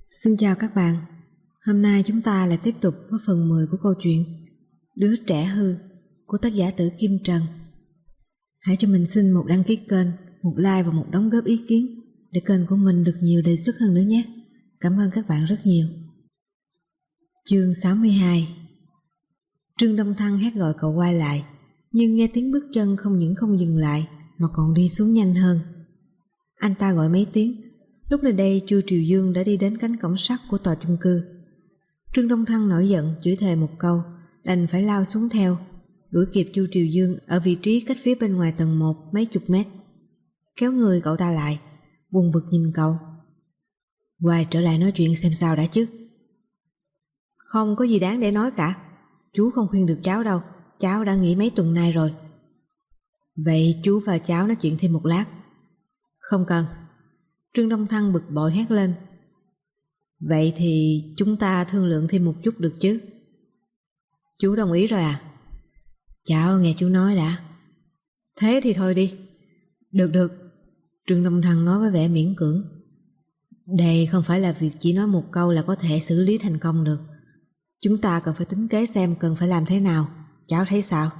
Xin chào các bạn. Hôm nay chúng ta lại tiếp tục với phần 10 của câu chuyện Đứa trẻ hư của tác giả Tử Kim Trần. Hãy cho mình xin một đăng ký kênh, một like và một đóng góp ý kiến để kênh của mình được nhiều đề xuất hơn nữa nhé. Cảm ơn các bạn rất nhiều. Chương 62. Trương Đông Thăng hét gọi cậu quay lại, nhưng nghe tiếng bước chân không những không dừng lại mà còn đi xuống nhanh hơn. Anh ta gọi mấy tiếng. Lúc này đây Chu Triều Dương đã đi đến cánh cổng sắt của tòa chung cư. Trương Đông Thăng nổi giận chửi thề một câu, đành phải lao xuống theo, đuổi kịp Chu Triều Dương ở vị trí cách phía bên ngoài tầng 1 mấy chục mét. Kéo người cậu ta lại, buồn bực nhìn cậu. Quay trở lại nói chuyện xem sao đã chứ. Không có gì đáng để nói cả. Chú không khuyên được cháu đâu, cháu đã nghỉ mấy tuần nay rồi. Vậy chú và cháu nói chuyện thêm một lát. Không cần. Trương Đông Thăng bực bội hét lên. Vậy thì chúng ta thương lượng thêm một chút được chứ? Chú đồng ý rồi à? Cháu nghe chú nói đã. Thế thì thôi đi. Được. Trương Đông Thăng nói với vẻ miễn cưỡng. Đây không phải là việc chỉ nói một câu là có thể xử lý thành công được. Chúng ta cần phải tính kế xem cần phải làm thế nào. Cháu thấy sao?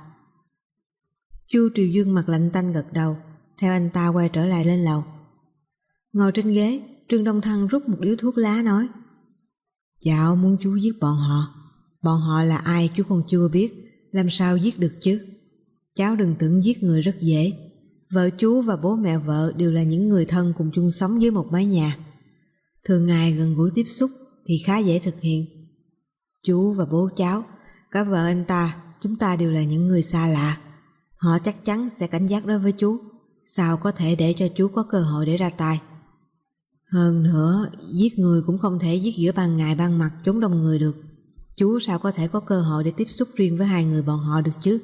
Chu Triều Dương mặt lạnh tanh gật đầu, theo anh ta quay trở lại lên lầu. Ngồi trên ghế, Trương Đông Thăng rút một điếu thuốc lá nói. Cháu muốn chú giết bọn họ. Bọn họ là ai chú còn chưa biết, làm sao giết được chứ? Cháu đừng tưởng giết người rất dễ. Vợ chú và bố mẹ vợ đều là những người thân cùng chung sống dưới một mái nhà. Thường ngày gần gũi tiếp xúc thì khá dễ thực hiện. Chú và bố cháu, cả vợ anh ta, chúng ta đều là những người xa lạ. Họ chắc chắn sẽ cảnh giác đối với chú. Sao có thể để cho chú có cơ hội để ra tay? Hơn nữa, giết người cũng không thể giết giữa ban ngày ban mặt chốn đông người được. Chú sao có thể có cơ hội để tiếp xúc riêng với hai người bọn họ được chứ?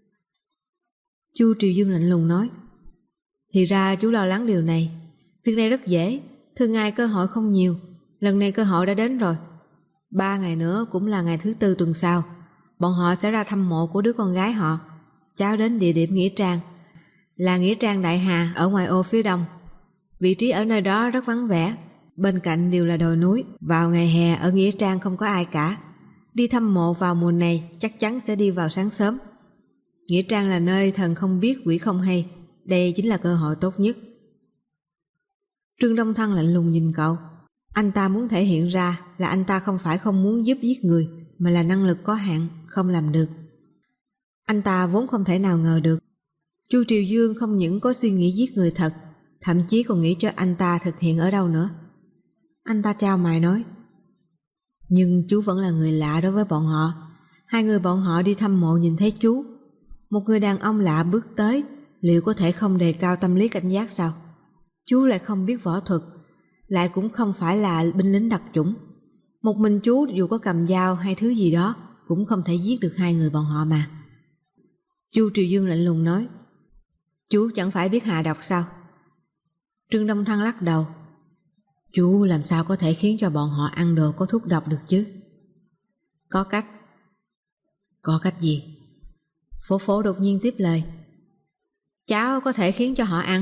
Chu Triều Dương lạnh lùng nói. Thì ra chú lo lắng điều này. Việc này rất dễ, thường ngày cơ hội không nhiều. Lần này cơ hội đã đến rồi. 3 ngày nữa cũng là ngày thứ 4 tuần sau. Bọn họ sẽ ra thăm mộ của đứa con gái họ. Cháu đến địa điểm nghĩa trang, là nghĩa trang Đại Hà ở ngoài ô phía đông. Vị trí ở nơi đó rất vắng vẻ, bên cạnh đều là đồi núi. Vào ngày hè ở nghĩa trang không có ai cả. Đi thăm mộ vào mùa này chắc chắn sẽ đi vào sáng sớm. Nghĩa trang là nơi thần không biết quỷ không hay. Đây chính là cơ hội tốt nhất. Trương Đông Thăng lạnh lùng nhìn cậu. Anh ta muốn thể hiện ra là anh ta không phải không muốn giúp giết người, mà là năng lực có hạn, không làm được. Anh ta vốn không thể nào ngờ được Chu Triều Dương không những có suy nghĩ giết người thật, thậm chí còn nghĩ cho anh ta thực hiện ở đâu nữa. Anh ta chau mày nói. Nhưng chú vẫn là người lạ đối với bọn họ. Hai người bọn họ đi thăm mộ nhìn thấy chú. Một người đàn ông lạ bước tới, liệu có thể không đề cao tâm lý cảnh giác sao? Chú lại không biết võ thuật, lại cũng không phải là binh lính đặc chủng. Một mình chú dù có cầm dao hay thứ gì đó cũng không thể giết được hai người bọn họ mà. Chu Triều Dương lạnh lùng nói. Chú chẳng phải biết hạ độc sao? Trương Đông Thăng lắc đầu. Chú làm sao có thể khiến cho bọn họ ăn đồ có thuốc độc được chứ? Có cách. Có cách gì? Phổ Phổ đột nhiên tiếp lời. Cháu có thể khiến cho họ ăn.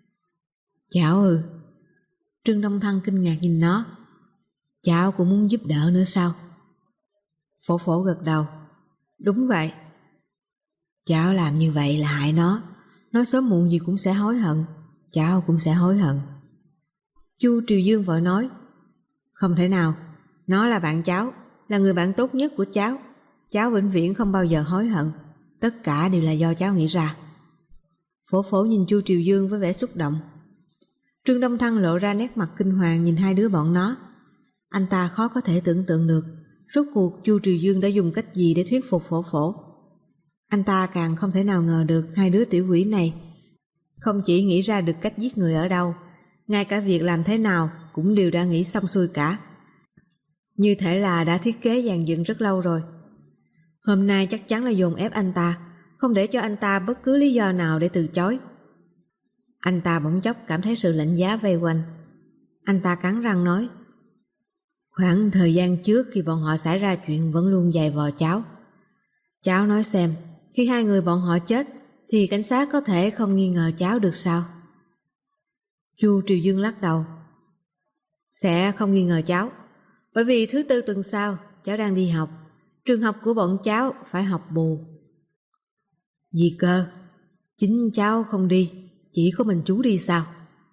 Cháu ư? Trương Đông Thăng kinh ngạc nhìn nó. Cháu cũng muốn giúp đỡ nữa sao? Phổ Phổ gật đầu. Đúng vậy. Cháu làm như vậy là hại nó sớm muộn gì cũng sẽ hối hận. Cháu cũng sẽ hối hận. Chu Triều Dương vội nói. Không thể nào. Nó là bạn cháu, là người bạn tốt nhất của cháu. Cháu vĩnh viễn không bao giờ hối hận. Tất cả đều là do cháu nghĩ ra. Phổ Phổ nhìn Chu Triều Dương với vẻ xúc động. Trương Đông Thăng lộ ra nét mặt kinh hoàng nhìn hai đứa bọn nó. Anh ta khó có thể tưởng tượng được rốt cuộc Chu Triều Dương đã dùng cách gì để thuyết phục Phổ Phổ. Anh ta càng không thể nào ngờ được hai đứa tiểu quỷ này không chỉ nghĩ ra được cách giết người ở đâu, ngay cả việc làm thế nào cũng đều đã nghĩ xong xuôi cả. Như thể là đã thiết kế dàn dựng rất lâu rồi. Hôm nay chắc chắn là dồn ép anh ta, không để cho anh ta bất cứ lý do nào để từ chối. Anh ta bỗng chốc cảm thấy sự lạnh giá vây quanh. Anh ta cắn răng nói. Khoảng thời gian trước khi bọn họ xảy ra chuyện vẫn luôn giày vò cháu. Cháu nói xem, khi hai người bọn họ chết thì cảnh sát có thể không nghi ngờ cháu được sao? Chu Triều Dương lắc đầu. sẽ không nghi ngờ cháu. Bởi vì thứ Tư tuần sau cháu đang đi học. Trường học của bọn cháu phải học bù. Gì cơ? Chính cháu không đi, chỉ có mình chú đi sao?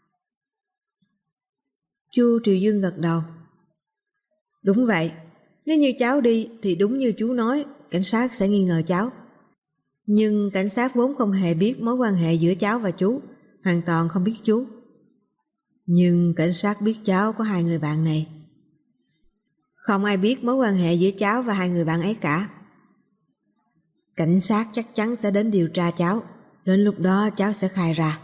Chu Triều Dương gật đầu. Đúng vậy, nếu như cháu đi thì đúng như chú nói, cảnh sát sẽ nghi ngờ cháu. Nhưng cảnh sát vốn không hề biết mối quan hệ giữa cháu và chú, hoàn toàn không biết chú. Nhưng cảnh sát biết cháu có hai người bạn này. Không ai biết mối quan hệ giữa cháu và hai người bạn ấy cả. Cảnh sát chắc chắn sẽ đến điều tra cháu, đến lúc đó cháu sẽ khai ra.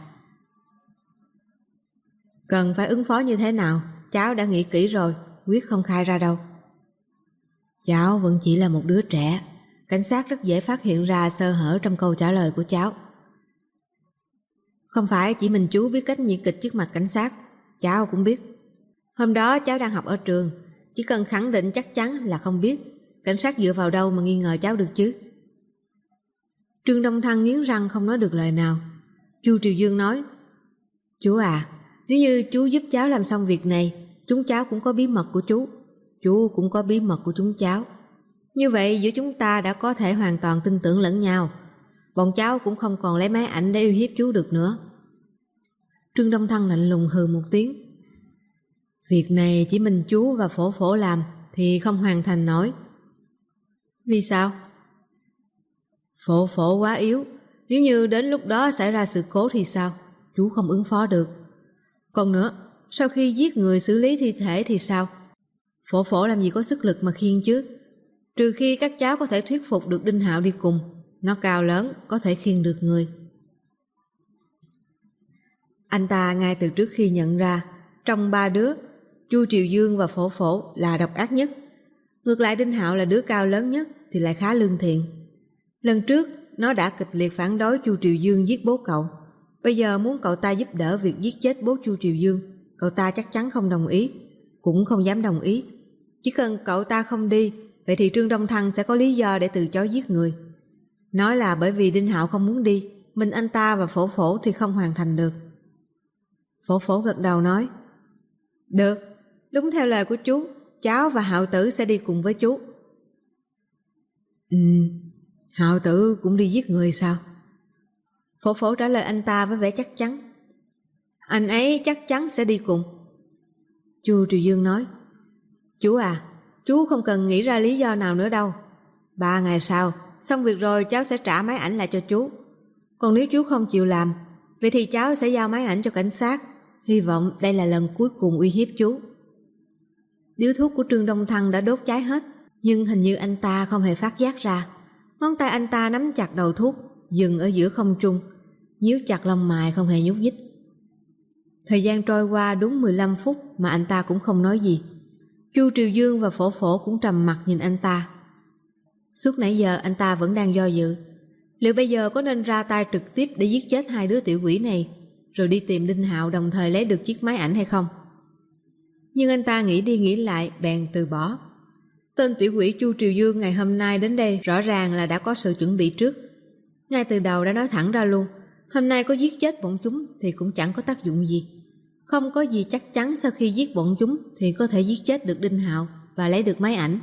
Cần phải ứng phó như thế nào, cháu đã nghĩ kỹ rồi, quyết không khai ra đâu. Cháu vẫn chỉ là một đứa trẻ, cảnh sát rất dễ phát hiện ra sơ hở trong câu trả lời của cháu. Không phải chỉ mình chú biết cách diễn kịch trước mặt cảnh sát, cháu cũng biết. Hôm đó cháu đang học ở trường, chỉ cần khẳng định chắc chắn là không biết, cảnh sát dựa vào đâu mà nghi ngờ cháu được chứ? Trương Đông Thăng nghiến răng không nói được lời nào. Chu Triều Dương nói, chú à, nếu như chú giúp cháu làm xong việc này, chúng cháu cũng có bí mật của chú cũng có bí mật của chúng cháu. Như vậy giữa chúng ta đã có thể hoàn toàn tin tưởng lẫn nhau. Bọn cháu cũng không còn lấy máy ảnh để uy hiếp chú được nữa. Trương Đông Thăng lạnh lùng hừ một tiếng. Việc này chỉ mình chú và Phổ Phổ làm thì không hoàn thành nổi. Vì sao? Phổ Phổ quá yếu, nếu như đến lúc đó xảy ra sự cố thì sao? Chú không ứng phó được. Còn nữa, sau khi giết người xử lý thi thể thì sao? Phổ Phổ làm gì có sức lực mà khiêng chứ? Trừ khi các cháu có thể thuyết phục được Đinh Hạo đi cùng, nó cao lớn, có thể khiêng được người. Anh ta ngay từ trước khi nhận ra, trong ba đứa, Chu Triều Dương và Phổ Phổ là độc ác nhất. Ngược lại Đinh Hạo là đứa cao lớn nhất thì lại khá lương thiện. Lần trước, nó đã kịch liệt phản đối Chu Triều Dương giết bố cậu. Bây giờ muốn cậu ta giúp đỡ việc giết chết bố Chu Triều Dương, cậu ta chắc chắn không đồng ý, cũng không dám đồng ý. Chỉ cần cậu ta không đi, vậy thì Trương Đông Thăng sẽ có lý do để từ chối giết người. Nói là bởi vì Đinh Hạo không muốn đi, mình anh ta và Phổ Phổ thì không hoàn thành được. Phổ Phổ gật đầu nói, được, đúng theo lời của chú, cháu và Hạo Tử sẽ đi cùng với chú. Hạo Tử cũng đi giết người sao? Phổ Phổ trả lời anh ta với vẻ chắc chắn. Anh ấy chắc chắn sẽ đi cùng. Chu Triều Dương nói, chú à, chú không cần nghĩ ra lý do nào nữa đâu. 3 ngày sau, xong việc rồi cháu sẽ trả máy ảnh lại cho chú. Còn nếu chú không chịu làm, vậy thì cháu sẽ giao máy ảnh cho cảnh sát. Hy vọng đây là lần cuối cùng uy hiếp chú. Điếu thuốc của Trương Đông Thăng đã đốt cháy hết, nhưng hình như anh ta không hề phát giác ra. Ngón tay anh ta nắm chặt đầu thuốc, dừng ở giữa không trung, nhíu chặt lông mày không hề nhúc nhích. Thời gian trôi qua đúng 15 phút mà anh ta cũng không nói gì. Chu Triều Dương và Phổ Phổ cũng trầm mặt nhìn anh ta. Suốt nãy giờ anh ta vẫn đang do dự, liệu bây giờ có nên ra tay trực tiếp để giết chết hai đứa tiểu quỷ này, rồi đi tìm Đinh Hạo đồng thời lấy được chiếc máy ảnh hay không? Nhưng anh ta nghĩ đi nghĩ lại bèn từ bỏ. Tên tiểu quỷ Chu Triều Dương ngày hôm nay đến đây rõ ràng là đã có sự chuẩn bị trước. Ngay từ đầu đã nói thẳng ra luôn, hôm nay có giết chết bọn chúng thì cũng chẳng có tác dụng gì. Không có gì chắc chắn sau khi giết bọn chúng thì có thể giết chết được Đinh Hạo và lấy được máy ảnh.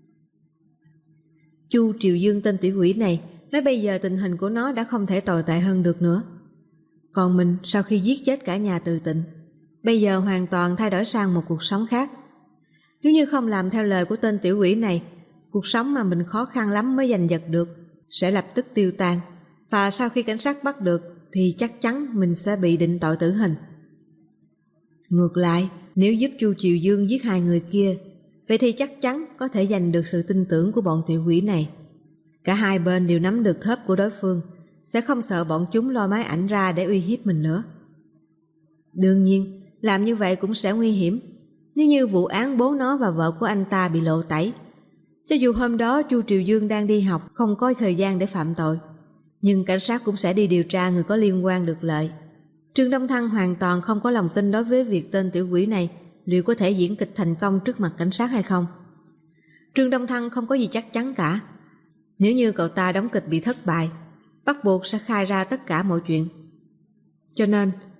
Chu Triều Dương tên tiểu quỷ này nói bây giờ tình hình của nó đã không thể tồi tệ hơn được nữa. Còn mình sau khi giết chết cả nhà Từ Tịnh, bây giờ hoàn toàn thay đổi sang một cuộc sống khác. Nếu như không làm theo lời của tên tiểu quỷ này, cuộc sống mà mình khó khăn lắm mới giành giật được sẽ lập tức tiêu tan, và sau khi cảnh sát bắt được thì chắc chắn mình sẽ bị định tội tử hình. Ngược lại, nếu giúp Chu Triều Dương giết hai người kia, vậy thì chắc chắn có thể giành được sự tin tưởng của bọn tiểu quỷ này. Cả hai bên đều nắm được thớp của đối phương, sẽ không sợ bọn chúng lôi máy ảnh ra để uy hiếp mình nữa. Đương nhiên, làm như vậy cũng sẽ nguy hiểm. Nếu như vụ án bố nó và vợ của anh ta bị lộ tẩy, cho dù hôm đó Chu Triều Dương đang đi học không có thời gian để phạm tội, nhưng cảnh sát cũng sẽ đi điều tra người có liên quan được lợi. Trương Đông Thăng hoàn toàn không có lòng tin đối với việc tên tiểu quỷ này liệu có thể diễn kịch thành công trước mặt cảnh sát hay không. Trương Đông Thăng không có gì chắc chắn cả. Nếu như cậu ta đóng kịch bị thất bại, bắt buộc sẽ khai ra tất cả mọi chuyện. Cho nên,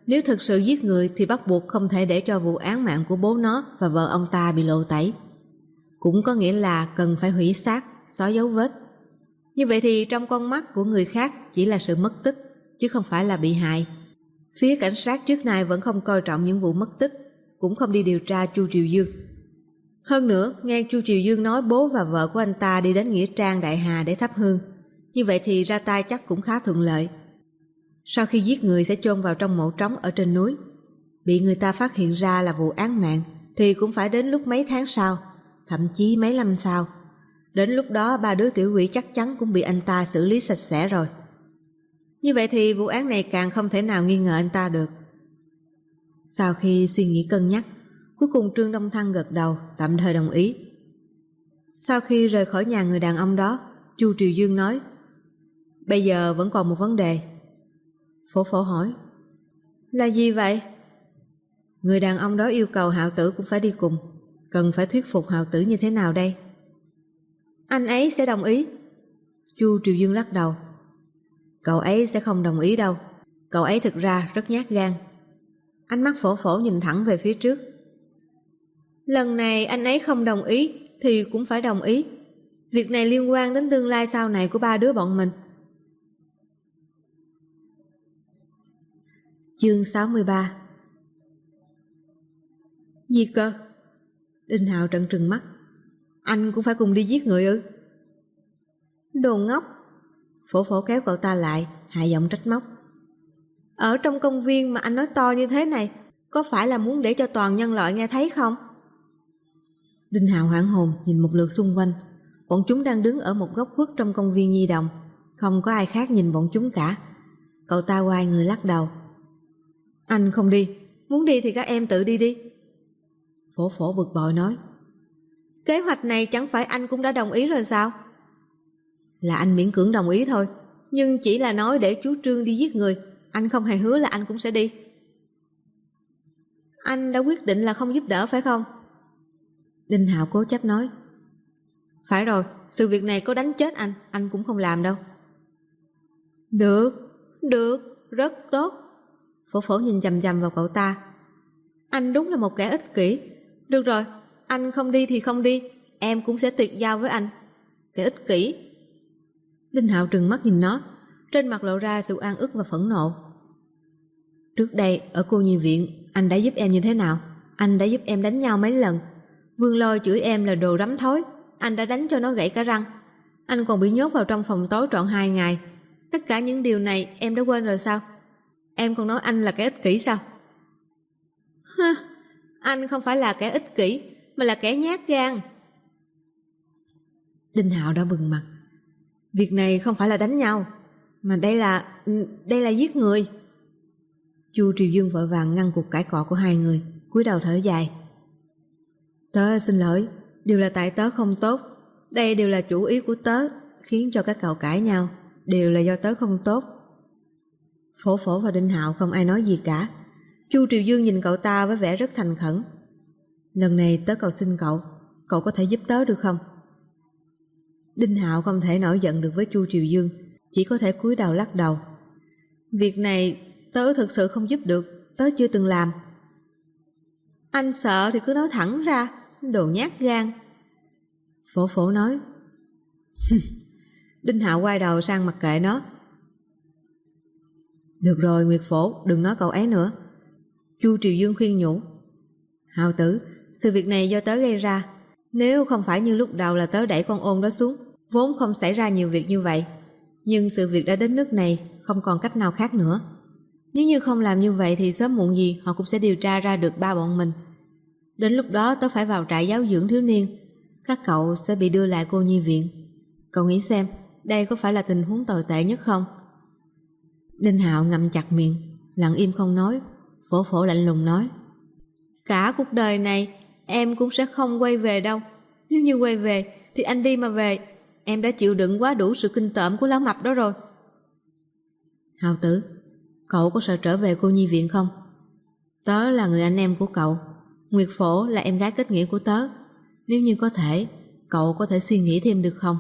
Nếu thực sự giết người thì bắt buộc không thể để cho vụ án mạng của bố nó và vợ ông ta bị lộ tẩy. Cũng có nghĩa là cần phải hủy xác, xóa dấu vết. Như vậy thì trong con mắt của người khác chỉ là sự mất tích, chứ không phải là bị hại. Phía cảnh sát trước nay vẫn không coi trọng những vụ mất tích, cũng không đi điều tra Chu Triều Dương. Hơn nữa, nghe Chu Triều Dương nói bố và vợ của anh ta đi đến nghĩa trang Đại Hà để thắp hương, như vậy thì ra tay chắc cũng khá thuận lợi. Sau khi giết người sẽ chôn vào trong mộ trống ở trên núi. Bị người ta phát hiện ra là vụ án mạng thì cũng phải đến lúc mấy tháng sau, thậm chí mấy năm sau. Đến lúc đó 3 đứa tiểu quỷ chắc chắn cũng bị anh ta xử lý sạch sẽ rồi. Như vậy thì vụ án này càng không thể nào nghi ngờ anh ta được. Sau khi suy nghĩ cân nhắc, cuối cùng Trương Đông Thăng gật đầu, tạm thời đồng ý. Sau khi rời khỏi nhà người đàn ông đó, Chu Triều Dương nói: bây giờ vẫn còn một vấn đề. Phổ Phổ hỏi: là gì vậy? Người đàn ông đó yêu cầu Hạo Tử cũng phải đi cùng. Cần phải thuyết phục Hạo Tử như thế nào đây? Anh ấy sẽ đồng ý. Chu Triều Dương lắc đầu: cậu ấy sẽ không đồng ý đâu. Cậu ấy thực ra rất nhát gan. Ánh mắt Phổ Phổ nhìn thẳng về phía trước. Lần này anh ấy không đồng ý thì cũng phải đồng ý. Việc này liên quan đến tương lai sau này của 3 đứa bọn mình. Chương 63. Gì cơ? Đinh Hạo trợn trừng mắt. Anh cũng phải cùng đi giết người ư? Đồ ngốc. Phổ Phổ kéo cậu ta lại, hạ giọng trách móc. Ở trong công viên mà anh nói to như thế này, có phải là muốn để cho toàn nhân loại nghe thấy không? Đinh Hạo hoảng hồn nhìn một lượt xung quanh. Bọn chúng đang đứng ở một góc khuất trong công viên nhi đồng, không có ai khác nhìn bọn chúng cả. Cậu ta quay người lắc đầu. Anh không đi. Muốn đi thì các em tự đi đi. Phổ Phổ bực bội nói. Kế hoạch này chẳng phải anh cũng đã đồng ý rồi sao? Là anh miễn cưỡng đồng ý thôi, nhưng chỉ là nói để chú Trương đi giết người. Anh không hề hứa là anh cũng sẽ đi. Anh đã quyết định là không giúp đỡ phải không? Đinh Hạo cố chấp nói. Phải rồi, sự việc này có đánh chết anh cũng không làm đâu. Được, rất tốt. Phổ Phổ nhìn chằm chằm vào cậu ta. Anh đúng là một kẻ ích kỷ. Được rồi, anh không đi thì không đi, em cũng sẽ tuyệt giao với anh. Kẻ ích kỷ. Đinh Hạo trừng mắt nhìn nó, trên mặt lộ ra sự oan ức và phẫn nộ. Trước đây ở cô nhi viện, anh đã giúp em như thế nào? Anh đã giúp em đánh nhau mấy lần. Vương Lôi chửi em là đồ rắm thối, anh đã đánh cho nó gãy cả răng. Anh còn bị nhốt vào trong phòng tối trọn 2 ngày. Tất cả những điều này em đã quên rồi sao? Em còn nói anh là kẻ ích kỷ sao? Hơ, anh không phải là kẻ ích kỷ, mà là kẻ nhát gan. Đinh Hạo đã bừng mặt. Việc này không phải là đánh nhau, mà đây là giết người. Chu Triều Dương vội vàng ngăn cuộc cãi cọ của hai người, cúi đầu thở dài. Tớ xin lỗi, đều là tại tớ không tốt. Đây đều là chủ ý của tớ, khiến cho các cậu cãi nhau, đều là do tớ không tốt. Phổ Phổ và Đinh Hạo không ai nói gì cả. Chu Triều Dương nhìn cậu ta với vẻ rất thành khẩn. Lần này tớ cầu xin cậu có thể giúp tớ được không? Đinh Hạo không thể nổi giận được với Chu Triều Dương, chỉ có thể cúi đầu lắc đầu. Việc này tớ thực sự không giúp được, tớ chưa từng làm. Anh sợ thì cứ nói thẳng ra, đồ nhát gan. Phổ Phổ nói. Đinh Hạo quay đầu sang mặc kệ nó. Được rồi Nguyệt Phổ, đừng nói cậu ấy nữa. Chu Triều Dương khuyên nhủ. Hạo Tử, sự việc này do tớ gây ra. Nếu không phải như lúc đầu là tớ đẩy con ôn đó xuống, vốn không xảy ra nhiều việc như vậy. Nhưng sự việc đã đến nước này, không còn cách nào khác nữa. Nếu như không làm như vậy thì sớm muộn gì họ cũng sẽ điều tra ra được ba bọn mình. Đến lúc đó tớ phải vào trại giáo dưỡng thiếu niên. Các cậu sẽ bị đưa lại cô nhi viện. Cậu nghĩ xem, đây có phải là tình huống tồi tệ nhất không? Đinh Hạo ngậm chặt miệng, lặng im không nói. Phổ Phổ lạnh lùng nói. Cả cuộc đời này em cũng sẽ không quay về đâu. Nếu như quay về thì anh đi mà về. Em đã chịu đựng quá đủ sự kinh tởm của lão mập đó rồi. Hạo Tử, cậu có sợ trở về cô nhi viện không? Tớ là người anh em của cậu, Nguyệt Phổ là em gái kết nghĩa của tớ. Nếu như có thể, cậu có thể suy nghĩ thêm được không?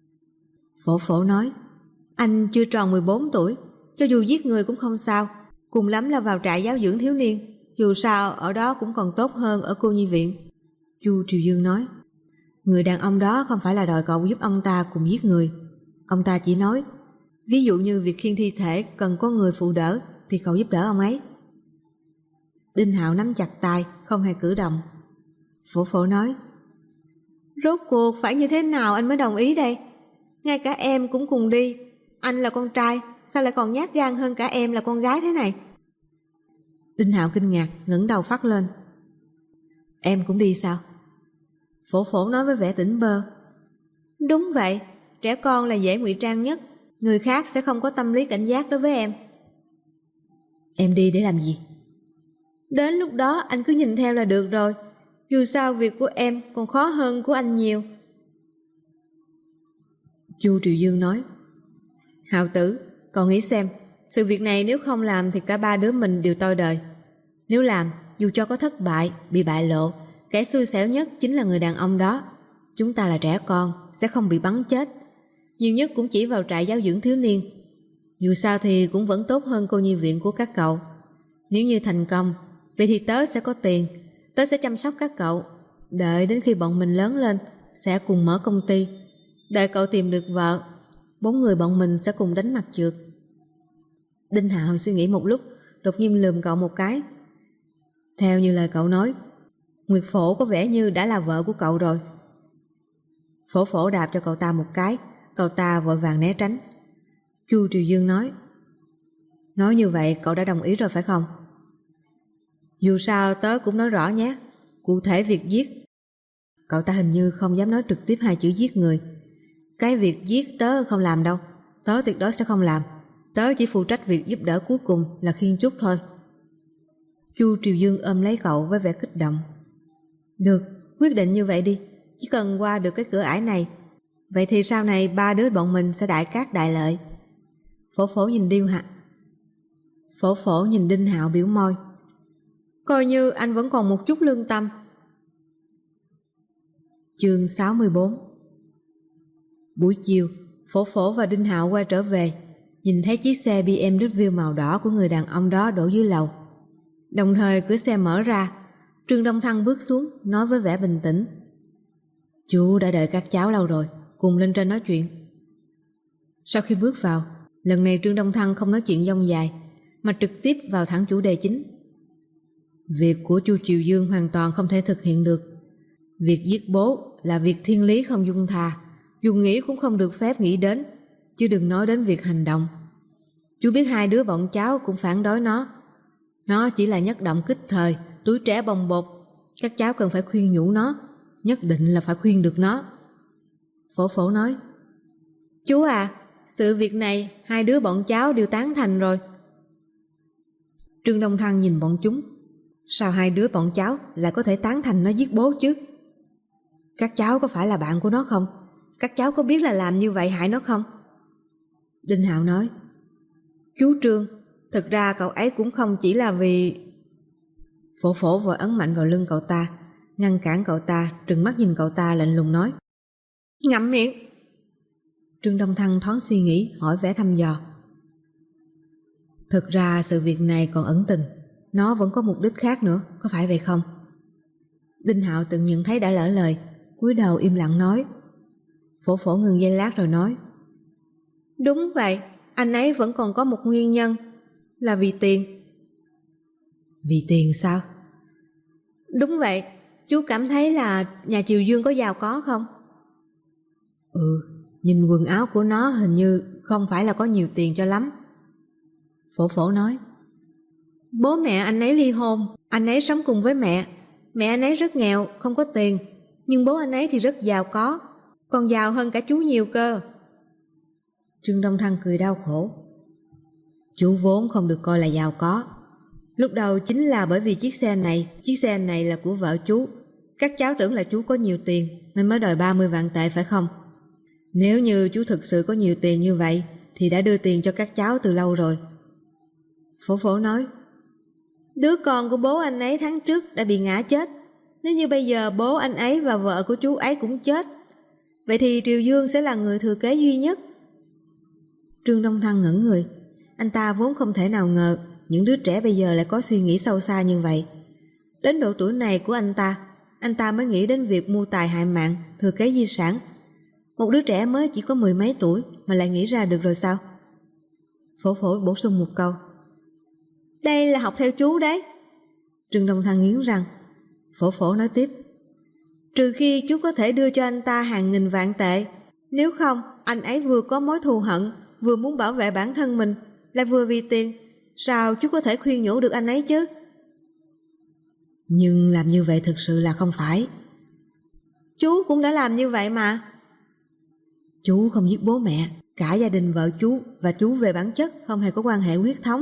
Phổ Phổ nói. Anh chưa tròn 14 tuổi, cho dù giết người cũng không sao. cùng lắm là vào trại giáo dưỡng thiếu niên, dù sao ở đó cũng còn tốt hơn ở cô nhi viện. Chu Triều Dương nói. Người đàn ông đó không phải là đòi cậu giúp ông ta cùng giết người. Ông ta chỉ nói, ví dụ như việc khiêng thi thể cần có người phụ đỡ thì cậu giúp đỡ ông ấy. Đinh Hạo nắm chặt tay, không hề cử động. Phổ Phổ nói, rốt cuộc phải như thế nào anh mới đồng ý đây? Ngay cả em cũng cùng đi. Anh là con trai, sao lại còn nhát gan hơn cả em là con gái thế này? Đinh Hạo kinh ngạc, ngẩng đầu phát lên. Em cũng đi sao? Phổ Phổ nói với vẻ tỉnh bơ. Đúng vậy, trẻ con là dễ ngụy trang nhất, người khác sẽ không có tâm lý cảnh giác đối với em. Em đi để làm gì? Đến lúc đó anh cứ nhìn theo là được rồi, dù sao việc của em còn khó hơn của anh nhiều. Chu Triều Dương nói, Hạo tử, còn nghĩ xem, sự việc này nếu không làm thì cả ba đứa mình đều toi đời. Nếu làm, dù cho có thất bại, bị bại lộ, kẻ xui xẻo nhất chính là người đàn ông đó. Chúng ta là trẻ con, sẽ không bị bắn chết. Nhiều nhất cũng chỉ vào trại giáo dưỡng thiếu niên. Dù sao thì cũng vẫn tốt hơn cô nhi viện của các cậu. Nếu như thành công, vậy thì tớ sẽ có tiền, tớ sẽ chăm sóc các cậu. Đợi đến khi bọn mình lớn lên, sẽ cùng mở công ty. Đợi cậu tìm được vợ, 4 người bọn mình sẽ cùng đánh mặt trượt. Đinh Hạo suy nghĩ một lúc, đột nhiên lườm cậu một cái. Theo như lời cậu nói, Nguyệt Phổ có vẻ như đã là vợ của cậu rồi. Phổ Phổ đạp cho cậu ta một cái, cậu ta vội vàng né tránh. Chu Triều Dương nói, nói như vậy cậu đã đồng ý rồi phải không? Dù sao tớ cũng nói rõ nhé, cụ thể việc giết. Cậu ta hình như không dám nói trực tiếp 2 chữ giết người. Cái việc giết tớ không làm đâu, tớ tuyệt đối sẽ không làm. Tớ chỉ phụ trách việc giúp đỡ cuối cùng là khiêng chút thôi. Chu Triều Dương ôm lấy cậu với vẻ kích động. Được, quyết định như vậy đi, chỉ cần qua được cái cửa ải này, vậy thì sau này 3 đứa bọn mình sẽ đại cát đại lợi. Phổ Phổ nhìn Điêu Hạt. Phổ Phổ nhìn Đinh Hạo biểu môi. Coi như anh vẫn còn một chút lương tâm. Chương 64. Buổi chiều, Phổ Phổ và Đinh Hạo quay trở về, nhìn thấy chiếc xe BMW màu đỏ của người đàn ông đó đổ dưới lầu. Đồng thời cửa xe mở ra, Trương Đông Thăng bước xuống, nói với vẻ bình tĩnh. Chú đã đợi các cháu lâu rồi, cùng lên trên nói chuyện. Sau khi bước vào, lần này Trương Đông Thăng không nói chuyện dông dài, mà trực tiếp vào thẳng chủ đề chính. Việc của Chu Triều Dương hoàn toàn không thể thực hiện được. Việc giết bố là việc thiên lý không dung tha, dù nghĩ cũng không được phép nghĩ đến, chứ đừng nói đến việc hành động. Chú biết 2 đứa bọn cháu cũng phản đối nó. Nó chỉ là nhất động kích thời, tuổi trẻ bồng bột. Các cháu cần phải khuyên nhủ nó, nhất định là phải khuyên được nó. Phổ Phổ nói, chú à, sự việc này 2 đứa bọn cháu đều tán thành rồi. Trương Đông Thăng nhìn bọn chúng. Sao 2 đứa bọn cháu lại có thể tán thành nó giết bố chứ? Các cháu có phải là bạn của nó không? Các cháu có biết là làm như vậy hại nó không? Đinh Hạo nói, chú Trương, thực ra cậu ấy cũng không chỉ là vì... Phổ Phổ vội ấn mạnh vào lưng cậu ta, ngăn cản cậu ta, trừng mắt nhìn cậu ta lạnh lùng nói, ngậm miệng. Trương Đông Thăng thoáng suy nghĩ, hỏi vẻ thăm dò. Thực ra sự việc này còn ẩn tình, nó vẫn có mục đích khác nữa, có phải vậy không? Đinh Hạo tự nhận thấy đã lỡ lời, cúi đầu im lặng nói. Phổ Phổ ngừng giây lát rồi nói, đúng vậy, anh ấy vẫn còn có một nguyên nhân, là vì tiền. Vì tiền sao? Đúng vậy, chú cảm thấy là nhà Triều Dương có giàu có không? Nhìn quần áo của nó hình như không phải là có nhiều tiền cho lắm. Phổ Phổ nói, bố mẹ anh ấy ly hôn, anh ấy sống cùng với mẹ. Mẹ anh ấy rất nghèo, không có tiền, nhưng bố anh ấy thì rất giàu có, còn giàu hơn cả chú nhiều cơ. Trương Đông Thăng cười đau khổ. Chú vốn không được coi là giàu có. Lúc đầu chính là bởi vì chiếc xe này là của vợ chú. Các cháu tưởng là chú có nhiều tiền nên mới đòi 30 vạn tệ phải không? Nếu như chú thực sự có nhiều tiền như vậy thì đã đưa tiền cho các cháu từ lâu rồi. Phổ Phổ nói, đứa con của bố anh ấy tháng trước đã bị ngã chết. Nếu như bây giờ bố anh ấy và vợ của chú ấy cũng chết, vậy thì Triều Dương sẽ là người thừa kế duy nhất. Trương Đông Thăng ngẩn người. Anh ta vốn không thể nào ngờ những đứa trẻ bây giờ lại có suy nghĩ sâu xa như vậy. Đến độ tuổi này của anh ta mới nghĩ đến việc mưu tài hại mạng, thừa kế di sản. Một đứa trẻ mới chỉ có 10 mấy tuổi mà lại nghĩ ra được rồi sao? Phổ Phổ bổ sung một câu. Đây là học theo chú đấy. Trương Đông Thăng nghiến răng. Phổ Phổ nói tiếp. Trừ khi chú có thể đưa cho anh ta hàng nghìn vạn tệ. Nếu không, anh ấy vừa có mối thù hận, vừa muốn bảo vệ bản thân mình, lại vừa vì tiền. Sao chú có thể khuyên nhủ được anh ấy chứ? Nhưng làm như vậy thực sự là không phải. Chú cũng đã làm như vậy mà. Chú không giết bố mẹ, cả gia đình vợ chú và chú về bản chất không hề có quan hệ huyết thống.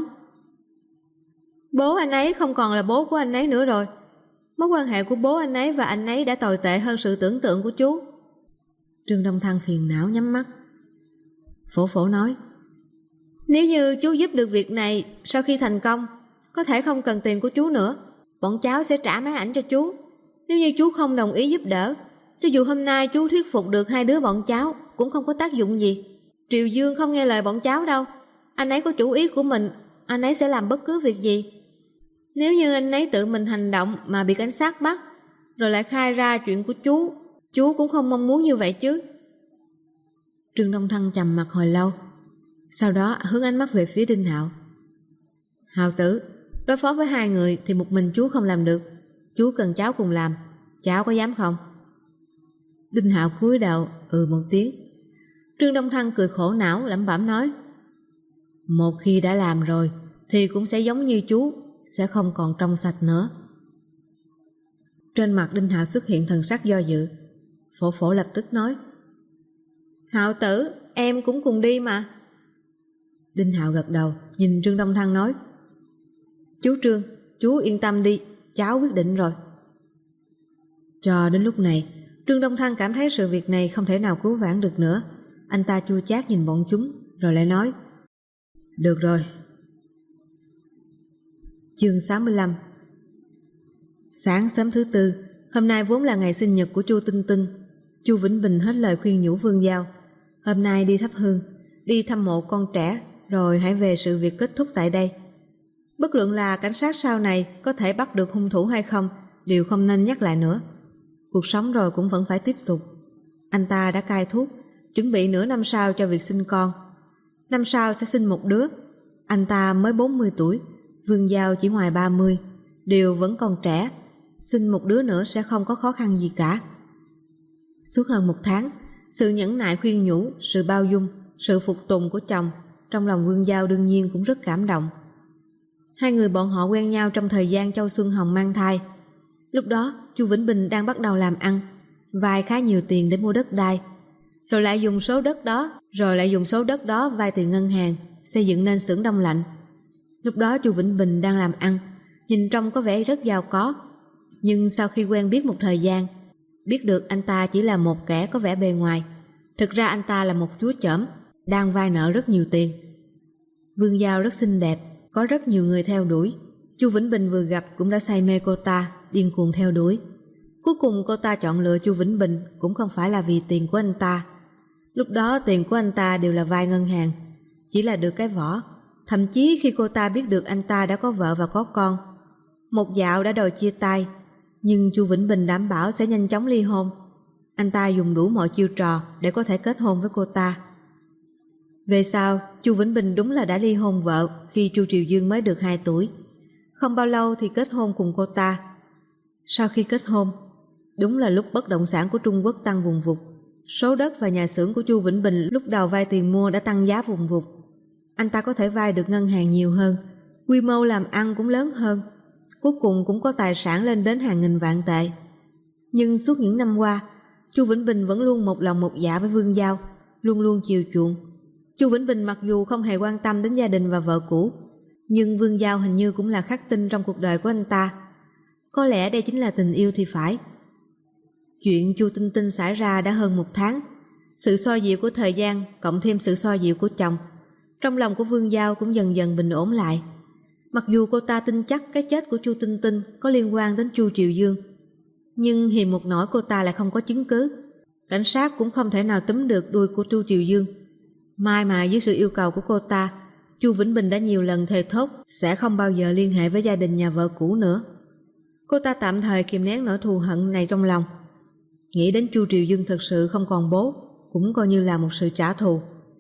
Bố anh ấy không còn là bố của anh ấy nữa rồi. Mối quan hệ của bố anh ấy và anh ấy đã tồi tệ hơn sự tưởng tượng của chú. Trương Đông Thăng phiền não nhắm mắt. Phổ Phổ nói. Nếu như chú giúp được việc này, sau khi thành công, có thể không cần tiền của chú nữa, bọn cháu sẽ trả máy ảnh cho chú. Nếu như chú không đồng ý giúp đỡ, cho dù hôm nay chú thuyết phục được hai đứa bọn cháu cũng không có tác dụng gì. Triều Dương không nghe lời bọn cháu đâu. Anh ấy có chủ ý của mình, anh ấy sẽ làm bất cứ việc gì. Nếu như anh ấy tự mình hành động mà bị cảnh sát bắt, rồi lại khai ra chuyện của chú cũng không mong muốn như vậy chứ. Trương Đông Thăng trầm mặt hồi lâu, sau đó hướng ánh mắt về phía Đinh Hạo. Hạo tử, đối phó với hai người thì một mình chú không làm được. Chú cần cháu cùng làm, cháu có dám không? Đinh Hạo cúi đầu một tiếng. Trương Đông Thăng cười khổ não lẩm bẩm nói. Một khi đã làm rồi thì cũng sẽ giống như chú, sẽ không còn trong sạch nữa. Trên mặt Đinh Hạo xuất hiện thần sắc do dự. Phổ Phổ lập tức nói. Hạo tử, em cũng cùng đi mà. Đinh Hạo gật đầu, nhìn Trương Đông Thăng nói. Chú Trương, chú yên tâm đi, cháu quyết định rồi. Cho đến lúc này, Trương Đông Thăng cảm thấy sự việc này không thể nào cứu vãn được nữa. Anh ta chua chát nhìn bọn chúng, rồi lại nói. Được rồi. Chương 65. Sáng sớm thứ tư, hôm nay vốn là ngày sinh nhật của Chu Tinh Tinh. Chu Vĩnh Bình hết lời khuyên nhủ Vương Giao. Hôm nay đi thắp hương, đi thăm mộ con trẻ, rồi hãy về sự việc kết thúc tại đây. Bất luận là cảnh sát sau này có thể bắt được hung thủ hay không, đều không nên nhắc lại nữa. Cuộc sống rồi cũng vẫn phải tiếp tục. Anh ta đã cai thuốc, chuẩn bị nửa năm sau cho việc sinh con. Năm sau sẽ sinh một đứa. Anh ta mới 40 tuổi, Vương Giao chỉ ngoài 30, đều vẫn còn trẻ. Sinh một đứa nữa sẽ không có khó khăn gì cả. Suốt hơn một tháng, sự nhẫn nại khuyên nhủ, sự bao dung, sự phục tùng của chồng, trong lòng Vương Giao đương nhiên cũng rất cảm động. Hai người bọn họ quen nhau trong thời gian Châu Xuân Hồng mang thai. Lúc đó Chu Vĩnh Bình đang bắt đầu làm ăn, vay khá nhiều tiền để mua đất đai, rồi lại dùng số đất đó vay từ ngân hàng xây dựng nên xưởng đông lạnh. Lúc đó Chu Vĩnh Bình đang làm ăn, nhìn trông có vẻ rất giàu có, nhưng sau khi quen biết một thời gian, biết được anh ta chỉ là một kẻ có vẻ bề ngoài, thực ra anh ta là một chúa chởm đang vay nợ rất nhiều tiền. Vương Giao rất xinh đẹp, có rất nhiều người theo đuổi. Chu Vĩnh Bình vừa gặp cũng đã say mê cô ta, điên cuồng theo đuổi. Cuối cùng cô ta chọn lựa Chu Vĩnh Bình cũng không phải là vì tiền của anh ta. Lúc đó tiền của anh ta đều là vay ngân hàng, chỉ là được cái vỏ. Thậm chí khi cô ta biết được anh ta đã có vợ và có con, một dạo đã đòi chia tay, nhưng Chu Vĩnh Bình đảm bảo sẽ nhanh chóng ly hôn. Anh ta dùng đủ mọi chiêu trò để có thể kết hôn với cô ta. Về sau, Chu Vĩnh Bình đúng là đã ly hôn vợ khi Chu Triều Dương mới được 2 tuổi. Không bao lâu thì kết hôn cùng cô ta. Sau khi kết hôn, đúng là lúc bất động sản của Trung Quốc tăng vùng vụt. Số đất và nhà xưởng của Chu Vĩnh Bình lúc đầu vay tiền mua đã tăng giá vùng vụt. Anh ta có thể vay được ngân hàng nhiều hơn, quy mô làm ăn cũng lớn hơn, cuối cùng cũng có tài sản lên đến hàng nghìn vạn tệ. Nhưng suốt những năm qua, Chu Vĩnh Bình vẫn luôn một lòng một dạ với Vương Giao, luôn luôn chiều chuộng. Chu Vĩnh Bình mặc dù không hề quan tâm đến gia đình và vợ cũ, nhưng Vương Giao hình như cũng là khắc tinh trong cuộc đời của anh ta. Có lẽ đây chính là tình yêu thì phải. Chuyện Chu Tinh Tinh xảy ra đã hơn 1 tháng. Sự xoa dịu của thời gian cộng thêm sự xoa dịu của chồng, trong lòng của Vương Giao cũng dần dần bình ổn lại. Mặc dù cô ta tin chắc cái chết của Chu Tinh Tinh có liên quan đến Chu Triều Dương, nhưng hiềm một nỗi cô ta lại không có chứng cứ. Cảnh sát cũng không thể nào túm được đuôi của Chu Triều Dương. May mà dưới sự yêu cầu của cô ta, Chu Vĩnh Bình đã nhiều lần thề thốt sẽ không bao giờ liên hệ với gia đình nhà vợ cũ nữa. Cô ta tạm thời kìm nén nỗi thù hận này trong lòng. Nghĩ đến Chu Triều Dương thực sự không còn bố, cũng coi như là một sự trả thù.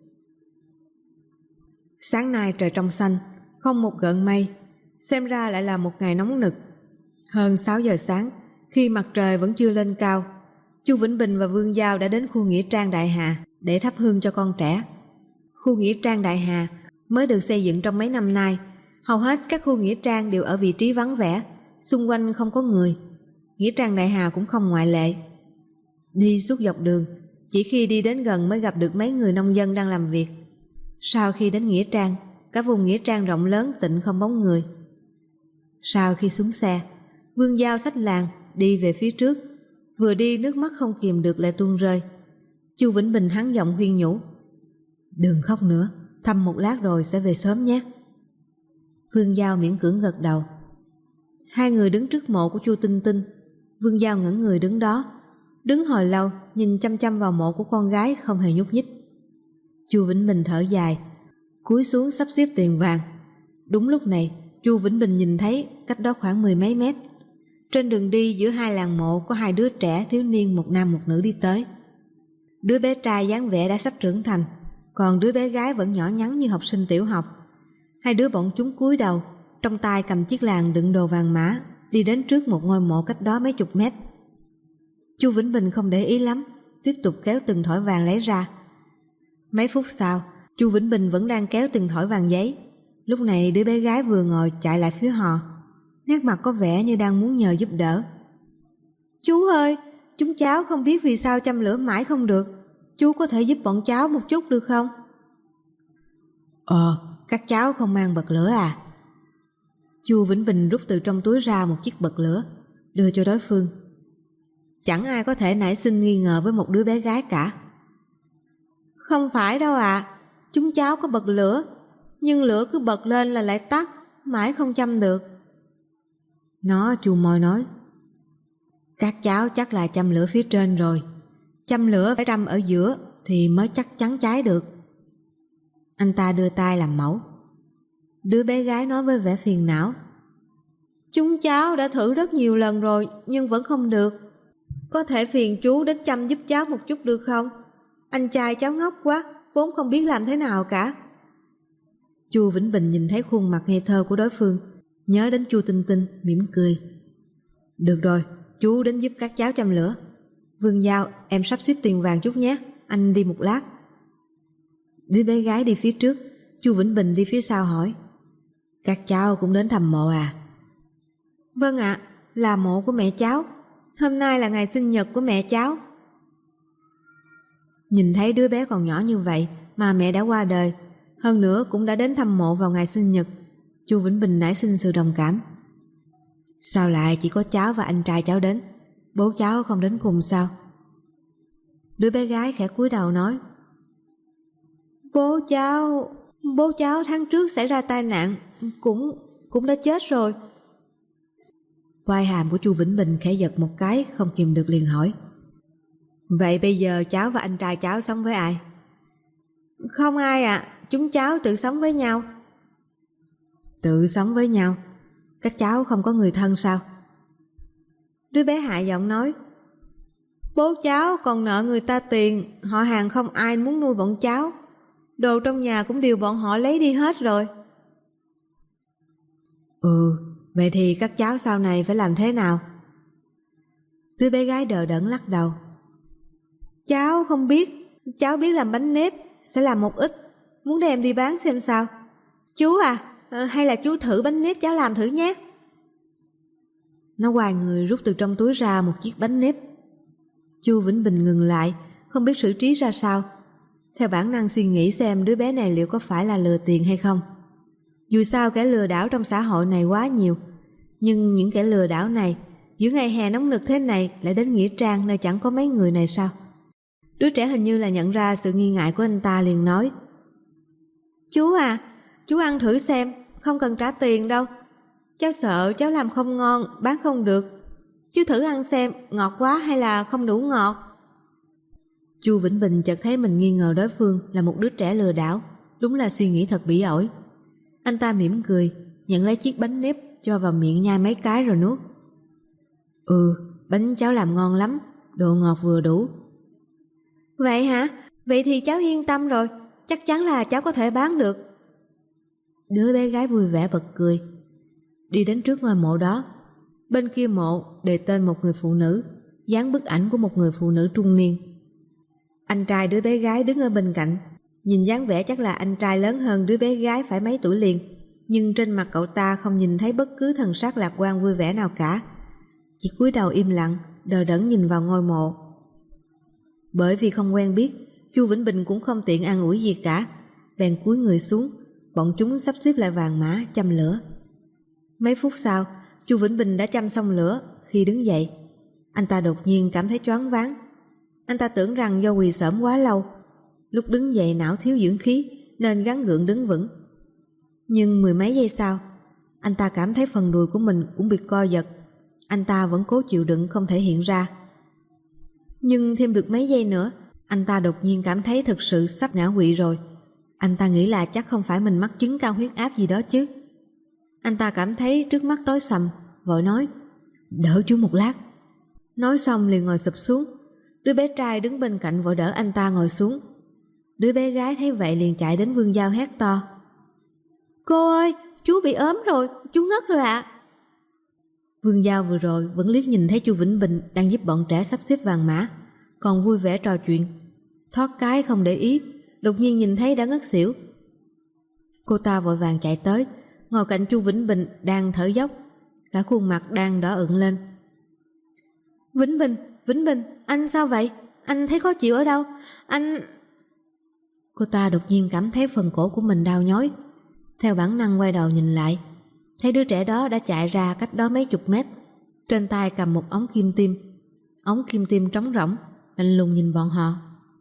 Sáng nay trời trong xanh, không một gợn mây, xem ra lại là một ngày nóng nực. Hơn 6 giờ sáng, khi mặt trời vẫn chưa lên cao, Chu Vĩnh Bình và Vương Giao đã đến khu nghĩa trang Đại Hà để thắp hương cho con trẻ. Khu nghĩa trang Đại Hà mới được xây dựng trong mấy năm nay, hầu hết các khu nghĩa trang đều ở vị trí vắng vẻ, xung quanh không có người. Nghĩa trang Đại Hà cũng không ngoại lệ. Đi suốt dọc đường, chỉ khi đi đến gần mới gặp được mấy người nông dân đang làm việc. Sau khi đến nghĩa trang, cả vùng nghĩa trang rộng lớn tịnh không bóng người. Sau khi xuống xe, Vương Giao xách làng đi về phía trước, vừa đi nước mắt không kìm được lại tuôn rơi. Chu Vĩnh Bình hắn giọng khuyên nhủ: "Đừng khóc nữa, thăm một lát rồi sẽ về sớm nhé." Vương Giao miễn cưỡng gật đầu. Hai người đứng trước mộ của Chu Tinh Tinh. Vương Giao ngẩn người đứng đó, đứng hồi lâu nhìn chăm chăm vào mộ của con gái không hề nhúc nhích. Chu Vĩnh Bình thở dài, cúi xuống sắp xếp tiền vàng. Đúng lúc này, Chu Vĩnh Bình nhìn thấy cách đó khoảng 10 mấy mét, trên đường đi giữa hai làng mộ có hai đứa trẻ thiếu niên, một nam một nữ đi tới. Đứa bé trai dáng vẻ đã sắp trưởng thành, còn đứa bé gái vẫn nhỏ nhắn như học sinh tiểu học. Hai đứa bọn chúng cúi đầu, trong tay cầm chiếc làng đựng đồ vàng mã, đi đến trước một ngôi mộ cách đó mấy chục mét. Chu Vĩnh Bình không để ý lắm, tiếp tục kéo từng thỏi vàng lấy ra. Mấy phút sau, Chu Vĩnh Bình vẫn đang kéo từng thỏi vàng giấy. Lúc này đứa bé gái vừa ngồi chạy lại phía họ, nét mặt có vẻ như đang muốn nhờ giúp đỡ. "Chú ơi, chúng cháu không biết vì sao châm lửa mãi không được. Chú có thể giúp bọn cháu một chút được không?" Các cháu không mang bật lửa à?" Chu Vĩnh Bình rút từ trong túi ra một chiếc bật lửa, đưa cho đối phương. Chẳng ai có thể nảy sinh nghi ngờ với một đứa bé gái cả. "Không phải đâu ạ, chúng cháu có bật lửa, nhưng lửa cứ bật lên là lại tắt, mãi không châm được." Nó chu môi nói: "Các cháu chắc là châm lửa phía trên rồi. Châm lửa phải đâm ở giữa thì mới chắc chắn cháy được." Anh ta đưa tay làm mẫu. Đứa bé gái nói với vẻ phiền não: "Chúng cháu đã thử rất nhiều lần rồi nhưng vẫn không được. Có thể phiền chú đến châm giúp cháu một chút được không? Anh trai cháu ngốc quá, vốn không biết làm thế nào cả." Chu Vĩnh Bình nhìn thấy khuôn mặt ngây thơ của đối phương, nhớ đến Chu Tinh Tinh, mỉm cười. "Được rồi, chú đến giúp các cháu châm lửa. Vương Giao, em sắp xếp tiền vàng chút nhé, anh đi một lát." Đứa bé gái đi phía trước, Chu Vĩnh Bình đi phía sau hỏi: "Các cháu cũng đến thăm mộ à?" "Vâng ạ, là mộ của mẹ cháu. Hôm nay là ngày sinh nhật của mẹ cháu." Nhìn thấy đứa bé còn nhỏ như vậy mà mẹ đã qua đời, hơn nữa cũng đã đến thăm mộ vào ngày sinh nhật, Chu Vĩnh Bình nảy sinh sự đồng cảm. Sao lại chỉ có cháu và anh trai cháu đến, bố cháu không đến cùng sao? Đứa bé gái khẽ cúi đầu nói: Bố cháu tháng trước xảy ra tai nạn, cũng đã chết rồi." Vai hàm của Chu Vĩnh Bình khẽ giật một cái, không kìm được liền hỏi: "Vậy bây giờ cháu và anh trai cháu sống với ai?" "Không ai ạ, chúng cháu tự sống với nhau." "Tự sống với nhau? Các cháu không có người thân sao?" Đứa bé hạ giọng nói: "Bố cháu còn nợ người ta tiền, họ hàng không ai muốn nuôi bọn cháu. Đồ trong nhà cũng đều bọn họ lấy đi hết rồi." Vậy thì các cháu sau này phải làm thế nào?" Đứa bé gái đờ đẫn lắc đầu: "Cháu không biết, cháu biết làm bánh nếp, sẽ làm một ít, muốn đem đi bán xem sao. Chú à, hay là chú thử bánh nếp cháu làm thử nhé." Nó quay người rút từ trong túi ra một chiếc bánh nếp. Chu Vĩnh Bình ngừng lại, không biết xử trí ra sao. Theo bản năng suy nghĩ xem đứa bé này liệu có phải là lừa tiền hay không. Dù sao kẻ lừa đảo trong xã hội này quá nhiều, nhưng những kẻ lừa đảo này giữa ngày hè nóng nực thế này lại đến nghĩa trang nơi chẳng có mấy người này sao? Đứa trẻ hình như là nhận ra sự nghi ngại của anh ta, liền nói: "Chú à, chú ăn thử xem, không cần trả tiền đâu. Cháu sợ cháu làm không ngon, bán không được. Chú thử ăn xem, ngọt quá hay là không đủ ngọt." Chu Vĩnh Bình chợt thấy mình nghi ngờ đối phương là một đứa trẻ lừa đảo, đúng là suy nghĩ thật bỉ ổi. Anh ta mỉm cười, nhận lấy chiếc bánh nếp cho vào miệng nhai mấy cái rồi nuốt. Bánh cháu làm ngon lắm, độ ngọt vừa đủ. Vậy hả? Vậy thì cháu yên tâm rồi, chắc chắn là cháu có thể bán được. Đứa bé gái vui vẻ bật cười, đi đến trước ngôi mộ đó. Bên kia mộ đề tên một người phụ nữ, dán bức ảnh của một người phụ nữ trung niên. Anh trai đứa bé gái đứng ở bên cạnh, nhìn dáng vẻ chắc là anh trai lớn hơn đứa bé gái phải mấy tuổi liền, nhưng trên mặt cậu ta không nhìn thấy bất cứ thần sắc lạc quan vui vẻ nào cả, chỉ cúi đầu im lặng, đờ đẫn nhìn vào ngôi mộ. Bởi vì không quen biết, Chu Vĩnh Bình cũng không tiện an ủi gì cả, bèn cúi người xuống. Bọn chúng sắp xếp lại vàng mã châm lửa. Mấy phút sau, Chu Vĩnh Bình đã châm xong lửa. Khi đứng dậy, anh ta đột nhiên cảm thấy choáng váng. Anh ta tưởng rằng do quỳ xổm quá lâu, lúc đứng dậy não thiếu dưỡng khí nên gắng gượng đứng vững. Nhưng mười mấy giây sau, anh ta cảm thấy phần đùi của mình cũng bị co giật. Anh ta vẫn cố chịu đựng không thể hiện ra. Nhưng thêm được mấy giây nữa, anh ta đột nhiên cảm thấy thực sự sắp ngã quỵ rồi. Anh ta nghĩ là chắc không phải mình mắc chứng cao huyết áp gì đó chứ. Anh ta cảm thấy trước mắt tối sầm, vội nói: "Đỡ chú một lát." Nói xong liền ngồi sụp xuống. Đứa bé trai đứng bên cạnh vội đỡ anh ta ngồi xuống. Đứa bé gái thấy vậy liền chạy đến Vương Giao hét to: "Cô ơi, chú bị ốm rồi, chú ngất rồi ạ." Vương Giao vừa rồi vẫn liếc nhìn thấy Chu Vĩnh Bình đang giúp bọn trẻ sắp xếp vàng mã, còn vui vẻ trò chuyện, thoát cái không để ý, đột nhiên nhìn thấy đã ngất xỉu. Cô ta vội vàng chạy tới, ngồi cạnh Chu Vĩnh Bình đang thở dốc, cả khuôn mặt đang đỏ ửng lên. Vĩnh Bình, anh sao vậy? Anh thấy khó chịu ở đâu? Anh... Cô ta đột nhiên cảm thấy phần cổ của mình đau nhói. Theo bản năng quay đầu nhìn lại, thấy đứa trẻ đó đã chạy ra cách đó mấy chục mét, trên tay cầm một ống kim tiêm. Ống kim tiêm trống rỗng, lạnh lùng nhìn bọn họ.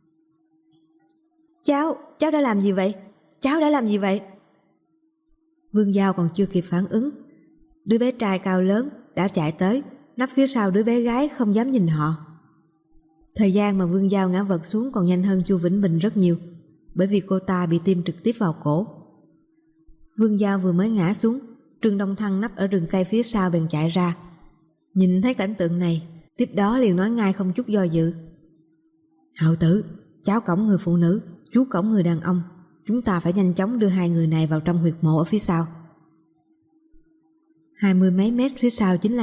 Cháu đã làm gì vậy? Cháu đã làm gì vậy? Vương Giao còn chưa kịp phản ứng, đứa bé trai cao lớn đã chạy tới, nấp phía sau đứa bé gái không dám nhìn họ. Thời gian mà Vương Giao ngã vật xuống còn nhanh hơn Chu Vĩnh Bình rất nhiều, bởi vì cô ta bị tiêm trực tiếp vào cổ. Vương Giao vừa mới ngã xuống, Trương Đông Thăng nấp ở rừng cây phía sau bèn chạy ra. Nhìn thấy cảnh tượng này, tiếp đó liền nói ngay không chút do dự: "Hạo Tử, cháu cõng người phụ nữ, chú cõng người đàn ông, chúng ta phải nhanh chóng đưa hai người này vào trong huyệt mộ ở phía sau." 20 mấy mét phía sau chính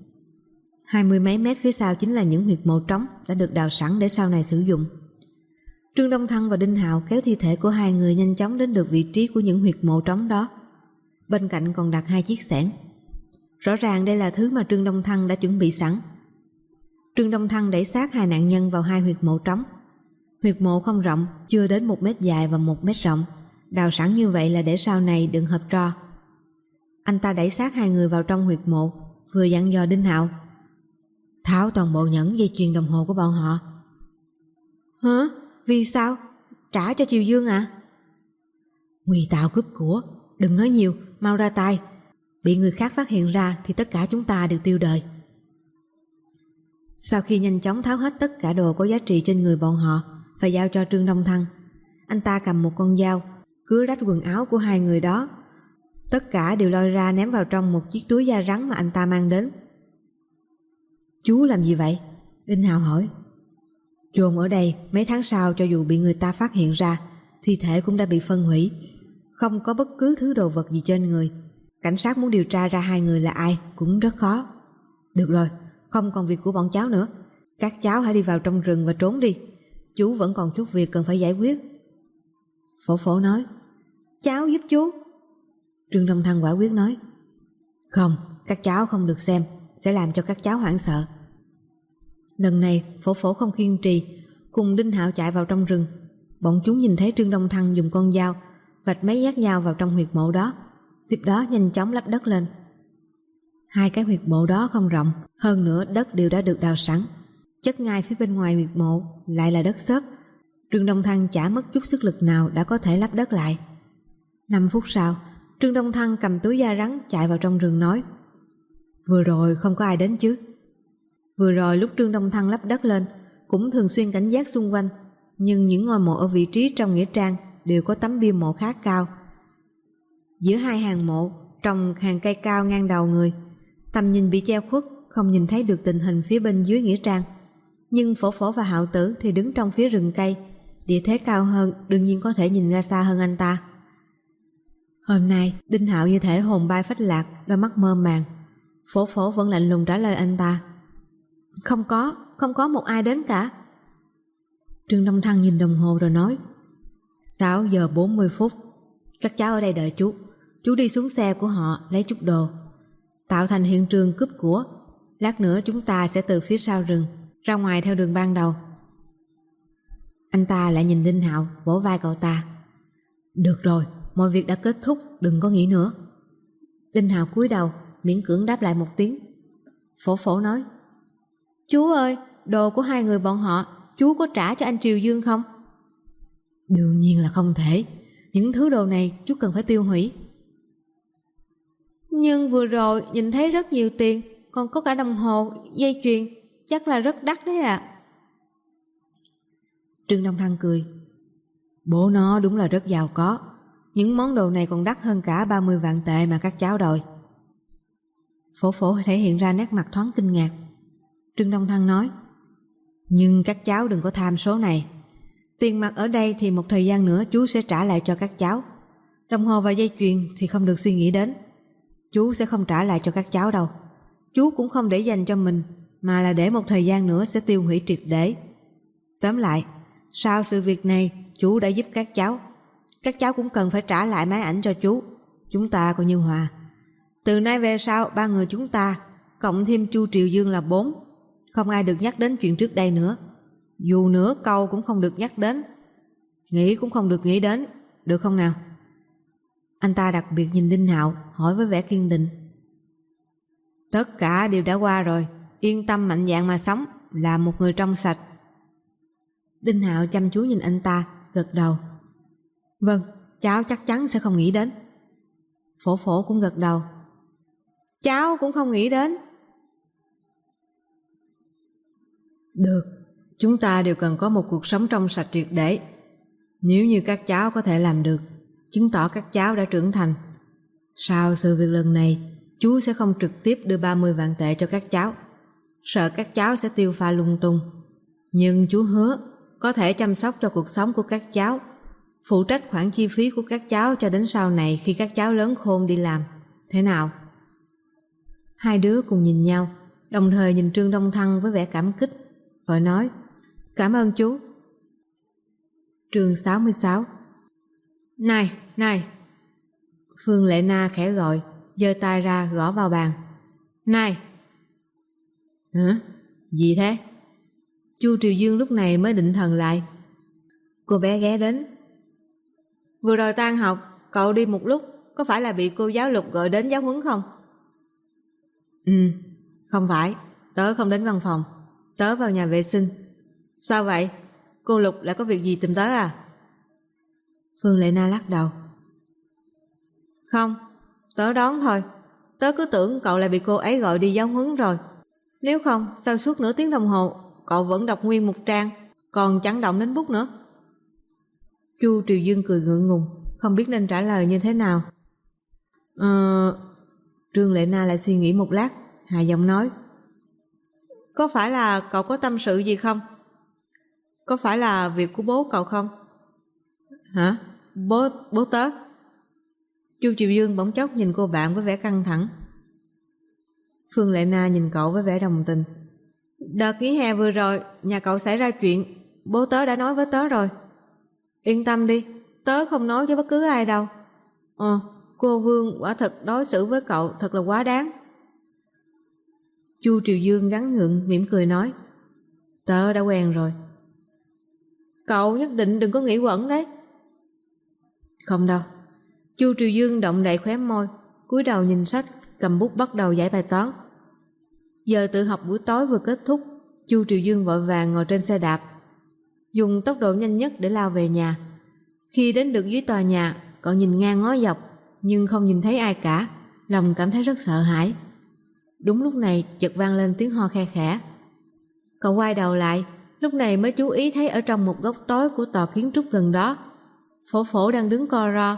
là những huyệt mộ trống đã được đào sẵn để sau này sử dụng. Trương Đông Thăng và Đinh Hạo kéo thi thể của hai người nhanh chóng đến được vị trí của những huyệt mộ trống đó. Bên cạnh còn đặt 2 chiếc xẻng. Rõ ràng đây là thứ mà Trương Đông Thăng đã chuẩn bị sẵn. Trương Đông Thăng đẩy xác 2 nạn nhân vào 2 huyệt mộ trống. Huyệt mộ không rộng, chưa đến 1 mét dài và 1 mét rộng, đào sẵn như vậy là để sau này đựng hộp tro. Anh ta đẩy xác 2 người vào trong huyệt mộ, vừa dặn dò Đinh Hạo: "Tháo toàn bộ nhẫn dây chuyền đồng hồ của bọn họ." "Hả? Vì sao? Trả cho Triều Dương à?" "Nguy tạo cướp của, đừng nói nhiều, mau ra tay. Bị người khác phát hiện ra thì tất cả chúng ta đều tiêu đời." Sau khi nhanh chóng tháo hết tất cả đồ có giá trị trên người bọn họ và giao cho Trương Đông Thăng, anh ta cầm một con dao cứa rách quần áo của 2 người đó. Tất cả đều lôi ra ném vào trong một chiếc túi da rắn mà anh ta mang đến. "Chú làm gì vậy?" Đinh Hạo hỏi. "Chôn ở đây, mấy tháng sau cho dù bị người ta phát hiện ra, thi thể cũng đã bị phân hủy, không có bất cứ thứ đồ vật gì trên người. Cảnh sát muốn điều tra ra 2 người là ai cũng rất khó." "Được rồi, không còn việc của bọn cháu nữa. Các cháu hãy đi vào trong rừng và trốn đi. Chú vẫn còn chút việc cần phải giải quyết." Phổ Phổ nói. "Cháu giúp chú." Trương Đông Thăng quả quyết nói. "Không, các cháu không được xem, sẽ làm cho các cháu hoảng sợ." Lần này Phổ Phổ không kiên trì, cùng Đinh Hạo chạy vào trong rừng. Bọn chúng nhìn thấy Trương Đông Thăng dùng con dao vạch mấy nhát dao vào trong huyệt mộ đó, tiếp đó nhanh chóng lấp đất lên. 2 cái huyệt mộ đó không rộng, hơn nữa đất đều đã được đào sẵn. Chất ngay phía bên ngoài huyệt mộ lại là đất xốp. Trương Đông Thăng chả mất chút sức lực nào đã có thể lấp đất lại. 5 phút sau, Trương Đông Thăng cầm túi da rắn chạy vào trong rừng nói: "Vừa rồi không có ai đến chứ?" Vừa rồi lúc Trương Đông Thăng lấp đất lên cũng thường xuyên cảnh giác xung quanh, nhưng những ngôi mộ ở vị trí trong nghĩa trang đều có tấm bia mộ khá cao. Giữa hai hàng mộ trồng hàng cây cao ngang đầu người, tầm nhìn bị che khuất, không nhìn thấy được tình hình phía bên dưới nghĩa trang. Nhưng Phổ Phổ và Hạo Tử thì đứng trong phía rừng cây, địa thế cao hơn, đương nhiên có thể nhìn ra xa hơn anh ta. Hôm nay Đinh Hạo như thể hồn bay phách lạc, đôi mắt mơ màng. Phổ Phổ vẫn lạnh lùng trả lời anh ta: Không có một ai đến cả. Trương Đông Thăng nhìn đồng hồ rồi nói: 6 giờ 40 phút, các cháu ở đây đợi chú đi xuống xe của họ lấy chút đồ, tạo thành hiện trường cướp của. Lát nữa chúng ta sẽ từ phía sau rừng ra ngoài theo đường ban đầu. Anh ta lại nhìn Đinh Hạo, vỗ vai cậu ta: Được rồi, mọi việc đã kết thúc, đừng có nghĩ nữa. Đinh Hạo cúi đầu, miễn cưỡng đáp lại một tiếng. Phổ Phổ nói: Chú ơi, đồ của hai người bọn họ, chú có trả cho anh Triều Dương không? Đương nhiên là không thể. Những thứ đồ này chú cần phải tiêu hủy. Nhưng vừa rồi nhìn thấy rất nhiều tiền, còn có cả đồng hồ, dây chuyền, chắc là rất đắt đấy ạ. Trương Đông Thăng cười: Bố nó đúng là rất giàu có. Những món đồ này còn đắt hơn cả 30 vạn tệ mà các cháu đòi. Phổ Phổ thể hiện ra nét mặt thoáng kinh ngạc. Trương Đông Thăng nói: Nhưng các cháu đừng có tham số này. Tiền mặt ở đây thì một thời gian nữa chú sẽ trả lại cho các cháu. Đồng hồ và dây chuyền thì không được suy nghĩ đến. Chú sẽ không trả lại cho các cháu đâu. Chú cũng không để dành cho mình, mà là để một thời gian nữa sẽ tiêu hủy triệt để. Tóm lại, sau sự việc này chú đã giúp các cháu. Các cháu cũng cần phải trả lại máy ảnh cho chú. Chúng ta coi như hòa. Từ nay về sau 3 người chúng ta, cộng thêm Chu Triều Dương là 4. Không ai được nhắc đến chuyện trước đây nữa. Dù nửa câu cũng không được nhắc đến. Nghĩ cũng không được nghĩ đến. Được không nào? Anh ta đặc biệt nhìn Đinh Hạo, hỏi với vẻ kiên định: Tất cả đều đã qua rồi, yên tâm mạnh dạn mà sống, là một người trong sạch. Đinh Hạo chăm chú nhìn anh ta, gật đầu: Vâng, cháu chắc chắn sẽ không nghĩ đến. Phổ Phổ cũng gật đầu: Cháu cũng không nghĩ đến. Được, chúng ta đều cần có một cuộc sống trong sạch triệt để. Nếu như các cháu có thể làm được, chứng tỏ các cháu đã trưởng thành. Sau sự việc lần này, chú sẽ không trực tiếp đưa 30 vạn tệ cho các cháu, sợ các cháu sẽ tiêu pha lung tung. Nhưng chú hứa có thể chăm sóc cho cuộc sống của các cháu, phụ trách khoản chi phí của các cháu cho đến sau này khi các cháu lớn khôn đi làm. Thế nào? Hai đứa cùng nhìn nhau, đồng thời nhìn Trương Đông Thăng với vẻ cảm kích, rồi nói: Cảm ơn chú. Chương 66. Này. Phương Lệ Na khẽ gọi, giơ tay ra gõ vào bàn. Này. Hả? Gì thế? Chu Triều Dương lúc này mới định thần lại. Cô bé ghé đến. Vừa rồi tan học, cậu đi một lúc, có phải là bị cô giáo Lục gọi đến giáo huấn không? Không phải, tớ không đến văn phòng, tớ vào nhà vệ sinh. Sao vậy? Cô Lục lại có việc gì tìm tớ à? Phương Lệ Na lắc đầu. Không, tớ đoán thôi. Tớ cứ tưởng cậu lại bị cô ấy gọi đi giáo huấn rồi. Nếu không, sao suốt nửa tiếng đồng hồ cậu vẫn đọc nguyên một trang, còn chẳng động đến bút nữa? Chu Triều Dương cười ngượng ngùng, không biết nên trả lời như thế nào. Trương Lệ Na lại suy nghĩ một lát, hạ giọng nói: Có phải là cậu có tâm sự gì không? Có phải là việc của bố cậu không? Hả? Bố tớ? Chu Triều Dương bỗng chốc nhìn cô bạn với vẻ căng thẳng. Phương Lệ Na nhìn cậu với vẻ đồng tình. Đợt nghỉ hè vừa rồi, nhà cậu xảy ra chuyện, bố tớ đã nói với tớ rồi. Yên tâm đi, tớ không nói với bất cứ ai đâu. Cô Vương quả thật đối xử với cậu thật là quá đáng. Chu Triều Dương gắn gượng mỉm cười nói: Tớ đã quen rồi. Cậu nhất định đừng có nghĩ quẩn đấy. Không đâu. Chu Triều Dương động đậy khóe môi, cúi đầu nhìn sách, cầm bút bắt đầu giải bài toán. Giờ tự học buổi tối vừa kết thúc, Chu Triều Dương vội vàng ngồi trên xe đạp, dùng tốc độ nhanh nhất để lao về nhà. Khi đến được dưới tòa nhà, cậu nhìn ngang ngó dọc nhưng không nhìn thấy ai cả, lòng cảm thấy rất sợ hãi. Đúng lúc này chợt vang lên tiếng ho khe khẽ. Cậu quay đầu lại, lúc này mới chú ý thấy ở trong một góc tối của tòa kiến trúc gần đó, Phổ Phổ đang đứng co ro,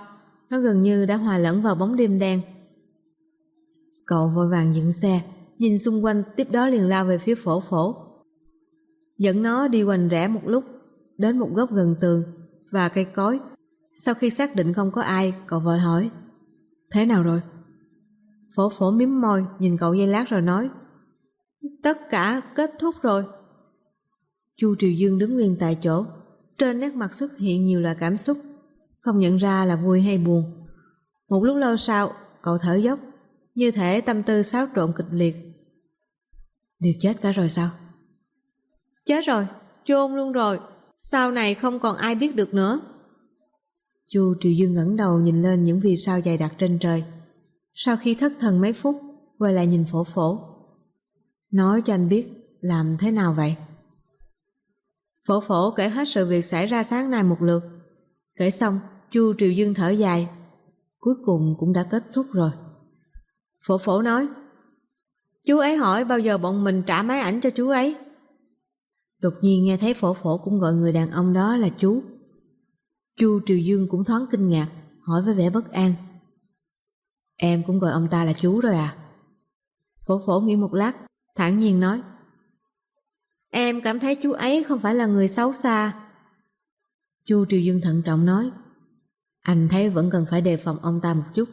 nó gần như đã hòa lẫn vào bóng đêm đen. Cậu vội vàng dựng xe, nhìn xung quanh, tiếp đó liền lao về phía phổ phổ. Dẫn nó đi quanh rẽ một lúc, đến một góc gần tường và cây cối. Sau khi xác định không có ai, cậu vội hỏi: thế nào rồi? Phổ phổ mím môi, nhìn cậu giây lát rồi nói: tất cả kết thúc rồi. Chu Triều Dương đứng nguyên tại chỗ, trên nét mặt xuất hiện nhiều loại cảm xúc, không nhận ra là vui hay buồn. Một lúc lâu sau, cậu thở dốc, như thể tâm tư xáo trộn kịch liệt. Đều chết cả rồi sao? Chết rồi, chôn luôn rồi, sau này không còn ai biết được nữa. Chu Triều Dương ngẩng đầu nhìn lên những vì sao dày đặc trên trời. Sau khi thất thần mấy phút, quay lại nhìn phổ phổ. Nói cho anh biết, làm thế nào vậy? Phổ phổ kể hết sự việc xảy ra sáng nay một lượt. Kể xong, Chu Triều Dương thở dài. Cuối cùng cũng đã kết thúc rồi. Phổ phổ nói: chú ấy hỏi bao giờ bọn mình trả máy ảnh cho chú ấy. Đột nhiên nghe thấy phổ phổ cũng gọi người đàn ông đó là chú. Chu Triều Dương cũng thoáng kinh ngạc, hỏi với vẻ bất an: em cũng gọi ông ta là chú rồi à? Phổ phổ nghĩ một lát, thản nhiên nói: em cảm thấy chú ấy không phải là người xấu xa. Chu Triều Dương thận trọng nói: anh thấy vẫn cần phải đề phòng ông ta một chút.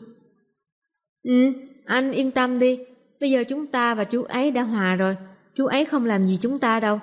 Anh yên tâm đi, bây giờ chúng ta và chú ấy đã hòa rồi, chú ấy không làm gì chúng ta đâu.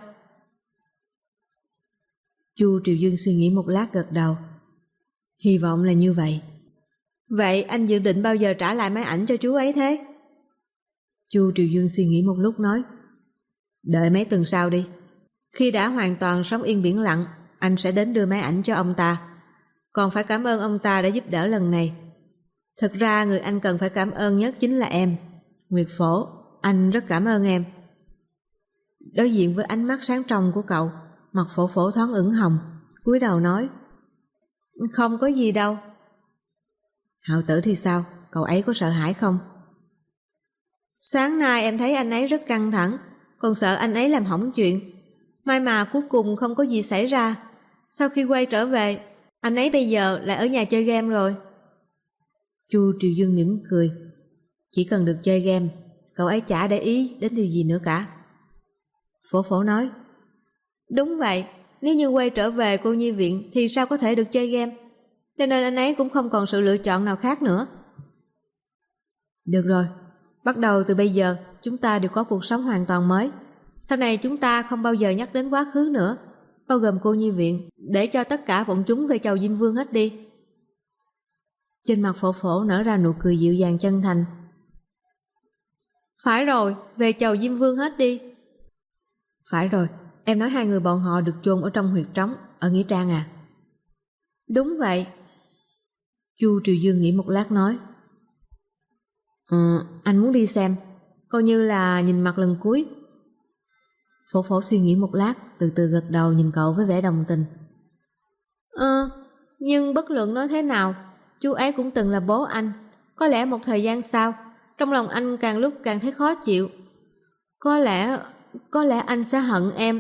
Chu Triều Dương suy nghĩ một lát gật đầu. Hy vọng là như vậy. Vậy anh dự định bao giờ trả lại máy ảnh cho chú ấy thế? Chu Triều Dương suy nghĩ một lúc nói: đợi mấy tuần sau đi. Khi đã hoàn toàn sóng yên biển lặng, anh sẽ đến đưa máy ảnh cho ông ta. Còn phải cảm ơn ông ta đã giúp đỡ lần này. Thực ra người anh cần phải cảm ơn nhất chính là em, Nguyệt Phổ. Anh rất cảm ơn em. Đối diện với ánh mắt sáng trong của cậu, mặt phổ phổ thoáng ửng hồng, cúi đầu nói: không có gì đâu. Hạo Tử thì sao? Cậu ấy có sợ hãi không? Sáng nay em thấy anh ấy rất căng thẳng, còn sợ anh ấy làm hỏng chuyện. May mà cuối cùng không có gì xảy ra. Sau khi quay trở về, anh ấy bây giờ lại ở nhà chơi game rồi. Chu Triều Dương mỉm cười. Chỉ cần được chơi game, cậu ấy chả để ý đến điều gì nữa cả. Phổ phổ nói: đúng vậy, nếu như quay trở về cô nhi viện thì sao có thể được chơi game. Cho nên anh ấy cũng không còn sự lựa chọn nào khác nữa. Được rồi, bắt đầu từ bây giờ chúng ta đều có cuộc sống hoàn toàn mới. Sau này chúng ta không bao giờ nhắc đến quá khứ nữa, bao gồm cô nhi viện, để cho tất cả bọn chúng về chầu Diêm Vương hết đi. Trên mặt phổ phổ nở ra nụ cười dịu dàng chân thành. Phải rồi, về chầu Diêm Vương hết đi. Phải rồi, em nói hai người bọn họ được chôn ở trong huyệt trống ở nghĩa trang à? Đúng vậy. Chu Triều Dương nghĩ một lát nói: anh muốn đi xem, coi như là nhìn mặt lần cuối. Phổ phổ suy nghĩ một lát, từ từ gật đầu nhìn cậu với vẻ đồng tình. Nhưng bất luận nói thế nào, chú ấy cũng từng là bố anh. Có lẽ một thời gian sau, trong lòng anh càng lúc càng thấy khó chịu. Có lẽ anh sẽ hận em.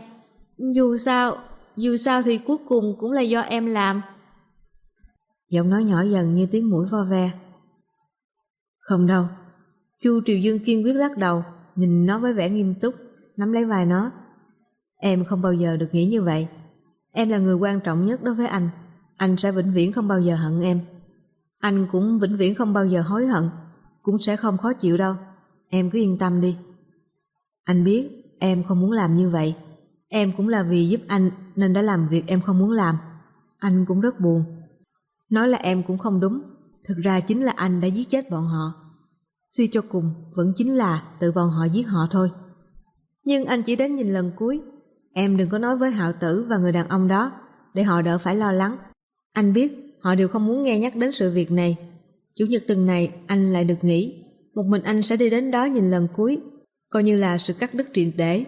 Dù sao thì cuối cùng cũng là do em làm. Giọng nói nhỏ dần như tiếng mũi vo ve. Không đâu. Chu Triều Dương kiên quyết lắc đầu, nhìn nó với vẻ nghiêm túc, nắm lấy vai nó. Em không bao giờ được nghĩ như vậy. Em là người quan trọng nhất đối với anh. Anh sẽ vĩnh viễn không bao giờ hận em. Anh cũng vĩnh viễn không bao giờ hối hận, cũng sẽ không khó chịu đâu. Em cứ yên tâm đi. Anh biết em không muốn làm như vậy. Em cũng là vì giúp anh nên đã làm việc em không muốn làm. Anh cũng rất buồn. Nói là em cũng không đúng. Thực ra chính là anh đã giết chết bọn họ. Suy cho cùng vẫn chính là tự bọn họ giết họ thôi. Nhưng anh chỉ đến nhìn lần cuối. Em đừng có nói với Hạo Tử và người đàn ông đó, để họ đỡ phải lo lắng. Anh biết họ đều không muốn nghe nhắc đến sự việc này. Chủ nhật tuần này anh lại được nghỉ. Một mình anh sẽ đi đến đó nhìn lần cuối, coi như là sự cắt đứt triệt để.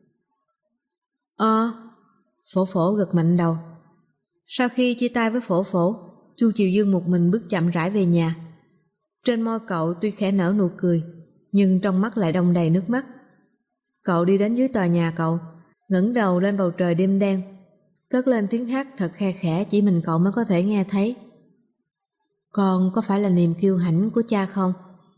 Phổ phổ gật mạnh đầu. Sau khi chia tay với phổ phổ, Chu Triều Dương một mình bước chậm rãi về nhà. Trên môi cậu tuy khẽ nở nụ cười, nhưng trong mắt lại đong đầy nước mắt. Cậu đi đến dưới tòa nhà cậu, ngẩng đầu lên bầu trời đêm đen, cất lên tiếng hát thật khe khẽ chỉ mình cậu mới có thể nghe thấy. Con có phải là niềm kiêu hãnh của cha không?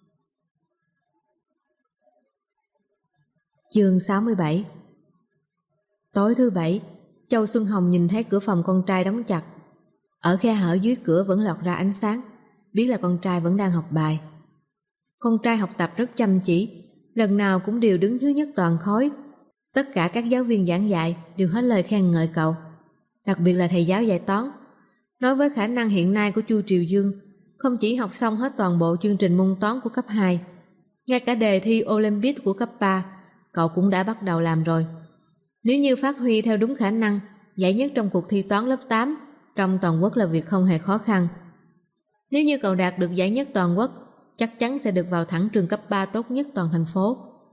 Chương 67. Tối thứ Bảy, Châu Xuân Hồng nhìn thấy cửa phòng con trai đóng chặt. Ở khe hở dưới cửa vẫn lọt ra ánh sáng, biết là con trai vẫn đang học bài. Con trai học tập rất chăm chỉ, lần nào cũng đều đứng thứ nhất toàn khối. Tất cả các giáo viên giảng dạy đều hết lời khen ngợi cậu, đặc biệt là thầy giáo dạy toán. Nói với khả năng hiện nay của Chu Triều Dương, không chỉ học xong hết toàn bộ chương trình môn toán của cấp 2, ngay cả đề thi Olympic của cấp 3, cậu cũng đã bắt đầu làm rồi. Nếu như phát huy theo đúng khả năng, giải nhất trong cuộc thi toán lớp 8 trong toàn quốc là việc không hề khó khăn. Nếu như cậu đạt được giải nhất toàn quốc, chắc chắn sẽ được vào thẳng trường cấp 3 tốt nhất toàn thành phố.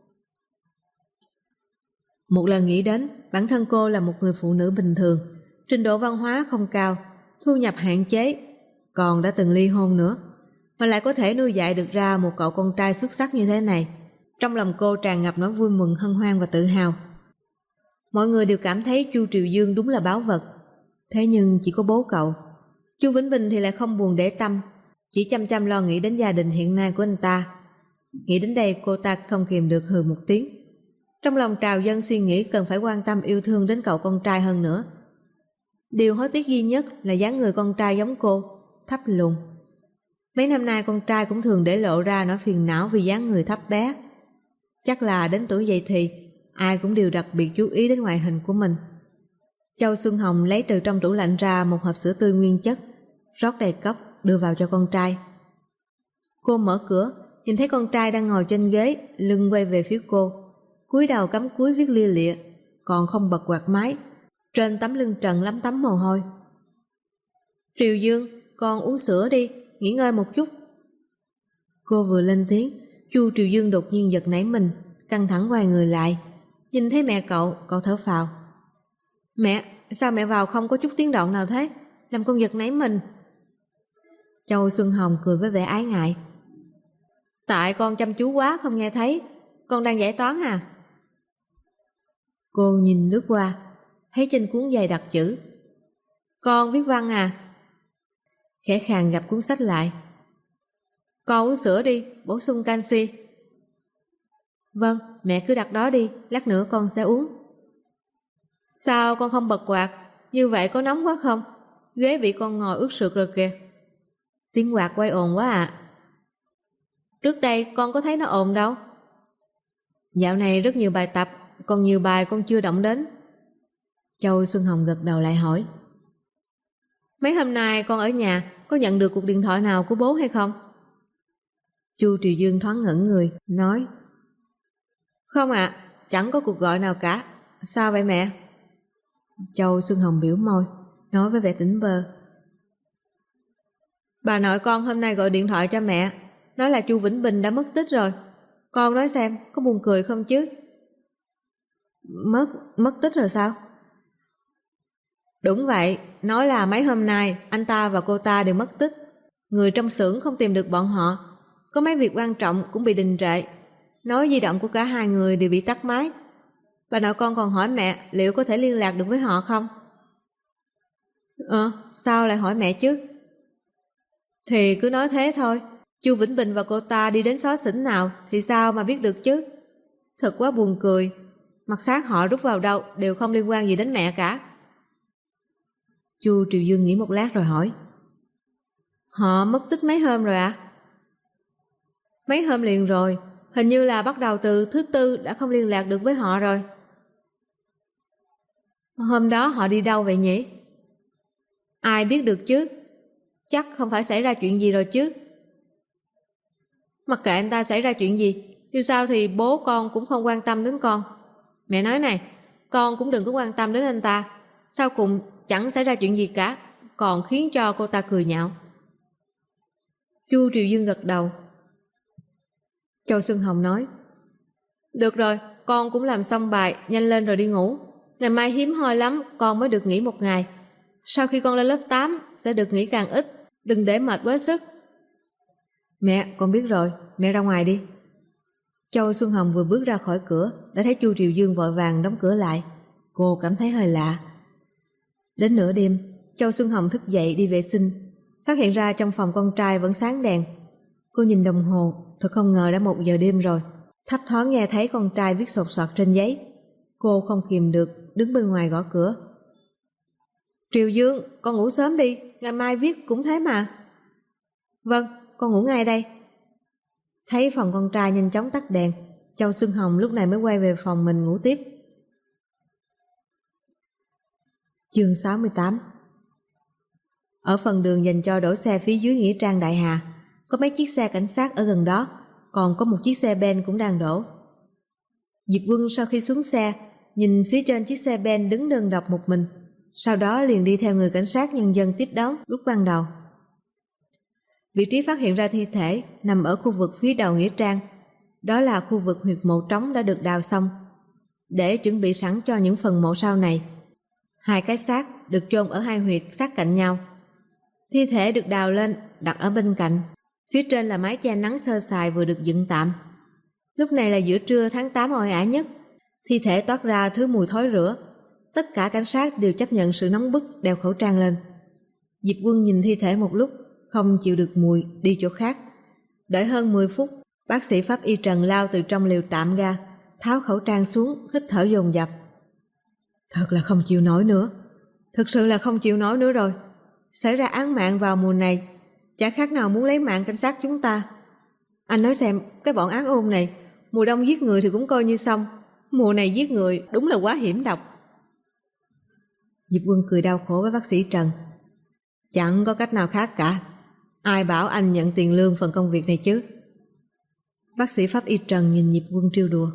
Một lần nghĩ đến bản thân cô là một người phụ nữ bình thường, trình độ văn hóa không cao, thu nhập hạn chế, còn đã từng ly hôn nữa, mà lại có thể nuôi dạy được ra một cậu con trai xuất sắc như thế này. Trong lòng cô tràn ngập nỗi vui mừng, hân hoan và tự hào. Mọi người đều cảm thấy Chu Triều Dương đúng là báu vật. Thế nhưng chỉ có bố cậu, Chu Vĩnh Bình thì lại không buồn để tâm, chỉ chăm chăm lo nghĩ đến gia đình hiện nay của anh ta. Nghĩ đến đây cô ta không kìm được hừ một tiếng. Trong lòng trào dâng suy nghĩ cần phải quan tâm yêu thương đến cậu con trai hơn nữa. Điều hối tiếc duy nhất là dáng người con trai giống cô, thấp lùn. Mấy năm nay con trai cũng thường để lộ ra nỗi phiền não vì dáng người thấp bé. Chắc là đến tuổi dậy thì ai cũng đều đặc biệt chú ý đến ngoại hình của mình. Châu Xuân Hồng lấy từ trong tủ lạnh ra một hộp sữa tươi nguyên chất, rót đầy cốc đưa vào cho con trai. Cô mở cửa, nhìn thấy con trai đang ngồi trên ghế, lưng quay về phía cô, cúi đầu cắm cúi viết lia lịa, còn không bật quạt máy, trên tấm lưng trần lấm tấm mồ hôi. Triều Dương, con uống sữa đi, nghỉ ngơi một chút. Cô vừa lên tiếng, Chu Triều Dương đột nhiên giật nảy mình, căng thẳng quay người lại, nhìn thấy mẹ cậu thở phào. Mẹ, sao mẹ vào không có chút tiếng động nào thế, làm con giật nảy mình. Châu Xuân Hồng cười với vẻ ái ngại. Tại con chăm chú quá không nghe thấy, con đang giải toán à? Cô nhìn lướt qua, thấy trên cuốn dày đặc chữ. Con viết văn à? Khẽ khàng gặp cuốn sách lại. Con uống sữa đi, bổ sung canxi. Vâng, mẹ cứ đặt đó đi, lát nữa con sẽ uống. Sao con không bật quạt? Như vậy có nóng quá không? Ghế bị con ngồi ướt sượt rồi kìa. Tiếng quạt quay ồn quá à. Trước đây con có thấy nó ồn đâu. Dạo này rất nhiều bài tập, còn nhiều bài con chưa động đến. Châu Xuân Hồng gật đầu lại hỏi. Mấy hôm nay con ở nhà có nhận được cuộc điện thoại nào của bố hay không? Chu Triều Dương thoáng ngẩn người, nói. Không ạ, chẳng có cuộc gọi nào cả. Sao vậy mẹ? Châu Xuân Hồng biểu môi, nói với vẻ tỉnh bơ. Bà nội con hôm nay gọi điện thoại cho mẹ, nói là Chu Vĩnh Bình đã mất tích rồi. Con nói xem, có buồn cười không chứ? Mất tích rồi sao? Đúng vậy, nói là mấy hôm nay anh ta và cô ta đều mất tích. Người trong xưởng không tìm được bọn họ, có mấy việc quan trọng cũng bị đình trệ. Nói di động của cả hai người đều bị tắt máy. Bà nội con còn hỏi mẹ liệu có thể liên lạc được với họ không? Sao lại hỏi mẹ chứ? Thì cứ nói thế thôi. Chu Vĩnh Bình và cô ta đi đến xó xỉnh nào thì sao mà biết được chứ? Thật quá buồn cười. Mặt xác họ rút vào đâu đều không liên quan gì đến mẹ cả. Chu Triều Dương nghĩ một lát rồi hỏi. Họ mất tích mấy hôm rồi ạ? Mấy hôm liền rồi. Hình như là bắt đầu từ thứ Tư đã không liên lạc được với họ rồi. Hôm đó họ đi đâu vậy nhỉ? Ai biết được chứ? Chắc không phải xảy ra chuyện gì rồi chứ? Mặc kệ anh ta xảy ra chuyện gì, dù sao thì bố con cũng không quan tâm đến con. Mẹ nói này, con cũng đừng có quan tâm đến anh ta. Sau cùng chẳng xảy ra chuyện gì cả, còn khiến cho cô ta cười nhạo. Chu Triều Dương gật đầu. Châu Xuân Hồng nói. Được rồi, con cũng làm xong bài, nhanh lên rồi đi ngủ. Ngày mai hiếm hoi lắm con mới được nghỉ một ngày. Sau khi con lên lớp 8 sẽ được nghỉ càng ít, đừng để mệt quá sức. Mẹ, con biết rồi, mẹ ra ngoài đi. Châu Xuân Hồng vừa bước ra khỏi cửa đã thấy Chu Triều Dương vội vàng đóng cửa lại. Cô cảm thấy hơi lạ. Đến nửa đêm, Châu Xuân Hồng thức dậy đi vệ sinh. phát hiện ra trong phòng con trai vẫn sáng đèn. Cô nhìn đồng hồ, thật không ngờ đã 1 giờ đêm rồi. Thấp thoáng nghe thấy con trai viết sột soạt trên giấy. Cô không kìm được, đứng bên ngoài gõ cửa. Triều Dương, con ngủ sớm đi, ngày mai viết cũng thế mà. Vâng, con ngủ ngay đây. Thấy phòng con trai nhanh chóng tắt đèn, Châu Xuân Hồng lúc này mới quay về phòng mình ngủ tiếp. Chương 68. Ở phần đường dành cho đổ xe phía dưới nghĩa trang Đại Hà, có mấy chiếc xe cảnh sát ở gần đó, còn có một chiếc xe Ben cũng đang đổ. Diệp Quân sau khi xuống xe, nhìn phía trên chiếc xe Ben đứng đơn độc một mình, sau đó liền đi theo người cảnh sát nhân dân tiếp đón lúc ban đầu. Vị trí phát hiện ra thi thể nằm ở khu vực phía đầu nghĩa trang, đó là khu vực huyệt mộ trống đã được đào xong, để chuẩn bị sẵn cho những phần mộ sau này. 2 cái xác được chôn ở 2 huyệt sát cạnh nhau. Thi thể được đào lên, đặt ở bên cạnh. Phía trên là mái che nắng sơ sài vừa được dựng tạm. Lúc này là giữa trưa tháng 8 oi ả nhất. Thi thể toát ra thứ mùi thối rữa. Tất cả cảnh sát đều chấp nhận sự nóng bức, đeo khẩu trang lên. Diệp Quân nhìn thi thể một lúc, không chịu được mùi, đi chỗ khác. Đợi hơn 10 phút, bác sĩ pháp y Trần lao từ trong liều tạm ra, tháo khẩu trang xuống, hít thở dồn dập. Thật là không chịu nổi nữa. Thực sự là không chịu nổi nữa rồi. Xảy ra án mạng vào mùa này, chả khác nào muốn lấy mạng cảnh sát chúng ta. Anh nói xem, cái bọn ác ôn này, mùa đông giết người thì cũng coi như xong, mùa này giết người đúng là quá hiểm độc. Diệp Quân cười đau khổ với bác sĩ Trần. Chẳng có cách nào khác cả. Ai bảo anh nhận tiền lương phần công việc này chứ? Bác sĩ pháp y Trần nhìn Diệp Quân trêu đùa.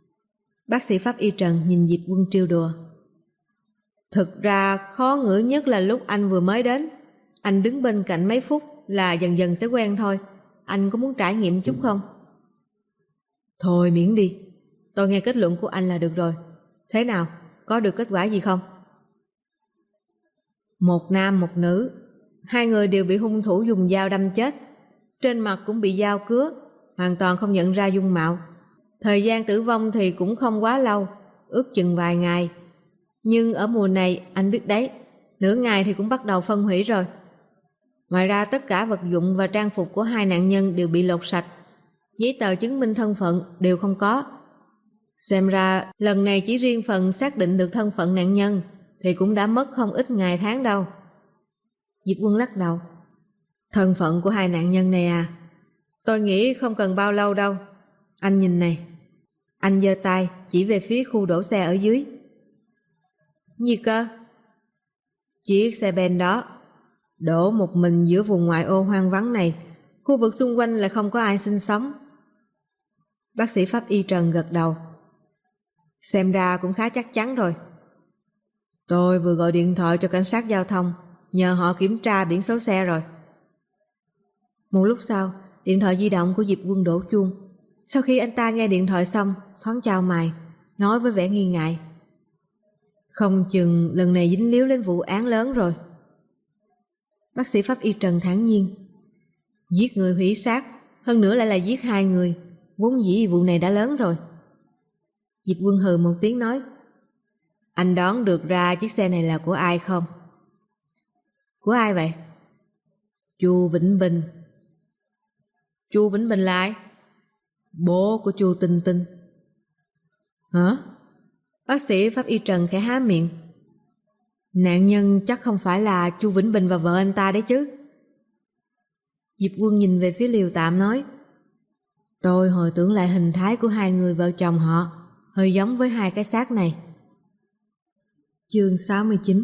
Thực ra khó ngửi nhất là lúc anh vừa mới đến. Anh đứng bên cạnh mấy phút là dần dần sẽ quen thôi. Anh có muốn trải nghiệm chút không? Thôi miễn đi. Tôi nghe kết luận của anh là được rồi. Thế nào? Có được kết quả gì không? 1 nam 1 nữ. 2 người đều bị hung thủ dùng dao đâm chết. Trên mặt cũng bị dao cứa, hoàn toàn không nhận ra dung mạo. Thời gian tử vong thì cũng không quá lâu, ước chừng vài ngày. Nhưng ở mùa này anh biết đấy, nửa ngày thì cũng bắt đầu phân hủy rồi. Ngoài ra tất cả vật dụng và trang phục của 2 nạn nhân đều bị lột sạch. Giấy tờ chứng minh thân phận đều không có. Xem ra lần này chỉ riêng phần xác định được thân phận nạn nhân thì cũng đã mất không ít ngày tháng đâu. Diệp Quân lắc đầu. Thân phận của 2 nạn nhân này à? Tôi nghĩ không cần bao lâu đâu. Anh nhìn này. Anh giơ tay chỉ về phía khu đổ xe ở dưới. Gì cơ? Chiếc xe Ben đó đổ một mình giữa vùng ngoại ô hoang vắng này. Khu vực xung quanh lại không có ai sinh sống. Bác sĩ pháp y Trần gật đầu. Xem ra cũng khá chắc chắn rồi. Tôi vừa gọi điện thoại cho cảnh sát giao thông, nhờ họ kiểm tra biển số xe rồi. Một lúc sau, điện thoại di động của Diệp Quân đổ chuông. Sau khi anh ta nghe điện thoại xong, thoáng chau mày, nói với vẻ nghi ngại. Không chừng lần này dính líu đến vụ án lớn rồi. Bác sĩ pháp y Trần thản nhiên. Giết người hủy xác, hơn nữa lại là giết 2 người, vốn dĩ vụ này đã lớn rồi. Diệp Quân hừ một tiếng nói. Anh đoán được ra chiếc xe này là của ai không? Của ai vậy? Chu Vĩnh Bình. Chu Vĩnh Bình là ai? Bố của Chu Tinh Tinh. Hả? Bác sĩ pháp y Trần khẽ há miệng. Nạn nhân chắc không phải là Chu Vĩnh Bình và vợ anh ta đấy chứ? Diệp Quân nhìn về phía liều tạm nói. Tôi hồi tưởng lại hình thái của 2 người vợ chồng họ, hơi giống với 2 cái xác này. Chương 69.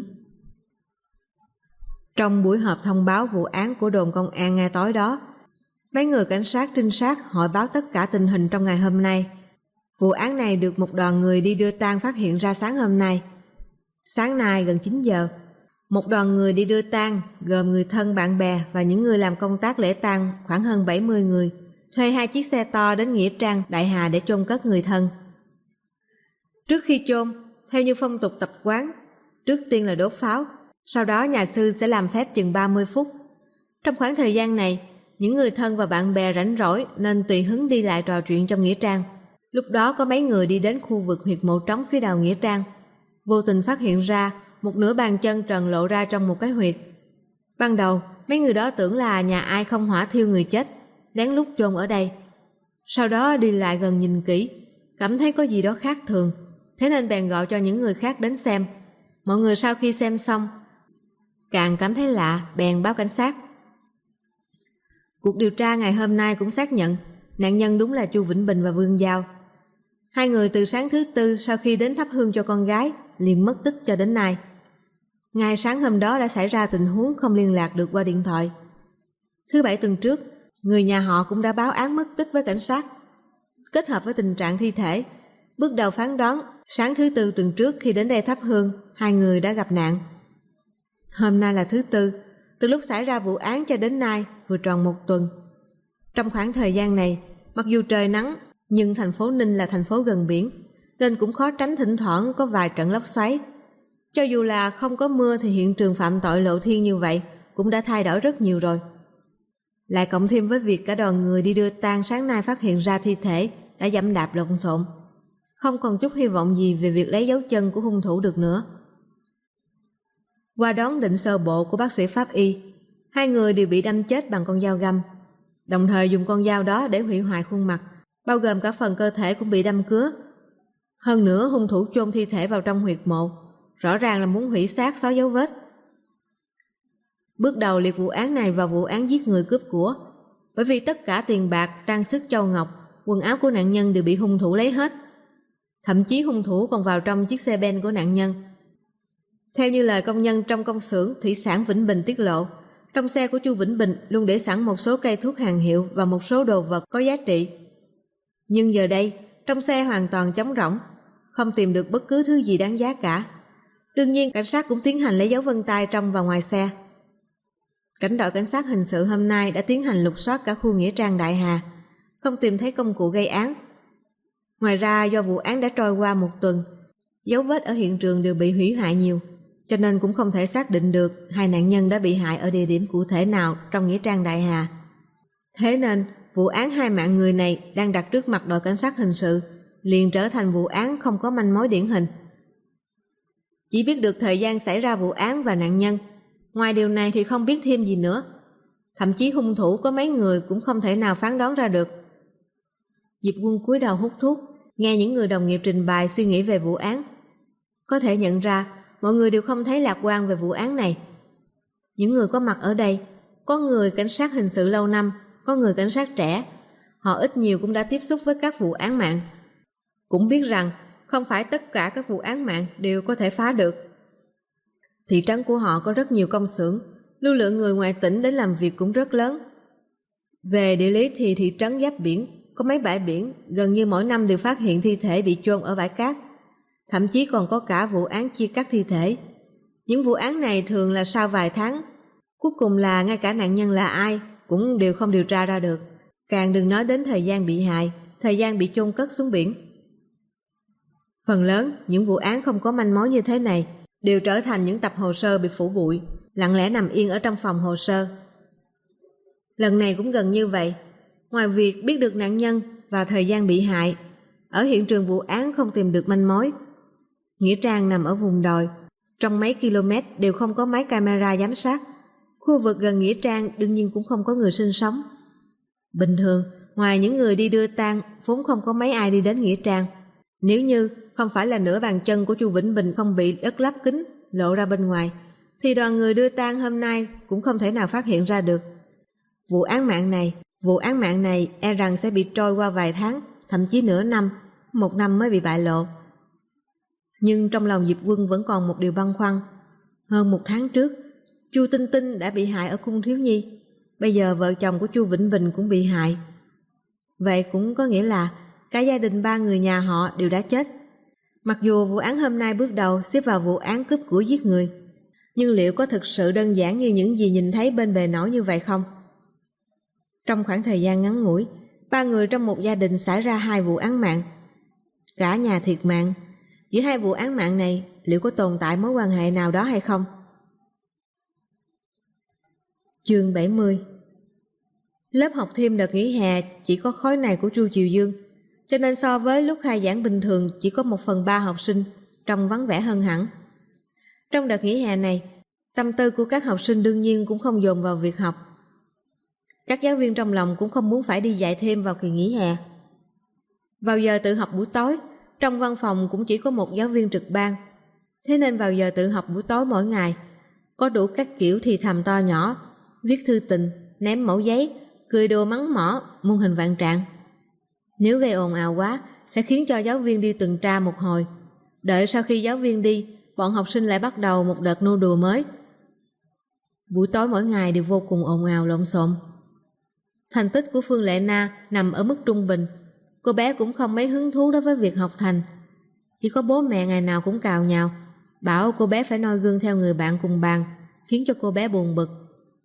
Trong buổi họp thông báo vụ án của đồn công an ngay tối đó, mấy người cảnh sát trinh sát hỏi báo tất cả tình hình trong ngày hôm nay. Vụ án này được một đoàn người đi đưa tang phát hiện ra sáng hôm nay. Sáng nay gần 9 giờ, một đoàn người đi đưa tang gồm người thân bạn bè và những người làm công tác lễ tang khoảng hơn 70 người, thuê 2 chiếc xe to đến nghĩa trang Đại Hà để chôn cất người thân. Trước khi chôn, theo như phong tục tập quán, trước tiên là đốt pháo, sau đó nhà sư sẽ làm phép chừng 30 phút. Trong khoảng thời gian này, những người thân và bạn bè rảnh rỗi nên tùy hứng đi lại trò chuyện trong nghĩa trang. Lúc đó có mấy người đi đến khu vực huyệt mộ trống phía đầu nghĩa trang, vô tình phát hiện ra một nửa bàn chân trần lộ ra trong một cái huyệt. Ban đầu, Mấy người đó tưởng là nhà ai không hỏa thiêu người chết, lén lút chôn ở đây. Sau đó đi lại gần nhìn kỹ, cảm thấy có gì đó khác thường, thế nên bèn gọi cho những người khác đến xem. Mọi người sau khi xem xong, càng cảm thấy lạ, bèn báo cảnh sát. Cuộc điều tra ngày hôm nay cũng xác nhận nạn nhân đúng là Chu Vĩnh Bình và Vương Giao. Hai người từ sáng thứ Tư sau khi đến thắp hương cho con gái liền mất tích cho đến nay. Ngay sáng hôm đó đã xảy ra tình huống không liên lạc được qua điện thoại. Thứ Bảy tuần trước, người nhà họ cũng đã báo án mất tích với cảnh sát. Kết hợp với tình trạng thi thể, bước đầu phán đoán sáng thứ Tư tuần trước khi đến đây thắp hương, hai người đã gặp nạn. Hôm nay là thứ Tư, từ lúc xảy ra vụ án cho đến nay vừa tròn một tuần. Trong khoảng thời gian này, mặc dù trời nắng, nhưng thành phố Ninh là thành phố gần biển, nên cũng khó tránh thỉnh thoảng có vài trận lốc xoáy. Cho dù là không có mưa thì hiện trường phạm tội lộ thiên như vậy cũng đã thay đổi rất nhiều rồi. Lại cộng thêm với việc cả đoàn người đi đưa tang sáng nay phát hiện ra thi thể đã giẫm đạp lộn xộn, không còn chút hy vọng gì về việc lấy dấu chân của hung thủ được nữa. Qua đoán định sơ bộ của bác sĩ pháp y, hai người đều bị đâm chết bằng con dao găm, đồng thời dùng con dao đó để hủy hoại khuôn mặt, bao gồm cả phần cơ thể cũng bị đâm cứa. Hơn nữa hung thủ chôn thi thể vào trong huyệt mộ, rõ ràng là muốn hủy xác xóa dấu vết. Bước đầu liệt vụ án này vào vụ án giết người cướp của, bởi vì tất cả tiền bạc, trang sức châu ngọc, quần áo của nạn nhân đều bị hung thủ lấy hết. Thậm chí hung thủ còn vào trong chiếc xe ben của nạn nhân. Theo như lời công nhân trong công xưởng thủy sản Vĩnh Bình tiết lộ, trong xe của Chu Vĩnh Bình luôn để sẵn một số cây thuốc hàng hiệu và một số đồ vật có giá trị. Nhưng giờ đây, trong xe hoàn toàn trống rỗng, không tìm được bất cứ thứ gì đáng giá cả. Đương nhiên, cảnh sát cũng tiến hành lấy dấu vân tay trong và ngoài xe. Cảnh đội cảnh sát hình sự hôm nay đã tiến hành lục soát cả khu nghĩa trang Đại Hà, không tìm thấy công cụ gây án. Ngoài ra, do vụ án đã trôi qua một tuần, dấu vết ở hiện trường đều bị hủy hoại nhiều, cho nên cũng không thể xác định được hai nạn nhân đã bị hại ở địa điểm cụ thể nào trong nghĩa trang Đại Hà. Thế nên, vụ án hai mạng người này đang đặt trước mặt đội cảnh sát hình sự liền trở thành vụ án không có manh mối điển hình. Chỉ biết được thời gian xảy ra vụ án và nạn nhân, ngoài điều này thì không biết thêm gì nữa. Thậm chí hung thủ có mấy người cũng không thể nào phán đoán ra được. Diệp Quân cúi đầu hút thuốc, nghe những người đồng nghiệp trình bày suy nghĩ về vụ án. Có thể nhận ra mọi người đều không thấy lạc quan về vụ án này. Những người có mặt ở đây, có người cảnh sát hình sự lâu năm, có người cảnh sát trẻ. Họ ít nhiều cũng đã tiếp xúc với các vụ án mạng, cũng biết rằng không phải tất cả các vụ án mạng đều có thể phá được. Thị trấn của họ có rất nhiều công xưởng, lưu lượng người ngoài tỉnh đến làm việc cũng rất lớn. Về địa lý thì thị trấn giáp biển, có mấy bãi biển, gần như mỗi năm đều phát hiện thi thể bị chôn ở bãi cát. Thậm chí còn có cả vụ án chia cắt thi thể. Những vụ án này thường là sau vài tháng. Cuối cùng là ngay cả nạn nhân là ai cũng đều không điều tra ra được. Càng đừng nói đến thời gian bị hại, thời gian bị chôn cất xuống biển. Phần lớn, những vụ án không có manh mối như thế này đều trở thành những tập hồ sơ bị phủ bụi, lặng lẽ nằm yên ở trong phòng hồ sơ. Lần này cũng gần như vậy. Ngoài việc biết được nạn nhân và thời gian bị hại, ở hiện trường vụ án không tìm được manh mối. Nghĩa trang nằm ở vùng đồi, trong mấy km đều không có máy camera giám sát. Khu vực gần nghĩa trang đương nhiên cũng không có người sinh sống. Bình thường, ngoài những người đi đưa tang, vốn không có mấy ai đi đến nghĩa trang. Nếu như không phải là nửa bàn chân của Chu Vĩnh Bình không bị đất lấp kín lộ ra bên ngoài, thì đoàn người đưa tang hôm nay cũng không thể nào phát hiện ra được. Vụ án mạng này e rằng sẽ bị trôi qua vài tháng, thậm chí nửa năm, một năm mới bị bại lộ. Nhưng trong lòng Diệp Quân vẫn còn một điều băn khoăn. Hơn một tháng trước, Chu Tinh Tinh đã bị hại ở cung Thiếu Nhi. Bây giờ vợ chồng của Chu Vĩnh Bình cũng bị hại. Vậy cũng có nghĩa là cả gia đình ba người nhà họ đều đã chết. Mặc dù vụ án hôm nay bước đầu xếp vào vụ án cướp của giết người, nhưng liệu có thực sự đơn giản như những gì nhìn thấy bên bề nổi như vậy không? Trong khoảng thời gian ngắn ngủi, ba người trong một gia đình xảy ra hai vụ án mạng. Cả nhà thiệt mạng. Giữa hai vụ án mạng này liệu có tồn tại mối quan hệ nào đó hay không? Chương 70. Lớp học thêm đợt nghỉ hè chỉ có khối này của Chu Triều Dương, cho nên so với lúc khai giảng bình thường chỉ có 1/3 học sinh, trông vắng vẻ hơn hẳn. Trong đợt nghỉ hè này, Tâm tư của các học sinh đương nhiên cũng không dồn vào việc học. Các giáo viên trong lòng cũng không muốn phải đi dạy thêm vào kỳ nghỉ hè. Vào giờ tự học buổi tối, trong văn phòng cũng chỉ có một giáo viên trực ban. Thế nên vào giờ tự học buổi tối mỗi ngày, có đủ các kiểu thì thầm to nhỏ, viết thư tình, ném mẩu giấy, cười đùa mắng mỏ, muôn hình vạn trạng. Nếu gây ồn ào quá, sẽ khiến cho giáo viên đi tuần tra một hồi. Đợi sau khi giáo viên đi, bọn học sinh lại bắt đầu một đợt nô đùa mới. Buổi tối mỗi ngày đều vô cùng ồn ào lộn xộn. Thành tích của Phương Lệ Na nằm ở mức trung bình. Cô bé cũng không mấy hứng thú đối với việc học hành. Chỉ có bố mẹ ngày nào cũng cào nhào, bảo cô bé phải noi gương theo người bạn cùng bàn, khiến cho cô bé buồn bực.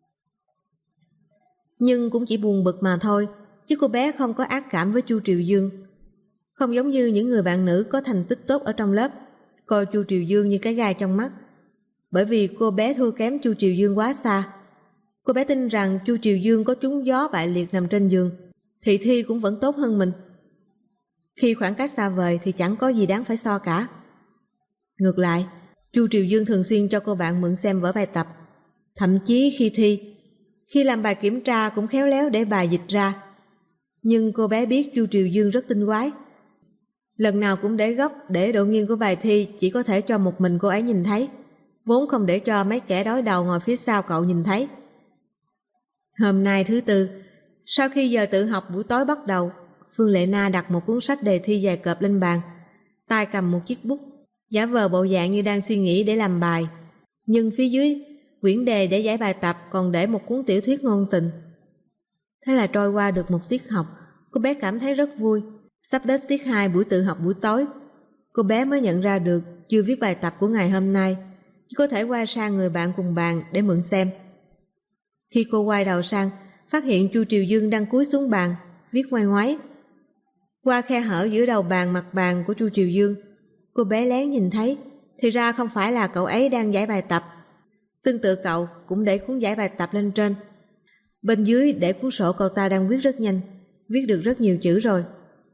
Nhưng cũng chỉ buồn bực mà thôi, chứ cô bé không có ác cảm với Chu Triều Dương. Không giống như những người bạn nữ có thành tích tốt ở trong lớp, coi Chu Triều Dương như cái gai trong mắt. Bởi vì cô bé thua kém Chu Triều Dương quá xa. Cô bé tin rằng Chu Triều Dương có trúng gió bại liệt nằm trên giường, thì thi cũng vẫn tốt hơn mình. Khi khoảng cách xa vời thì chẳng có gì đáng phải so cả. Ngược lại, Chu Triều Dương thường xuyên cho cô bạn mượn xem vở bài tập. Thậm chí khi thi, khi làm bài kiểm tra cũng khéo léo để bài dịch ra. Nhưng cô bé biết Chu Triều Dương rất tinh quái. Lần nào cũng để góc để độ nghiêng của bài thi chỉ có thể cho một mình cô ấy nhìn thấy, vốn không để cho mấy kẻ đối đầu ngồi phía sau cậu nhìn thấy. Hôm nay thứ Tư, sau khi giờ tự học buổi tối bắt đầu, Phương Lệ Na đặt một cuốn sách đề thi dài cộp lên bàn, tay cầm một chiếc bút, giả vờ bộ dạng như đang suy nghĩ để làm bài. Nhưng phía dưới, quyển đề để giải bài tập còn để một cuốn tiểu thuyết ngôn tình. Thế là trôi qua được một tiết học, cô bé cảm thấy rất vui. Sắp đến tiết 2 buổi tự học buổi tối, cô bé mới nhận ra được chưa viết bài tập của ngày hôm nay, chỉ có thể quay sang người bạn cùng bàn để mượn xem. Khi cô quay đầu sang, phát hiện Chu Triều Dương đang cúi xuống bàn, viết ngoáy ngoáy. Qua khe hở giữa đầu bàn mặt bàn của Chu Triều Dương, cô bé lén nhìn thấy, thì ra không phải là cậu ấy đang giải bài tập. Tương tự cậu cũng để cuốn giải bài tập lên trên. Bên dưới để cuốn sổ cậu ta đang viết rất nhanh, viết được rất nhiều chữ rồi.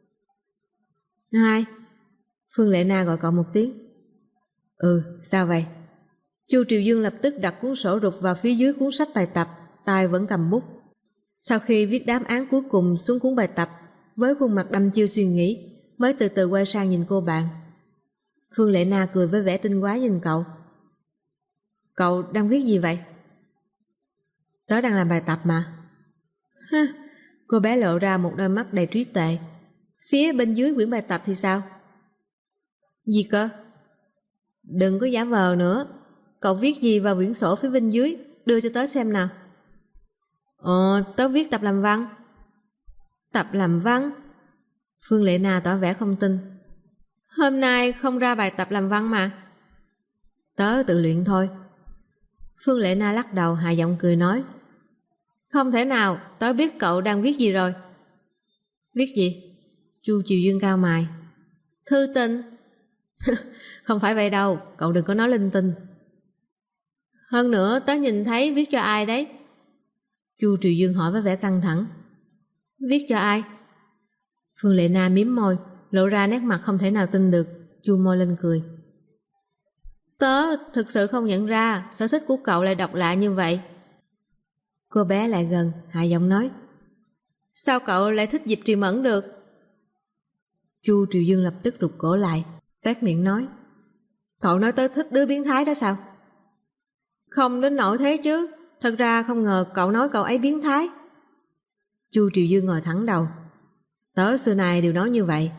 Hai. Phương Lệ Na gọi cậu một tiếng. Sao vậy? Chu Triều Dương lập tức đặt cuốn sổ rụt vào phía dưới cuốn sách bài tập, tay vẫn cầm bút. Sau khi viết đáp án cuối cùng xuống cuốn bài tập, với khuôn mặt đăm chiêu suy nghĩ, mới từ từ quay sang nhìn cô bạn. Phương Lệ Na cười với vẻ tinh quái nhìn cậu. Cậu đang viết gì vậy? Tớ đang làm bài tập mà. Ha, cô bé lộ ra một đôi mắt đầy trí tuệ. Phía bên dưới quyển bài tập thì sao? Gì cơ? Đừng có giả vờ nữa. Cậu viết gì vào quyển sổ phía bên dưới, đưa cho tớ xem nào. Tớ viết tập làm văn. Tập làm văn? Phương Lệ Na tỏ vẻ không tin. Hôm nay không ra bài tập làm văn mà. Tớ tự luyện thôi. Phương Lệ Na lắc đầu hạ giọng cười nói. Không thể nào, tớ biết cậu đang viết gì rồi. Viết gì? Chu Triều Dương cau mày. Thư tình. Không phải vậy đâu, cậu đừng có nói linh tinh. Hơn nữa tớ nhìn thấy viết cho ai đấy? Chu Triều Dương hỏi với vẻ căng thẳng. Viết cho ai? Phương Lệ Na mím môi, lộ ra nét mặt không thể nào tin được, chu môi lên cười. Tớ thực sự không nhận ra sở thích của cậu lại độc lạ như vậy. Cô bé lại gần, hạ giọng nói. Sao cậu lại thích Diệp Trì Mẫn được? Chu Triều Dương lập tức rụt cổ lại, toét miệng nói. Cậu nói tớ thích đứa biến thái đó sao? Không đến nỗi thế chứ, thật ra không ngờ cậu nói cậu ấy biến thái. Chu Triều Dương ngồi thẳng đầu. Tớ xưa nay đều nói như vậy.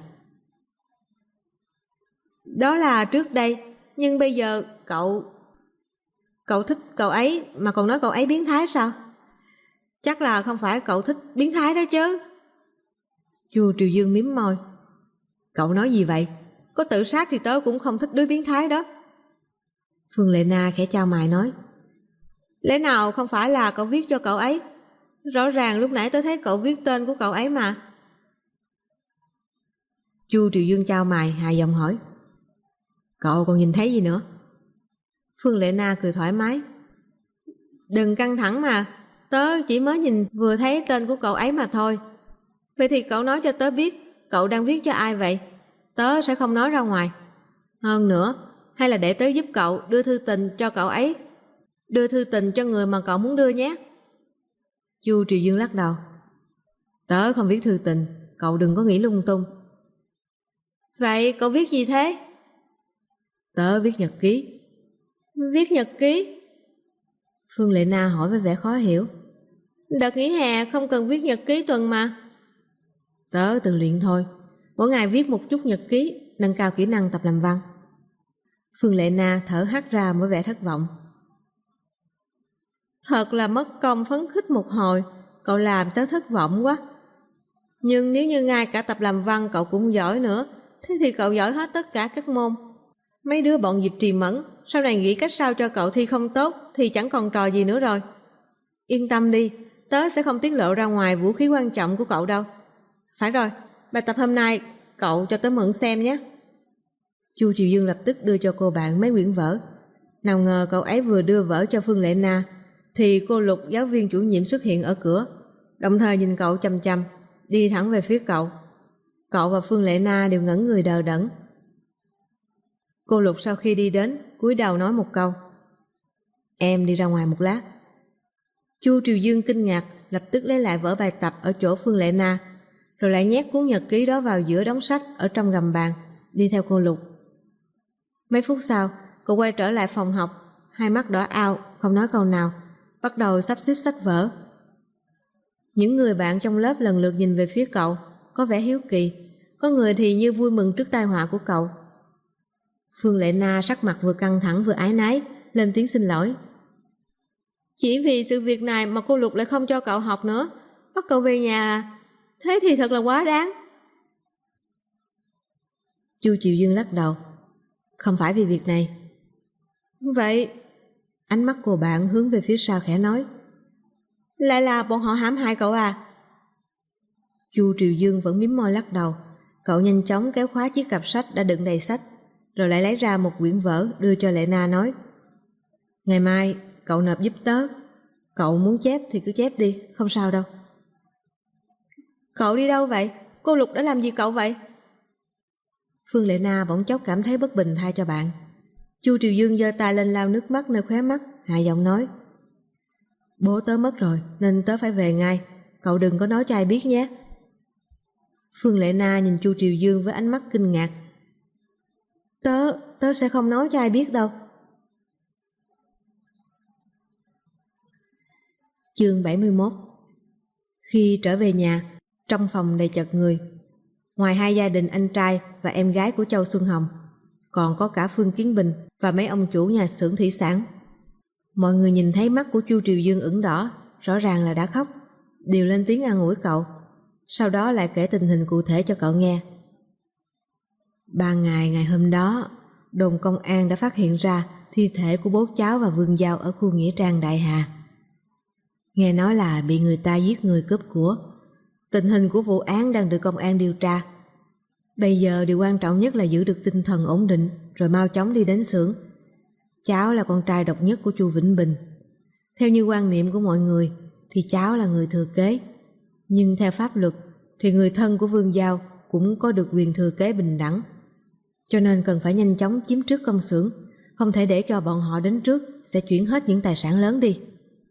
Đó là trước đây, nhưng bây giờ cậu thích cậu ấy mà còn nói cậu ấy biến thái sao? Chắc là không phải cậu thích biến thái đó chứ. Chu Triều Dương mím môi. Cậu nói gì vậy? Có tự sát thì tớ cũng không thích đứa biến thái đó. Phương Lệ Na khẽ chau mày nói. Lẽ nào không phải là cậu viết cho cậu ấy? Rõ ràng lúc nãy tớ thấy cậu viết tên của cậu ấy mà. Chu Triều Dương chau mày hạ giọng hỏi. Cậu còn nhìn thấy gì nữa? Phương Lệ Na cười thoải mái. Đừng căng thẳng mà, tớ chỉ mới nhìn vừa thấy tên của cậu ấy mà thôi. Vậy thì cậu nói cho tớ biết cậu đang viết cho ai vậy? Tớ sẽ không nói ra ngoài. Hơn nữa, hay là để tớ giúp cậu đưa thư tình cho cậu ấy. Đưa thư tình cho người mà cậu muốn đưa nhé. Chu Triều Dương lắc đầu. Tớ không viết thư tình, cậu đừng có nghĩ lung tung. Vậy cậu viết gì thế? Tớ viết nhật ký. Viết nhật ký? Phương Lệ Na hỏi với vẻ khó hiểu. Đợt nghỉ hè không cần viết nhật ký tuần mà. Tớ tự luyện thôi, mỗi ngày viết một chút nhật ký, nâng cao kỹ năng tập làm văn. Phương Lệ Na thở hắt ra với vẻ thất vọng. Thật là mất công phấn khích một hồi, cậu làm tớ thất vọng quá. Nhưng nếu như ngay cả tập làm văn cậu cũng giỏi nữa, thế thì cậu giỏi hết tất cả các môn. Mấy đứa bọn Diệp Trì Mẫn sau này nghĩ cách sao cho cậu thi không tốt thì chẳng còn trò gì nữa rồi. Yên tâm đi, tớ sẽ không tiết lộ ra ngoài vũ khí quan trọng của cậu đâu. Phải rồi, bài tập hôm nay cậu cho tớ mượn xem nhé. Chu Triều Dương lập tức đưa cho cô bạn mấy quyển vở. Nào ngờ cậu ấy vừa đưa vở cho Phương Lệ Na thì cô Lục, giáo viên chủ nhiệm xuất hiện ở cửa, đồng thời nhìn cậu chằm chằm, đi thẳng về phía cậu. Cậu và Phương Lệ Na đều ngẩn người đờ đẫn. Cô Lục sau khi đi đến, cúi đầu nói một câu. Em đi ra ngoài một lát. Chu Triều Dương kinh ngạc, lập tức lấy lại vở bài tập ở chỗ Phương Lệ Na, rồi lại nhét cuốn nhật ký đó vào giữa đống sách ở trong gầm bàn, đi theo cô Lục. Mấy phút sau, cô quay trở lại phòng học, hai mắt đỏ ao, không nói câu nào, bắt đầu sắp xếp sách vở. Những người bạn trong lớp lần lượt nhìn về phía cậu, có vẻ hiếu kỳ, có người thì như vui mừng trước tai họa của cậu. Phương Lệ Na sắc mặt vừa căng thẳng vừa áy náy, lên tiếng xin lỗi. Chỉ vì sự việc này mà cô Lục lại không cho cậu học nữa, bắt cậu về nhà à? Thế thì thật là quá đáng. Chu Triều Dương lắc đầu. Không phải vì việc này. Vậy? Ánh mắt cô bạn hướng về phía sau khẽ nói. Lại là bọn họ hãm hại cậu à? Chu Triều Dương vẫn mím môi lắc đầu. Cậu nhanh chóng kéo khóa chiếc cặp sách đã đựng đầy sách, rồi lại lấy ra một quyển vở đưa cho Lệ Na nói. Ngày mai cậu nộp giúp tớ. Cậu muốn chép thì cứ chép đi, không sao đâu. Cậu đi đâu vậy? Cô Lục đã làm gì cậu vậy? Phương Lệ Na bỗng chốc cảm thấy bất bình thay cho bạn. Chu Triều Dương giơ tay lên lau nước mắt nơi khóe mắt, hạ giọng nói. Bố tớ mất rồi nên tớ phải về ngay, cậu đừng có nói cho ai biết nhé. Phương Lệ Na nhìn Chu Triều Dương với ánh mắt kinh ngạc. Tớ sẽ không nói cho ai biết đâu. Chương 71. Khi trở về nhà, trong phòng đầy chật người. Ngoài hai gia đình anh trai và em gái của Châu Xuân Hồng, còn có cả Phương Kiến Bình và mấy ông chủ nhà xưởng thủy sản. Mọi người nhìn thấy mắt của Chu Triều Dương ửng đỏ, rõ ràng là đã khóc, đều lên tiếng an ủi cậu, sau đó lại kể tình hình cụ thể cho cậu nghe. 3 ngày hôm đó, đồn công an đã phát hiện ra thi thể của bố cháu và Vương Giao ở khu nghĩa trang Đại Hà. Nghe nói là bị người ta giết người cướp của. Tình hình của vụ án đang được công an điều tra. Bây giờ điều quan trọng nhất là giữ được tinh thần ổn định, rồi mau chóng đi đến xưởng. Cháu là con trai độc nhất của Chu Vĩnh Bình. Theo như quan niệm của mọi người thì cháu là người thừa kế, nhưng theo pháp luật thì người thân của Vương Giao cũng có được quyền thừa kế bình đẳng. Cho nên cần phải nhanh chóng chiếm trước công xưởng, không thể để cho bọn họ đến trước sẽ chuyển hết những tài sản lớn đi.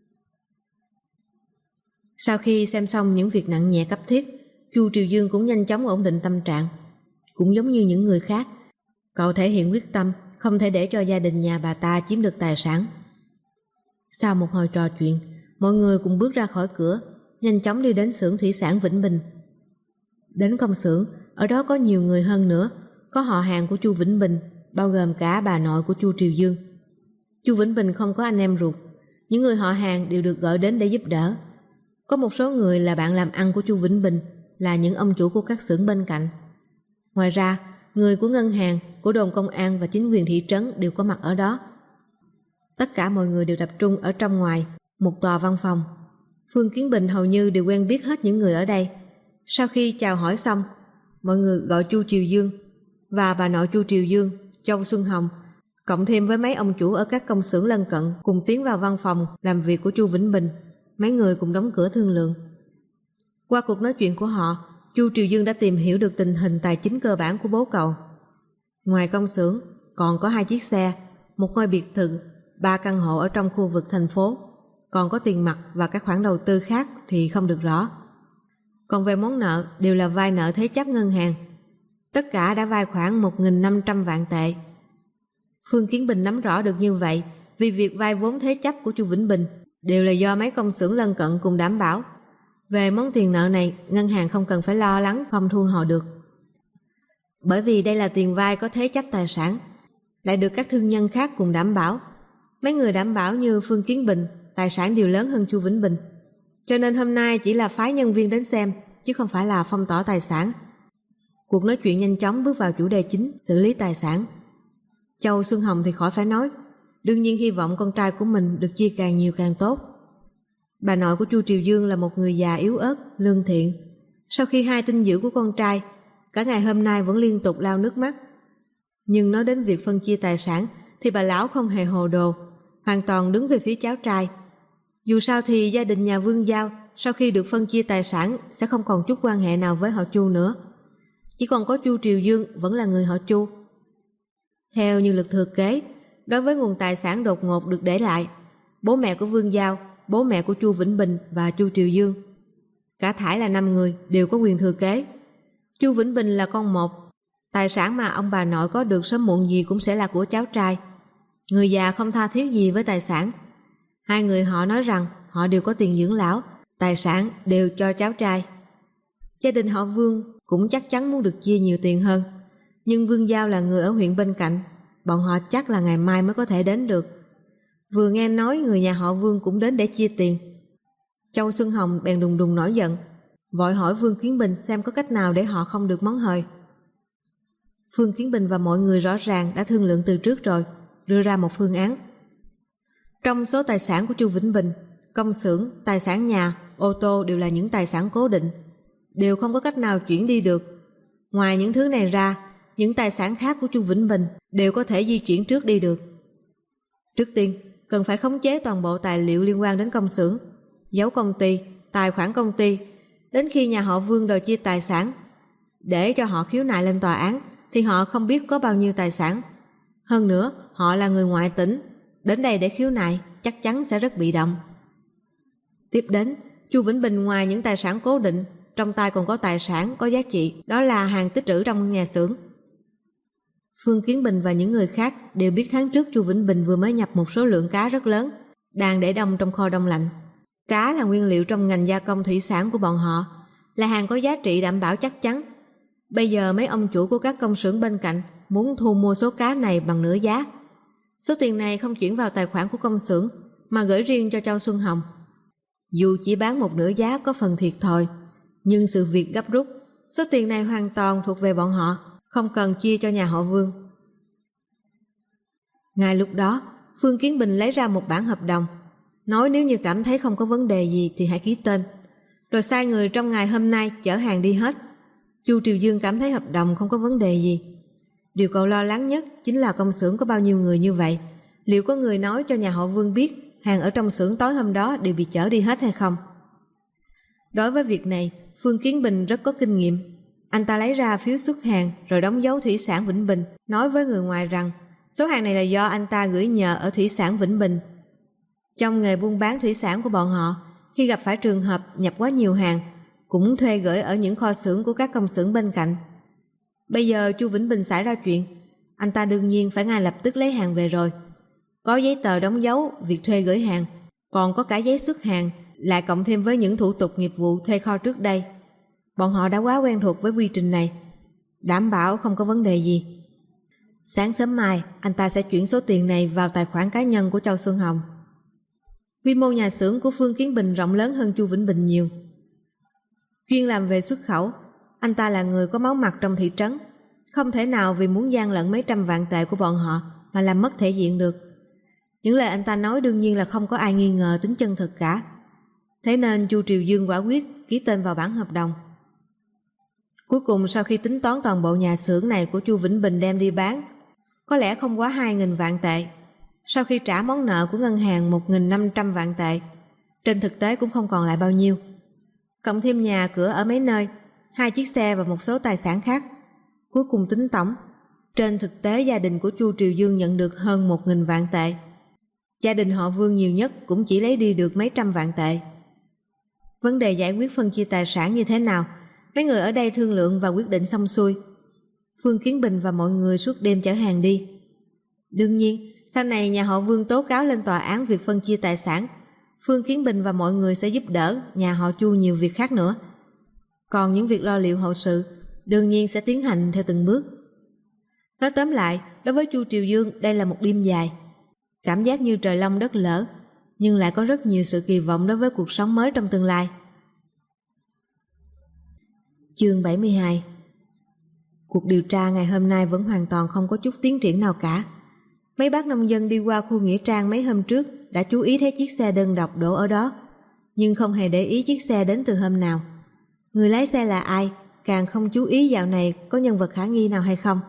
Sau khi xem xong những việc nặng nhẹ cấp thiết, Chu Triều Dương cũng nhanh chóng ổn định tâm trạng. Cũng giống như những người khác, cậu thể hiện quyết tâm không thể để cho gia đình nhà bà ta chiếm được tài sản. Sau một hồi trò chuyện, mọi người cùng bước ra khỏi cửa, nhanh chóng đi đến xưởng thủy sản Vĩnh Bình. Đến công xưởng, ở đó có nhiều người hơn nữa, có họ hàng của Chu Vĩnh Bình, bao gồm cả bà nội của Chu Triều Dương. Chu Vĩnh Bình không có anh em ruột, những người họ hàng đều được gọi đến để giúp đỡ. Có một số người là bạn làm ăn của Chu Vĩnh Bình, là những ông chủ của các xưởng bên cạnh. Ngoài ra, người của ngân hàng, của đồn công an và chính quyền thị trấn đều có mặt ở đó. Tất cả mọi người đều tập trung ở trong ngoài một tòa văn phòng. Phương Kiến Bình hầu như đều quen biết hết những người ở đây. Sau khi chào hỏi xong, mọi người gọi Chu Triều Dương và bà nội Chu Triều Dương, Châu Xuân Hồng, cộng thêm với mấy ông chủ ở các công xưởng lân cận cùng tiến vào văn phòng làm việc của Chu Vĩnh Bình. Mấy người cùng đóng cửa thương lượng. Qua cuộc nói chuyện của họ, Chu Triều Dương đã tìm hiểu được tình hình tài chính cơ bản của bố cậu. Ngoài công xưởng, còn có 2 chiếc xe, một ngôi biệt thự 3 căn hộ ở trong khu vực thành phố, còn có tiền mặt và các khoản đầu tư khác thì không được rõ. Còn về món nợ đều là vay nợ thế chấp ngân hàng. Tất cả đã vay khoảng 1.500 vạn tệ. Phương Kiến Bình nắm rõ được như vậy vì việc vay vốn thế chấp của Chu Vĩnh Bình đều là do mấy công xưởng lân cận cùng đảm bảo. Về món tiền nợ này, ngân hàng không cần phải lo lắng không thu hồi được. Bởi vì đây là tiền vay có thế chấp tài sản, lại được các thương nhân khác cùng đảm bảo. Mấy người đảm bảo như Phương Kiến Bình, tài sản đều lớn hơn Chu Vĩnh Bình. Cho nên hôm nay chỉ là phái nhân viên đến xem, chứ không phải là phong tỏa tài sản. Cuộc nói chuyện nhanh chóng bước vào chủ đề chính, xử lý tài sản. Châu Xuân Hồng thì khỏi phải nói, đương nhiên hy vọng con trai của mình được chia càng nhiều càng tốt. Bà nội của Chu Triều Dương là một người già yếu ớt, lương thiện. Sau khi hai tin dữ của con trai, cả ngày hôm nay vẫn liên tục lau nước mắt. Nhưng nói đến việc phân chia tài sản thì bà lão không hề hồ đồ, hoàn toàn đứng về phía cháu trai. Dù sao thì gia đình nhà Vương Giao sau khi được phân chia tài sản sẽ không còn chút quan hệ nào với họ Chu nữa. Chỉ còn có Chu Triều Dương vẫn là người họ Chu. Theo như lực thừa kế, đối với nguồn tài sản đột ngột được để lại, bố mẹ của Vương Giao, bố mẹ của Chu Vĩnh Bình và Chu Triều Dương, cả thảy là 5 người đều có quyền thừa kế. Chu Vĩnh Bình là con một, tài sản mà ông bà nội có được sớm muộn gì cũng sẽ là của cháu trai. Người già không tha thiết gì với tài sản. Hai người họ nói rằng họ đều có tiền dưỡng lão, tài sản đều cho cháu trai. Gia đình họ Vương cũng chắc chắn muốn được chia nhiều tiền hơn, nhưng Vương Giao là người ở huyện bên cạnh, bọn họ chắc là ngày mai mới có thể đến được. Vừa nghe nói người nhà họ Vương cũng đến để chia tiền, Châu Xuân Hồng bèn đùng đùng nổi giận, vội hỏi Phương Kiến Bình xem có cách nào để họ không được món hời. Phương Kiến Bình và mọi người rõ ràng đã thương lượng từ trước rồi, đưa ra một phương án. Trong số tài sản của Chu Vĩnh Bình, công xưởng, tài sản nhà, ô tô đều là những tài sản cố định, đều không có cách nào chuyển đi được. Ngoài những thứ này ra, những tài sản khác của Chu Vĩnh Bình đều có thể di chuyển trước đi được. Trước tiên, cần phải khống chế toàn bộ tài liệu liên quan đến công xưởng, dấu công ty, tài khoản công ty, đến khi nhà họ Vương đòi chia tài sản. Để cho họ khiếu nại lên tòa án thì họ không biết có bao nhiêu tài sản. Hơn nữa, họ là người ngoại tỉnh, đến đây để khiếu nại chắc chắn sẽ rất bị động. Tiếp đến, Chu Vĩnh Bình ngoài những tài sản cố định, trong tay còn có tài sản có giá trị, đó là hàng tích trữ trong nhà xưởng. Phương Kiến Bình và những người khác đều biết tháng trước Chu Vĩnh Bình vừa mới nhập một số lượng cá rất lớn, đang để đông trong kho đông lạnh. Cá là nguyên liệu trong ngành gia công thủy sản của bọn họ, là hàng có giá trị đảm bảo chắc chắn. Bây giờ mấy ông chủ của các công xưởng bên cạnh muốn thu mua số cá này bằng nửa giá. Số tiền này không chuyển vào tài khoản của công xưởng mà gửi riêng cho Châu Xuân Hồng. Dù chỉ bán một nửa giá có phần thiệt thòi, nhưng sự việc gấp rút, số tiền này hoàn toàn thuộc về bọn họ, không cần chia cho nhà họ Vương. Ngay lúc đó, Phương Kiến Bình lấy ra một bản hợp đồng, nói nếu như cảm thấy không có vấn đề gì thì hãy ký tên, rồi sai người trong ngày hôm nay chở hàng đi hết. Chu Triều Dương cảm thấy hợp đồng không có vấn đề gì. Điều cậu lo lắng nhất chính là công xưởng có bao nhiêu người như vậy, liệu có người nói cho nhà họ Vương biết hàng ở trong xưởng tối hôm đó đều bị chở đi hết hay không? Đối với việc này, Phương Kiến Bình rất có kinh nghiệm. Anh ta lấy ra phiếu xuất hàng rồi đóng dấu Thủy sản Vĩnh Bình, nói với người ngoài rằng số hàng này là do anh ta gửi nhờ ở Thủy sản Vĩnh Bình. Trong nghề buôn bán thủy sản của bọn họ, khi gặp phải trường hợp nhập quá nhiều hàng, cũng thuê gửi ở những kho xưởng của các công xưởng bên cạnh. Bây giờ Chu Vĩnh Bình xảy ra chuyện, anh ta đương nhiên phải ngay lập tức lấy hàng về rồi. Có giấy tờ đóng dấu việc thuê gửi hàng, còn có cả giấy xuất hàng, lại cộng thêm với những thủ tục nghiệp vụ thuê kho trước đây. Bọn họ đã quá quen thuộc với quy trình này, đảm bảo không có vấn đề gì. Sáng sớm mai, anh ta sẽ chuyển số tiền này vào tài khoản cá nhân của Châu Xuân Hồng. Quy mô nhà xưởng của Phương Kiến Bình rộng lớn hơn Chu Vĩnh Bình nhiều. Chuyên làm về xuất khẩu, anh ta là người có máu mặt trong thị trấn, không thể nào vì muốn gian lận mấy trăm vạn tệ của bọn họ mà làm mất thể diện được. Những lời anh ta nói đương nhiên là không có ai nghi ngờ tính chân thực cả. Thế nên Chu Triều Dương quả quyết ký tên vào bản hợp đồng. Cuối cùng sau khi tính toán toàn bộ nhà xưởng này của Chu Vĩnh Bình đem đi bán, có lẽ không quá 2.000 vạn tệ. Sau khi trả món nợ của ngân hàng 1.500 vạn tệ, trên thực tế cũng không còn lại bao nhiêu. Cộng thêm nhà cửa ở mấy nơi, 2 chiếc xe và một số tài sản khác. Cuối cùng tính tổng, trên thực tế gia đình của Chu Triều Dương nhận được hơn 1.000 vạn tệ. Gia đình họ Vương nhiều nhất cũng chỉ lấy đi được mấy trăm vạn tệ. Vấn đề giải quyết phân chia tài sản như thế nào, mấy người ở đây thương lượng và quyết định xong xuôi. Phương Kiến Bình và mọi người suốt đêm chở hàng đi. Đương nhiên, sau này nhà họ Vương tố cáo lên tòa án việc phân chia tài sản, Phương Kiến Bình và mọi người sẽ giúp đỡ nhà họ Chu nhiều việc khác nữa. Còn những việc lo liệu hậu sự, đương nhiên sẽ tiến hành theo từng bước. Nói tóm lại, đối với Chu Triều Dương đây là một đêm dài. Cảm giác như trời long đất lở, nhưng lại có rất nhiều sự kỳ vọng đối với cuộc sống mới trong tương lai. Chương 72. Cuộc điều tra ngày hôm nay vẫn hoàn toàn không có chút tiến triển nào cả. Mấy bác nông dân đi qua khu nghĩa trang mấy hôm trước đã chú ý thấy chiếc xe đơn độc đổ ở đó, nhưng không hề để ý chiếc xe đến từ hôm nào. Người lái xe là ai, càng không chú ý dạo này có nhân vật khả nghi nào hay không.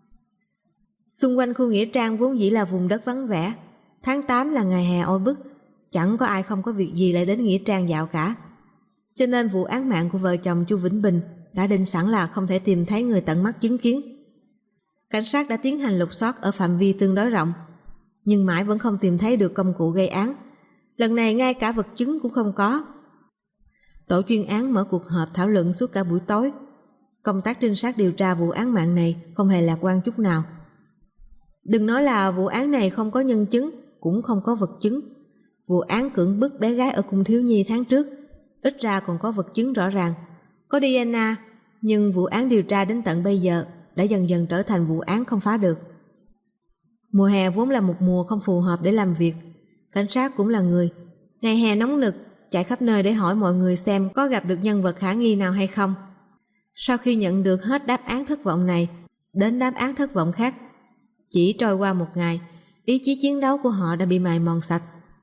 Xung quanh khu nghĩa trang vốn dĩ là vùng đất vắng vẻ. Tháng 8 là ngày hè oi bức, chẳng có ai không có việc gì lại đến nghĩa trang dạo cả. Cho nên vụ án mạng của vợ chồng Chu Vĩnh Bình đã định sẵn là không thể tìm thấy người tận mắt chứng kiến. Cảnh sát đã tiến hành lục soát ở phạm vi tương đối rộng, nhưng mãi vẫn không tìm thấy được công cụ gây án. Lần này ngay cả vật chứng cũng không có. Tổ chuyên án mở cuộc họp thảo luận suốt cả buổi tối. Công tác trinh sát điều tra vụ án mạng này không hề lạc quan chút nào. Đừng nói là vụ án này không có nhân chứng, cũng không có vật chứng. Vụ án cưỡng bức bé gái ở cung thiếu nhi tháng trước, ít ra còn có vật chứng rõ ràng, có DNA, nhưng vụ án điều tra đến tận bây giờ đã dần dần trở thành vụ án không phá được. Mùa hè vốn là một mùa không phù hợp để làm việc. Cảnh sát cũng là người, ngày hè nóng nực, chạy khắp nơi để hỏi mọi người xem có gặp được nhân vật khả nghi nào hay không. Sau khi nhận được hết đáp án thất vọng này đến đáp án thất vọng khác, chỉ trôi qua một ngày, ý chí chiến đấu của họ đã bị mài mòn sạch.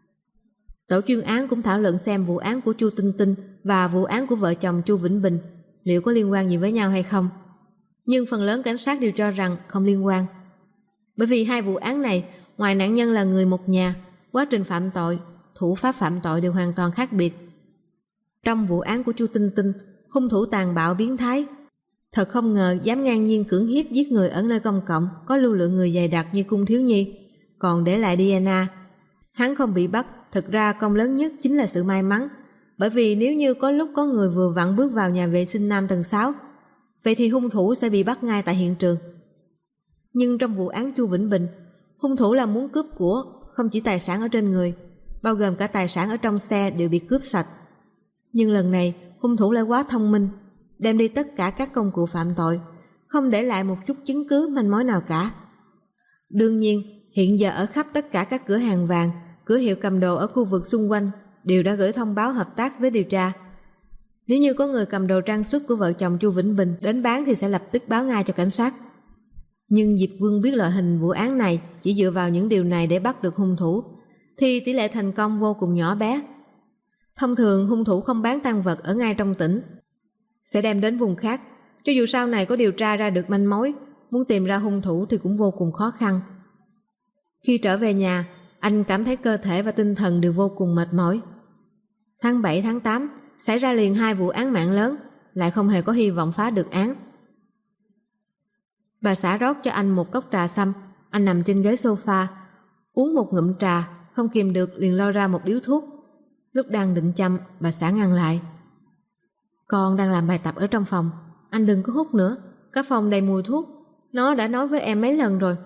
Tổ chuyên án cũng thảo luận xem vụ án của Chu Tinh Tinh và vụ án của vợ chồng Chu Vĩnh Bình liệu có liên quan gì với nhau hay không. Nhưng phần lớn cảnh sát đều cho rằng không liên quan. Bởi vì hai vụ án này, ngoài nạn nhân là người một nhà, quá trình phạm tội, thủ pháp phạm tội đều hoàn toàn khác biệt. Trong vụ án của Chu Tinh Tinh, hung thủ tàn bạo biến thái. Thật không ngờ dám ngang nhiên cưỡng hiếp giết người ở nơi công cộng có lưu lượng người dày đặc như cung thiếu nhi, còn để lại DNA. Hắn không bị bắt, thực ra công lớn nhất chính là sự may mắn. Bởi vì nếu như có lúc có người vừa vặn bước vào nhà vệ sinh nam tầng 6, vậy thì hung thủ sẽ bị bắt ngay tại hiện trường. Nhưng trong vụ án Chu Vĩnh Bình, hung thủ là muốn cướp của, không chỉ tài sản ở trên người, bao gồm cả tài sản ở trong xe đều bị cướp sạch. Nhưng lần này, hung thủ lại quá thông minh, đem đi tất cả các công cụ phạm tội, không để lại một chút chứng cứ manh mối nào cả. Đương nhiên, hiện giờ ở khắp tất cả các cửa hàng vàng, cửa hiệu cầm đồ ở khu vực xung quanh đều đã gửi thông báo hợp tác với điều tra. Nếu như có người cầm đồ trang sức của vợ chồng Chu Vĩnh Bình đến bán thì sẽ lập tức báo ngay cho cảnh sát. Nhưng Diệp Quân biết loại hình vụ án này chỉ dựa vào những điều này để bắt được hung thủ, thì tỷ lệ thành công vô cùng nhỏ bé. Thông thường hung thủ không bán tang vật ở ngay trong tỉnh, sẽ đem đến vùng khác. Cho dù sau này có điều tra ra được manh mối, muốn tìm ra hung thủ thì cũng vô cùng khó khăn. Khi trở về nhà, anh cảm thấy cơ thể và tinh thần đều vô cùng mệt mỏi. Tháng 7, tháng 8 xảy ra liền hai vụ án mạng lớn, lại không hề có hy vọng phá được án. Bà xã rót cho anh một cốc trà xăm, anh nằm trên ghế sofa, uống một ngụm trà, không kìm được liền lôi ra một điếu thuốc. Lúc đang định châm, bà xã ngăn lại. Con đang làm bài tập ở trong phòng, anh đừng có hút nữa, cả phòng đầy mùi thuốc, nó đã nói với em mấy lần rồi.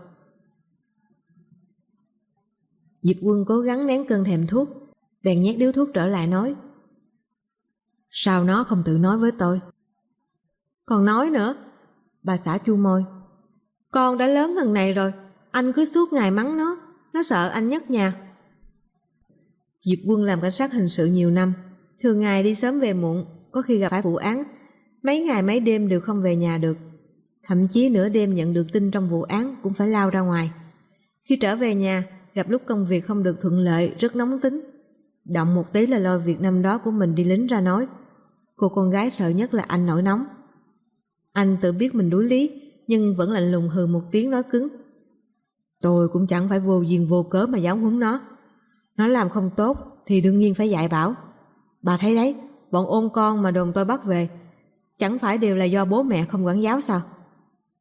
Diệp Quân cố gắng nén cơn thèm thuốc, bèn nhét điếu thuốc trở lại nói: Sao nó không tự nói với tôi? Còn nói nữa, bà xã chu môi. Con đã lớn gần này rồi, anh cứ suốt ngày mắng nó sợ anh nhắc nhà. Diệp Quân làm cảnh sát hình sự nhiều năm, thường ngày đi sớm về muộn, có khi gặp phải vụ án, mấy ngày mấy đêm đều không về nhà được. Thậm chí nửa đêm nhận được tin trong vụ án cũng phải lao ra ngoài. Khi trở về nhà, gặp lúc công việc không được thuận lợi, rất nóng tính. Động một tí là lôi việc năm đó của mình đi lính ra nói. Cô con gái sợ nhất là anh nổi nóng. Anh tự biết mình đuối lý, nhưng vẫn lạnh lùng hừ một tiếng nói cứng. Tôi cũng chẳng phải vô duyên vô cớ mà giáo huấn nó. Nó làm không tốt thì đương nhiên phải dạy bảo. Bà thấy đấy, bọn ôn con mà đồn tôi bắt về, chẳng phải đều là do bố mẹ không quản giáo sao?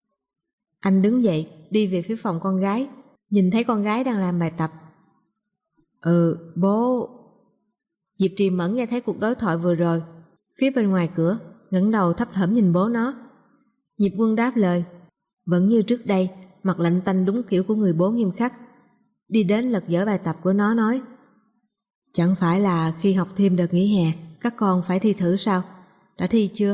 Anh đứng dậy, đi về phía phòng con gái, nhìn thấy con gái đang làm bài tập. Bố... Diệp Trì Mẫn nghe thấy cuộc đối thoại vừa rồi. Phía bên ngoài cửa, ngẩng đầu thấp thỏm nhìn bố nó. Diệp Quân đáp lời, vẫn như trước đây, mặt lạnh tanh đúng kiểu của người bố nghiêm khắc. Đi đến lật dở bài tập của nó nói, chẳng phải là khi học thêm đợt nghỉ hè các con phải thi thử sao? Đã thi chưa?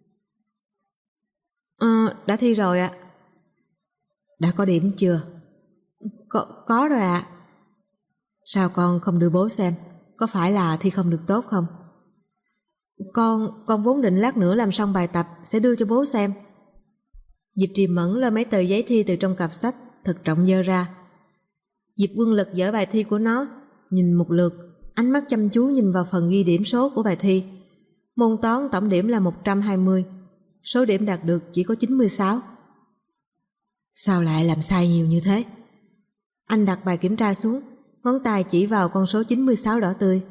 Đã thi rồi ạ. Đã có điểm chưa? Có rồi ạ. Sao con không đưa bố xem? Có phải là thi không được tốt không? Con vốn định lát nữa làm xong bài tập sẽ đưa cho bố xem. Diệp Trì Mẫn lôi mấy tờ giấy thi từ trong cặp sách thật trọng dơ ra. Diệp Quân lật dở bài thi của nó, nhìn một lượt, ánh mắt chăm chú nhìn vào phần ghi điểm số của bài thi. Môn toán tổng điểm là 120, số điểm đạt được chỉ có 96. Sao lại làm sai nhiều như thế? Anh đặt bài kiểm tra xuống, ngón tay chỉ vào con số 96 đỏ tươi.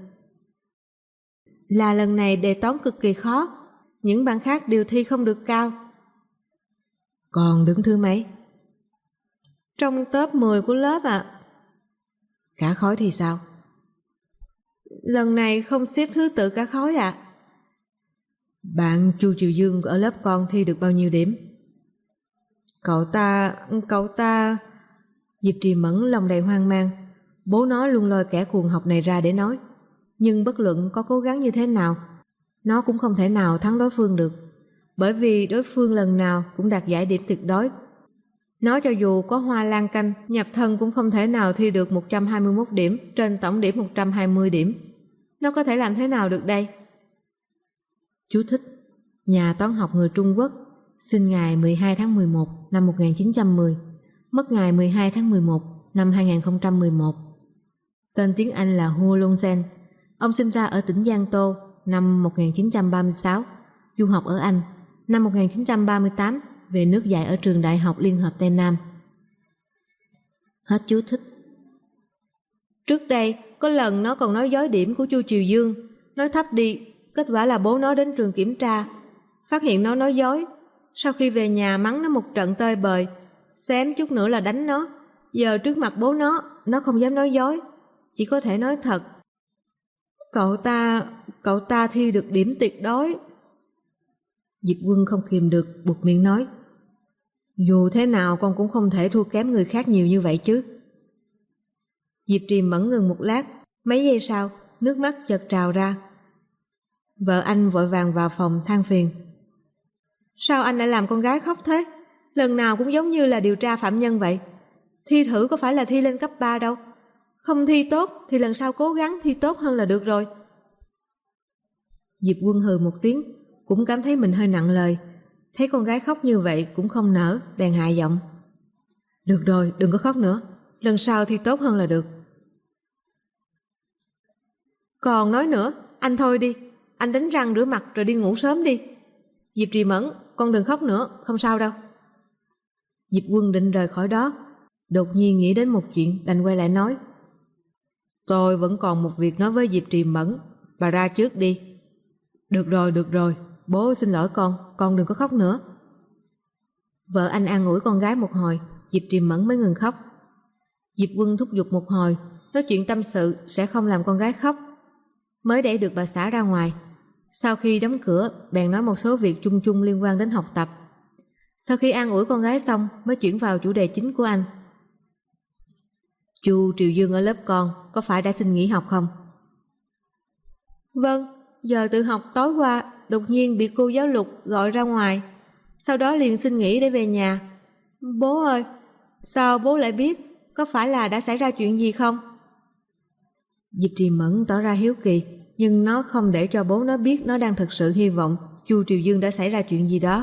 Là lần này đề toán cực kỳ khó, những bạn khác đều thi không được cao. Còn đứng thứ mấy? Trong top 10 của lớp ạ. Cả khối thì sao? Lần này không xếp thứ tự cả khối ạ. Bạn Chu Triều Dương ở lớp con thi được bao nhiêu điểm? Cậu ta... Diệp Trì Mẫn lòng đầy hoang mang. Bố nó luôn lôi kẻ cuồng học này ra để nói, nhưng bất luận có cố gắng như thế nào, nó cũng không thể nào thắng đối phương được, bởi vì đối phương lần nào cũng đạt giải điểm tuyệt đối. Nó cho dù có hoa lan canh nhập thân cũng không thể nào thi được 121 điểm trên tổng điểm 120 điểm. Nó có thể làm thế nào được đây? Chú thích: nhà toán học người Trung Quốc, sinh ngày 12 tháng 11 năm 1910, mất ngày 12 tháng 11 năm 2011. Tên tiếng Anh là Hu Longzhen. Ông sinh ra ở tỉnh Giang Tô năm 1936, du học ở Anh. Năm 1938 về nước dạy ở trường Đại học Liên hợp Tây Nam. Hết chú thích. Trước đây có lần nó còn nói dối điểm của Chu Triều Dương, nói thấp đi, kết quả là bố nó đến trường kiểm tra, phát hiện nó nói dối. Sau khi về nhà mắng nó một trận tơi bời, xém chút nữa là đánh nó. Giờ trước mặt bố nó không dám nói dối, chỉ có thể nói thật. Cậu ta thi được điểm tuyệt đối. Diệp Quân không kìm được buột miệng nói, dù thế nào con cũng không thể thua kém người khác nhiều như vậy chứ. Diệp Trì Mẫn ngừng một lát, mấy giây sau nước mắt chợt trào ra. Vợ anh vội vàng vào phòng than phiền, sao anh lại làm con gái khóc thế? Lần nào cũng giống như là điều tra phạm nhân vậy. Thi thử có phải là thi lên cấp 3 đâu. Không thi tốt thì lần sau cố gắng thi tốt hơn là được rồi. Diệp Quân hừ một tiếng, cũng cảm thấy mình hơi nặng lời. Thấy con gái khóc như vậy cũng không nỡ, bèn hạ giọng, được rồi, đừng có khóc nữa, lần sau thi tốt hơn là được. Còn nói nữa, anh thôi đi, anh đánh răng rửa mặt rồi đi ngủ sớm đi. Diệp Trì Mẫn, con đừng khóc nữa, không sao đâu. Diệp Quân định rời khỏi đó, đột nhiên nghĩ đến một chuyện, đành quay lại nói, tôi vẫn còn một việc nói với Diệp Trì Mẫn, bà ra trước đi. Được rồi, bố xin lỗi con đừng có khóc nữa. Vợ anh an ủi con gái một hồi, Diệp Trì Mẫn mới ngừng khóc. Diệp Quân thúc giục một hồi, nói chuyện tâm sự sẽ không làm con gái khóc, mới đẩy được bà xã ra ngoài. Sau khi đóng cửa, bèn nói một số việc chung chung liên quan đến học tập. Sau khi an ủi con gái xong, mới chuyển vào chủ đề chính của anh. Chu Triều Dương ở lớp con có phải đã xin nghỉ học không? Vâng, giờ tự học tối qua đột nhiên bị cô giáo Lục gọi ra ngoài, sau đó liền xin nghỉ để về nhà. Bố ơi, sao bố lại biết? Có phải là đã xảy ra chuyện gì không? Diệp Trì Mẫn tỏ ra hiếu kỳ, nhưng nó không để cho bố nó biết nó đang thực sự hy vọng Chu Triều Dương đã xảy ra chuyện gì đó.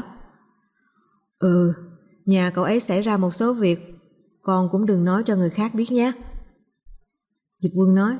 Nhà cậu ấy xảy ra một số việc, con cũng đừng nói cho người khác biết nhé. Diệp Quân nói,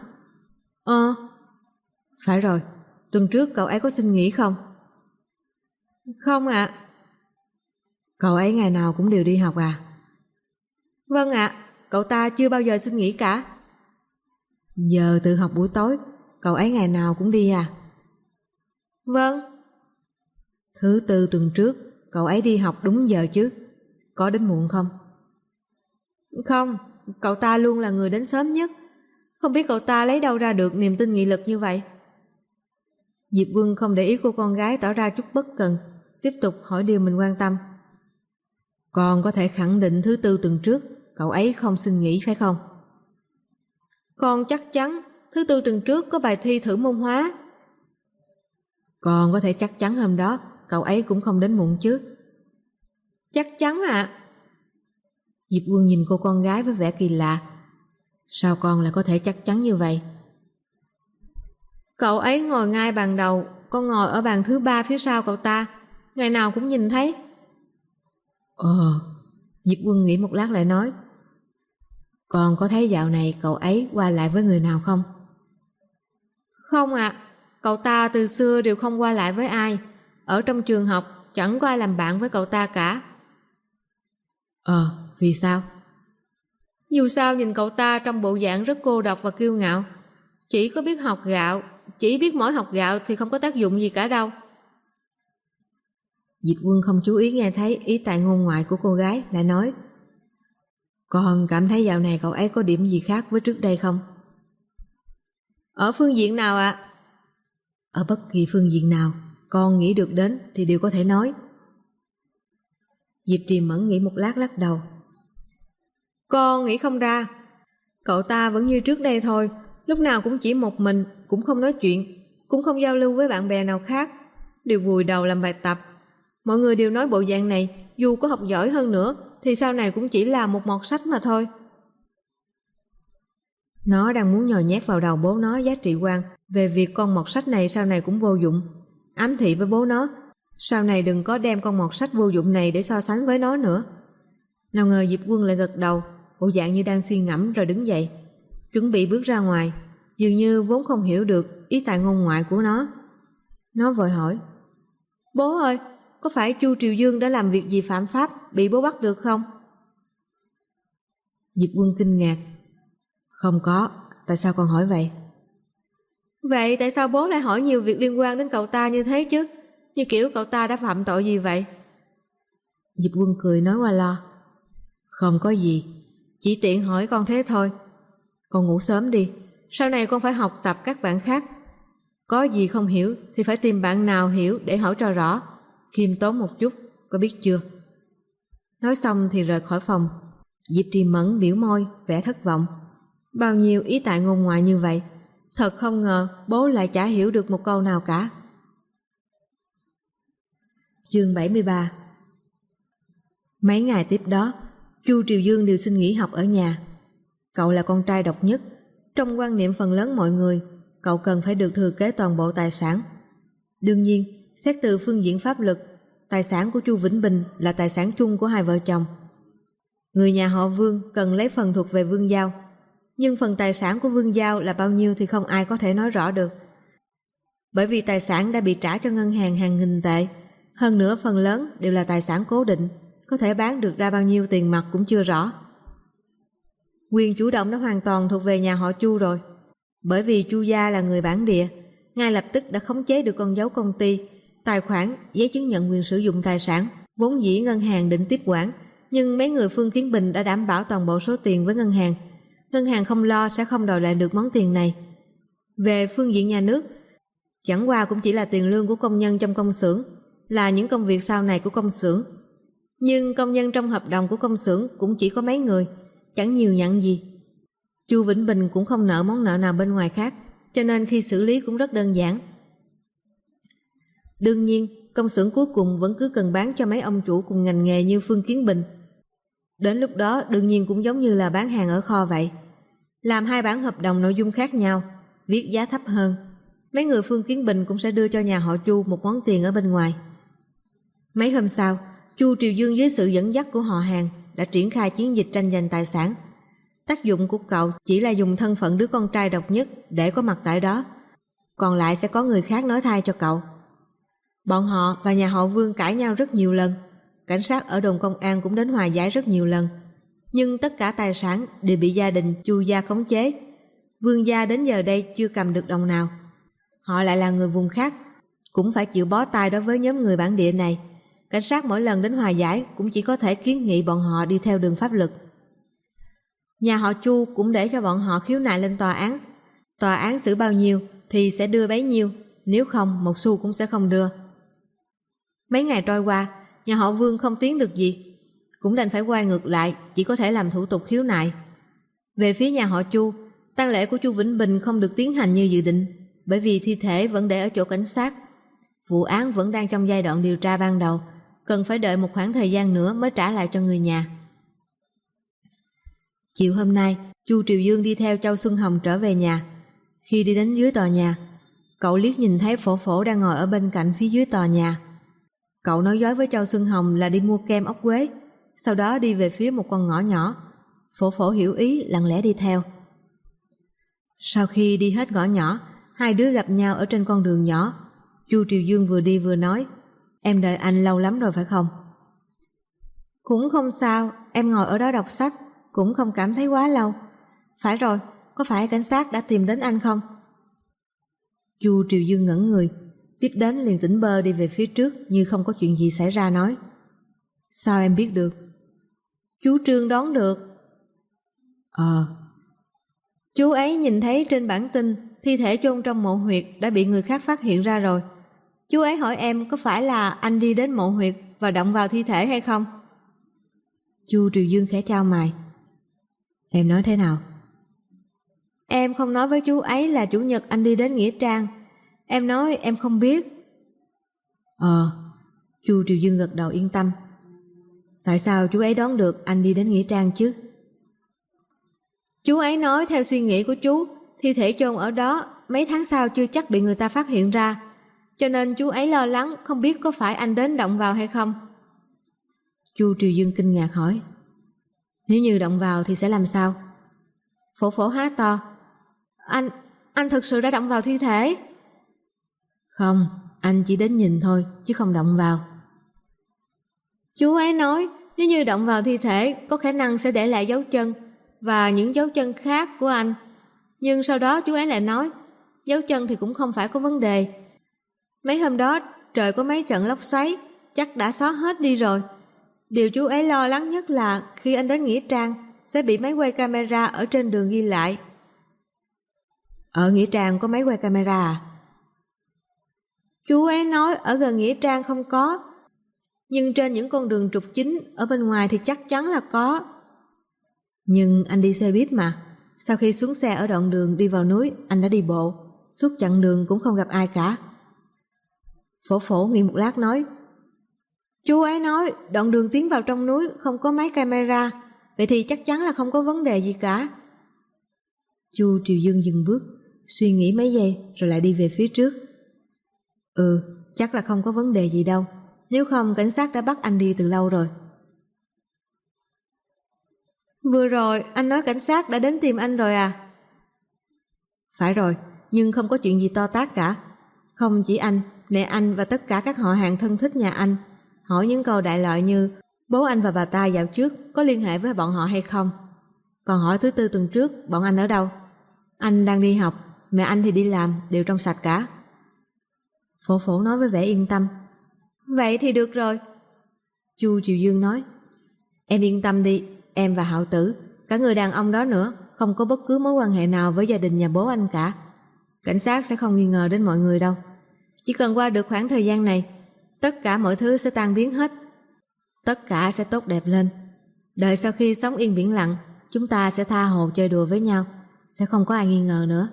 phải rồi, tuần trước cậu ấy có xin nghỉ không? Không ạ. Cậu ấy ngày nào cũng đều đi học à? Vâng ạ, cậu ta chưa bao giờ xin nghỉ cả. Giờ tự học buổi tối, cậu ấy ngày nào cũng đi à? Vâng. Thứ tư tuần trước, cậu ấy đi học đúng giờ chứ? Có đến muộn không? Không, cậu ta luôn là người đến sớm nhất. Không biết cậu ta lấy đâu ra được niềm tin nghị lực như vậy? Diệp Quân không để ý cô con gái tỏ ra chút bất cần, tiếp tục hỏi điều mình quan tâm. Con có thể khẳng định thứ tư tuần trước cậu ấy không xin nghỉ phải không? Con chắc chắn thứ tư tuần trước có bài thi thử môn hóa. Con có thể chắc chắn hôm đó cậu ấy cũng không đến muộn chứ? Chắc chắn ạ. Diệp Quân nhìn cô con gái với vẻ kỳ lạ. Sao con lại có thể chắc chắn như vậy? Cậu ấy ngồi ngay bàn đầu, con ngồi ở bàn thứ ba phía sau cậu ta, ngày nào cũng nhìn thấy. Diệp Quân nghĩ một lát lại nói, con có thấy dạo này cậu ấy qua lại với người nào không? Không ạ, cậu ta từ xưa đều không qua lại với ai. Ở trong trường học chẳng có ai làm bạn với cậu ta cả. Vì sao? Dù sao nhìn cậu ta trong bộ dạng rất cô độc và kiêu ngạo. Chỉ có biết học gạo, chỉ biết mỗi học gạo thì không có tác dụng gì cả đâu. Diệp Quân không chú ý nghe thấy ý tại ngôn ngoại của cô gái, lại nói, con cảm thấy dạo này cậu ấy có điểm gì khác với trước đây không? Ở phương diện nào ạ? Ở bất kỳ phương diện nào con nghĩ được đến thì đều có thể nói. Diệp Trì Mẫn nghĩ một lát lắc đầu. Con nghĩ không ra. Cậu ta vẫn như trước đây thôi, lúc nào cũng chỉ một mình, cũng không nói chuyện, cũng không giao lưu với bạn bè nào khác, đều vùi đầu làm bài tập. Mọi người đều nói bộ dạng này dù có học giỏi hơn nữa thì sau này cũng chỉ là một mọt sách mà thôi. Nó đang muốn nhồi nhét vào đầu bố nó giá trị quan về việc con mọt sách này sau này cũng vô dụng, ám thị với bố nó sau này đừng có đem con mọt sách vô dụng này để so sánh với nó nữa. Nào ngờ Diệp Quân lại gật đầu, bộ dạng như đang suy ngẫm rồi đứng dậy, chuẩn bị bước ra ngoài, dường như vốn không hiểu được ý tại ngôn ngoại của nó. Nó vội hỏi, bố ơi, có phải Chu Triều Dương đã làm việc gì phạm pháp bị bố bắt được không? Diệp Quân kinh ngạc. Không có, tại sao con hỏi vậy? Vậy tại sao bố lại hỏi nhiều việc liên quan đến cậu ta như thế chứ? Như kiểu cậu ta đã phạm tội gì vậy? Diệp Quân cười nói qua lo. Không có gì, chỉ tiện hỏi con thế thôi. Con ngủ sớm đi, sau này con phải học tập các bạn khác. Có gì không hiểu thì phải tìm bạn nào hiểu để hỏi cho rõ. Khiêm tốn một chút, có biết chưa? Nói xong thì rời khỏi phòng. Diệp Trì Mẫn biểu môi, vẻ thất vọng. Bao nhiêu ý tại ngôn ngoại như vậy, thật không ngờ bố lại chả hiểu được một câu nào cả. Chương 73. Mấy ngày tiếp đó, Chu Triều Dương đều xin nghỉ học ở nhà. Cậu là con trai độc nhất, trong quan niệm phần lớn mọi người, cậu cần phải được thừa kế toàn bộ tài sản. Đương nhiên, xét từ phương diện pháp luật, tài sản của Chu Vĩnh Bình là tài sản chung của hai vợ chồng. Người nhà họ Vương cần lấy phần thuộc về Vương Giao, nhưng phần tài sản của Vương Giao là bao nhiêu thì không ai có thể nói rõ được. Bởi vì tài sản đã bị trả cho ngân hàng hàng nghìn tệ, hơn nữa phần lớn đều là tài sản cố định, có thể bán được ra bao nhiêu tiền mặt cũng chưa rõ. Quyền chủ động đã hoàn toàn thuộc về nhà họ Chu rồi. Bởi vì Chu gia là người bản địa, ngay lập tức đã khống chế được con dấu công ty, tài khoản, giấy chứng nhận quyền sử dụng tài sản, vốn dĩ ngân hàng định tiếp quản, nhưng mấy người Phương Kiến Bình đã đảm bảo toàn bộ số tiền với ngân hàng. Ngân hàng không lo sẽ không đòi lại được món tiền này. Về phương diện nhà nước, chẳng qua cũng chỉ là tiền lương của công nhân trong công xưởng, là những công việc sau này của công xưởng. Nhưng công nhân trong hợp đồng của công xưởng cũng chỉ có mấy người, chẳng nhiều nhận gì. Chu Vĩnh Bình cũng không nợ món nợ nào bên ngoài khác, cho nên khi xử lý cũng rất đơn giản. Đương nhiên, công xưởng cuối cùng vẫn cứ cần bán cho mấy ông chủ cùng ngành nghề như Phương Kiến Bình. Đến lúc đó đương nhiên cũng giống như là bán hàng ở kho vậy. Làm hai bản hợp đồng nội dung khác nhau, viết giá thấp hơn. Mấy người Phương Kiến Bình cũng sẽ đưa cho nhà họ Chu một món tiền ở bên ngoài. Mấy hôm sau, Chu Triều Dương dưới sự dẫn dắt của họ hàng đã triển khai chiến dịch tranh giành tài sản. Tác dụng của cậu chỉ là dùng thân phận đứa con trai độc nhất để có mặt tại đó, còn lại sẽ có người khác nói thay cho cậu. Bọn họ và nhà họ Vương cãi nhau rất nhiều lần, cảnh sát ở đồn công an cũng đến hòa giải rất nhiều lần, nhưng tất cả tài sản đều bị gia đình Chu gia khống chế. Vương gia đến giờ đây chưa cầm được đồng nào. Họ lại là người vùng khác, cũng phải chịu bó tay đối với nhóm người bản địa này. Cảnh sát mỗi lần đến hòa giải cũng chỉ có thể kiến nghị bọn họ đi theo đường pháp luật. Nhà họ Chu cũng để cho bọn họ khiếu nại lên tòa án xử bao nhiêu thì sẽ đưa bấy nhiêu, nếu không một xu cũng sẽ không đưa. Mấy ngày trôi qua, nhà họ Vương không tiến được gì, cũng đành phải quay ngược lại, chỉ có thể làm thủ tục khiếu nại. Về phía nhà họ Chu, tang lễ của Chu Vĩnh Bình không được tiến hành như dự định, bởi vì thi thể vẫn để ở chỗ cảnh sát. Vụ án vẫn đang trong giai đoạn điều tra ban đầu, cần phải đợi một khoảng thời gian nữa mới trả lại cho người nhà. Chiều hôm nay, Chu Triều Dương đi theo Châu Xuân Hồng trở về nhà. Khi đi đến dưới tòa nhà, cậu liếc nhìn thấy Phổ Phổ đang ngồi ở bên cạnh phía dưới tòa nhà. Cậu nói dối với Châu Xuân Hồng là đi mua kem ốc quế, sau đó đi về phía một con ngõ nhỏ. Phổ Phổ hiểu ý, lặng lẽ đi theo. Sau khi đi hết ngõ nhỏ, hai đứa gặp nhau ở trên con đường nhỏ. Chu Triều Dương vừa đi vừa nói, em đợi anh lâu lắm rồi phải không? Cũng không sao, em ngồi ở đó đọc sách, cũng không cảm thấy quá lâu. Phải rồi, có phải cảnh sát đã tìm đến anh không? Chu Triều Dương ngẩn người, tiếp đến liền tỉnh bơ đi về phía trước như không có chuyện gì xảy ra nói. Sao em biết được? Chú Trương đoán được. Chú ấy nhìn thấy trên bản tin thi thể chôn trong mộ huyệt đã bị người khác phát hiện ra rồi. Chú ấy hỏi em có phải là anh đi đến mộ huyệt và động vào thi thể hay không? Chu Triều Dương khẽ chau mày. Em nói thế nào? Em không nói với chú ấy là chủ nhật anh đi đến Nghĩa Trang. Em nói em không biết. Chu Triều Dương gật đầu yên tâm. Tại sao chú ấy đoán được anh đi đến Nghĩa Trang chứ? Chú ấy nói theo suy nghĩ của chú, thi thể chôn ở đó mấy tháng sau chưa chắc bị người ta phát hiện ra, cho nên chú ấy lo lắng không biết có phải anh đến động vào hay không. Chu Triều Dương kinh ngạc hỏi, nếu như động vào thì sẽ làm sao? Phổ Phổ há to, anh thực sự đã động vào thi thể? Không, anh chỉ đến nhìn thôi chứ không động vào. Chú ấy nói nếu như động vào thi thể có khả năng sẽ để lại dấu chân và những dấu chân khác của anh. Nhưng sau đó chú ấy lại nói dấu chân thì cũng không phải có vấn đề. Mấy hôm đó trời có mấy trận lốc xoáy, chắc đã xóa hết đi rồi. Điều chú ấy lo lắng nhất là khi anh đến Nghĩa Trang sẽ bị máy quay camera ở trên đường ghi lại. Ở Nghĩa Trang có máy quay camera à? Chú ấy nói ở gần Nghĩa Trang không có, nhưng trên những con đường trục chính ở bên ngoài thì chắc chắn là có. Nhưng anh đi xe buýt mà, sau khi xuống xe ở đoạn đường đi vào núi anh đã đi bộ, suốt chặng đường cũng không gặp ai cả. Phổ Phổ nghĩ một lát nói, chú ấy nói đoạn đường tiến vào trong núi không có máy camera, vậy thì chắc chắn là không có vấn đề gì cả. Chu Triều Dương dừng bước, suy nghĩ mấy giây rồi lại đi về phía trước. Chắc là không có vấn đề gì đâu, nếu không cảnh sát đã bắt anh đi từ lâu rồi. Vừa rồi anh nói cảnh sát đã đến tìm anh rồi à? Phải rồi, nhưng không có chuyện gì to tát cả. Không chỉ anh, mẹ anh và tất cả các họ hàng thân thích nhà anh hỏi những câu đại loại như bố anh và bà ta dạo trước có liên hệ với bọn họ hay không. Còn hỏi thứ tư tuần trước bọn anh ở đâu. Anh đang đi học, mẹ anh thì đi làm, đều trong sạch cả. Phổ Phổ nói với vẻ yên tâm. Vậy thì được rồi. Chu Triều Dương nói, em yên tâm đi, em và Hạo Tử, cả người đàn ông đó nữa, không có bất cứ mối quan hệ nào với gia đình nhà bố anh cả. Cảnh sát sẽ không nghi ngờ đến mọi người đâu. Chỉ cần qua được khoảng thời gian này, tất cả mọi thứ sẽ tan biến hết. Tất cả sẽ tốt đẹp lên. Đợi sau khi sóng yên biển lặng, chúng ta sẽ tha hồ chơi đùa với nhau, sẽ không có ai nghi ngờ nữa.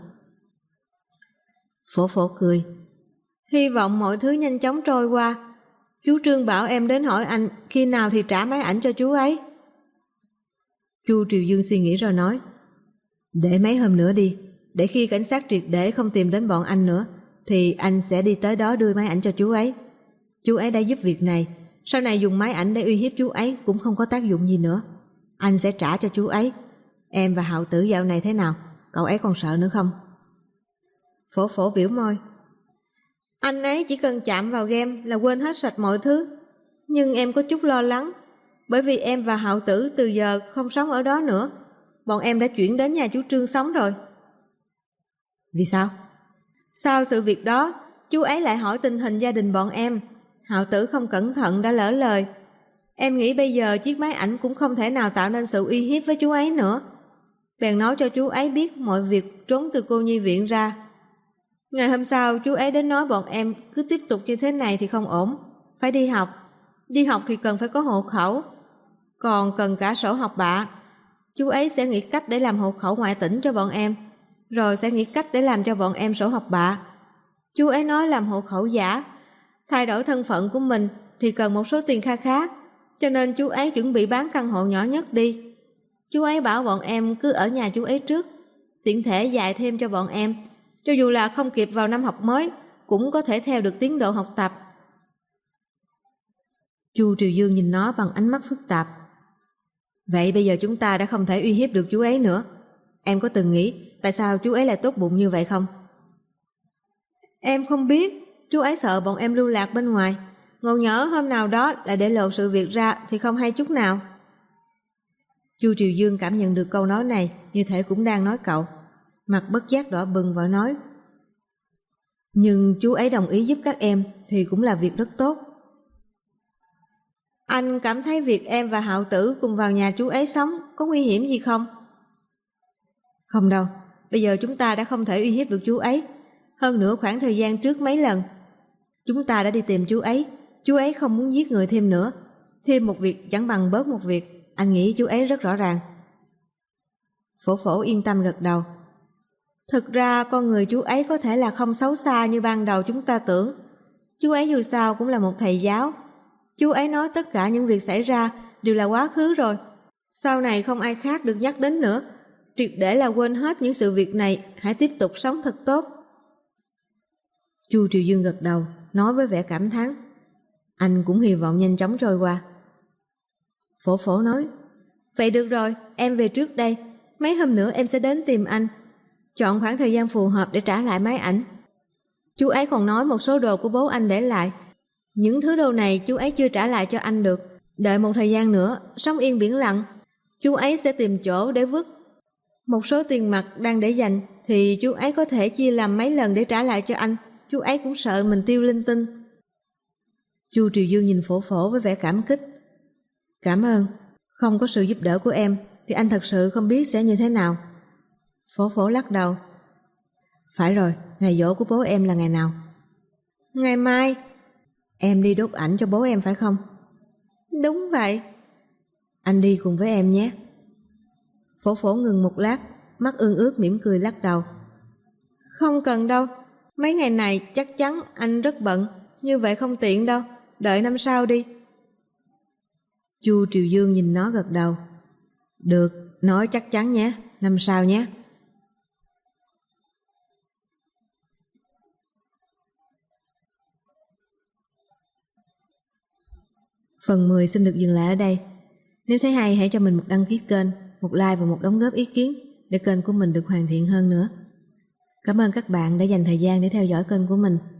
Phổ Phổ cười. Hy vọng mọi thứ nhanh chóng trôi qua. Chú Trương bảo em đến hỏi anh khi nào thì trả máy ảnh cho chú ấy. Chu Triều Dương suy nghĩ rồi nói, để mấy hôm nữa đi, để khi cảnh sát triệt để không tìm đến bọn anh nữa thì anh sẽ đi tới đó đưa máy ảnh cho chú ấy. Chú ấy đã giúp việc này, sau này dùng máy ảnh để uy hiếp chú ấy cũng không có tác dụng gì nữa. Anh sẽ trả cho chú ấy. Em và Hạo Tử dạo này thế nào? Cậu ấy còn sợ nữa không? Phổ Phổ biểu môi. Anh ấy chỉ cần chạm vào game là quên hết sạch mọi thứ. Nhưng em có chút lo lắng, bởi vì em và Hạo Tử từ giờ không sống ở đó nữa. Bọn em đã chuyển đến nhà chú Trương sống rồi. Vì sao? Sau sự việc đó, chú ấy lại hỏi tình hình gia đình bọn em. Hạo Tử không cẩn thận đã lỡ lời. Em nghĩ bây giờ chiếc máy ảnh cũng không thể nào tạo nên sự uy hiếp với chú ấy nữa. bèn nói cho chú ấy biết mọi việc trốn từ cô nhi viện ra. Ngày hôm sau chú ấy đến nói bọn em cứ tiếp tục như thế này thì không ổn, phải đi học. Đi học thì cần phải có hộ khẩu, còn cần cả sổ học bạ. Chú ấy sẽ nghĩ cách để làm hộ khẩu ngoại tỉnh cho bọn em, rồi sẽ nghĩ cách để làm cho bọn em sổ học bạ. Chú ấy nói làm hộ khẩu giả, thay đổi thân phận của mình thì cần một số tiền kha khá, cho nên chú ấy chuẩn bị bán căn hộ nhỏ nhất đi. Chú ấy bảo bọn em cứ ở nhà chú ấy trước, tiện thể dạy thêm cho bọn em, cho dù là không kịp vào năm học mới cũng có thể theo được tiến độ học tập. Chu Triều Dương nhìn nó bằng ánh mắt phức tạp. Vậy bây giờ chúng ta đã không thể uy hiếp được chú ấy nữa. Em có từng nghĩ tại sao chú ấy lại tốt bụng như vậy không? Em không biết, chú ấy sợ bọn em lưu lạc bên ngoài, ngộ nhỡ hôm nào đó lại để lộ sự việc ra thì không hay chút nào. Chu Triều Dương cảm nhận được câu nói này như thể cũng đang nói cậu, mặt bất giác đỏ bừng và nói: Nhưng chú ấy đồng ý giúp các em thì cũng là việc rất tốt. Anh cảm thấy việc em và Hạo Tử cùng vào nhà chú ấy sống có nguy hiểm gì không? Không đâu, bây giờ chúng ta đã không thể uy hiếp được chú ấy. Hơn nữa khoảng thời gian trước mấy lần chúng ta đã đi tìm chú ấy không muốn giết người thêm nữa. Thêm một việc chẳng bằng bớt một việc, anh nghĩ chú ấy rất rõ ràng. Phổ Phổ yên tâm gật đầu. Thực ra con người chú ấy có thể là không xấu xa như ban đầu chúng ta tưởng. Chú ấy dù sao cũng là một thầy giáo. Chú ấy nói tất cả những việc xảy ra đều là quá khứ rồi, sau này không ai khác được nhắc đến nữa. Triệt để là quên hết những sự việc này, hãy tiếp tục sống thật tốt. Chu Triều Dương gật đầu, nói với vẻ cảm thán. Anh cũng hy vọng nhanh chóng trôi qua. Phổ Phổ nói: Vậy được rồi, em về trước đây, mấy hôm nữa em sẽ đến tìm anh, chọn khoảng thời gian phù hợp để trả lại máy ảnh. Chú ấy còn nói một số đồ của bố anh để lại. Những thứ đồ này chú ấy chưa trả lại cho anh được. Đợi một thời gian nữa, sóng yên biển lặng, chú ấy sẽ tìm chỗ để vứt. Một số tiền mặt đang để dành thì chú ấy có thể chia làm mấy lần để trả lại cho anh. Chú ấy cũng sợ mình tiêu linh tinh. Chu Triều Dương nhìn Phổ Phổ với vẻ cảm kích. Cảm ơn, không có sự giúp đỡ của em thì anh thật sự không biết sẽ như thế nào. Phổ Phổ lắc đầu. Phải rồi, ngày giỗ của bố em là ngày nào? Ngày mai. Em đi đốt ảnh cho bố em phải không? Đúng vậy. Anh đi cùng với em nhé. Phổ Phổ ngừng một lát, mắt ương ướt mỉm cười lắc đầu. Không cần đâu, mấy ngày này chắc chắn anh rất bận, như vậy không tiện đâu, đợi năm sau đi. Chu Triều Dương nhìn nó gật đầu. Được, nói chắc chắn nhé, năm sau nhé. Phần 10 xin được dừng lại ở đây. Nếu thấy hay hãy cho mình một đăng ký kênh, một like và một đóng góp ý kiến để kênh của mình được hoàn thiện hơn nữa. Cảm ơn các bạn đã dành thời gian để theo dõi kênh của mình.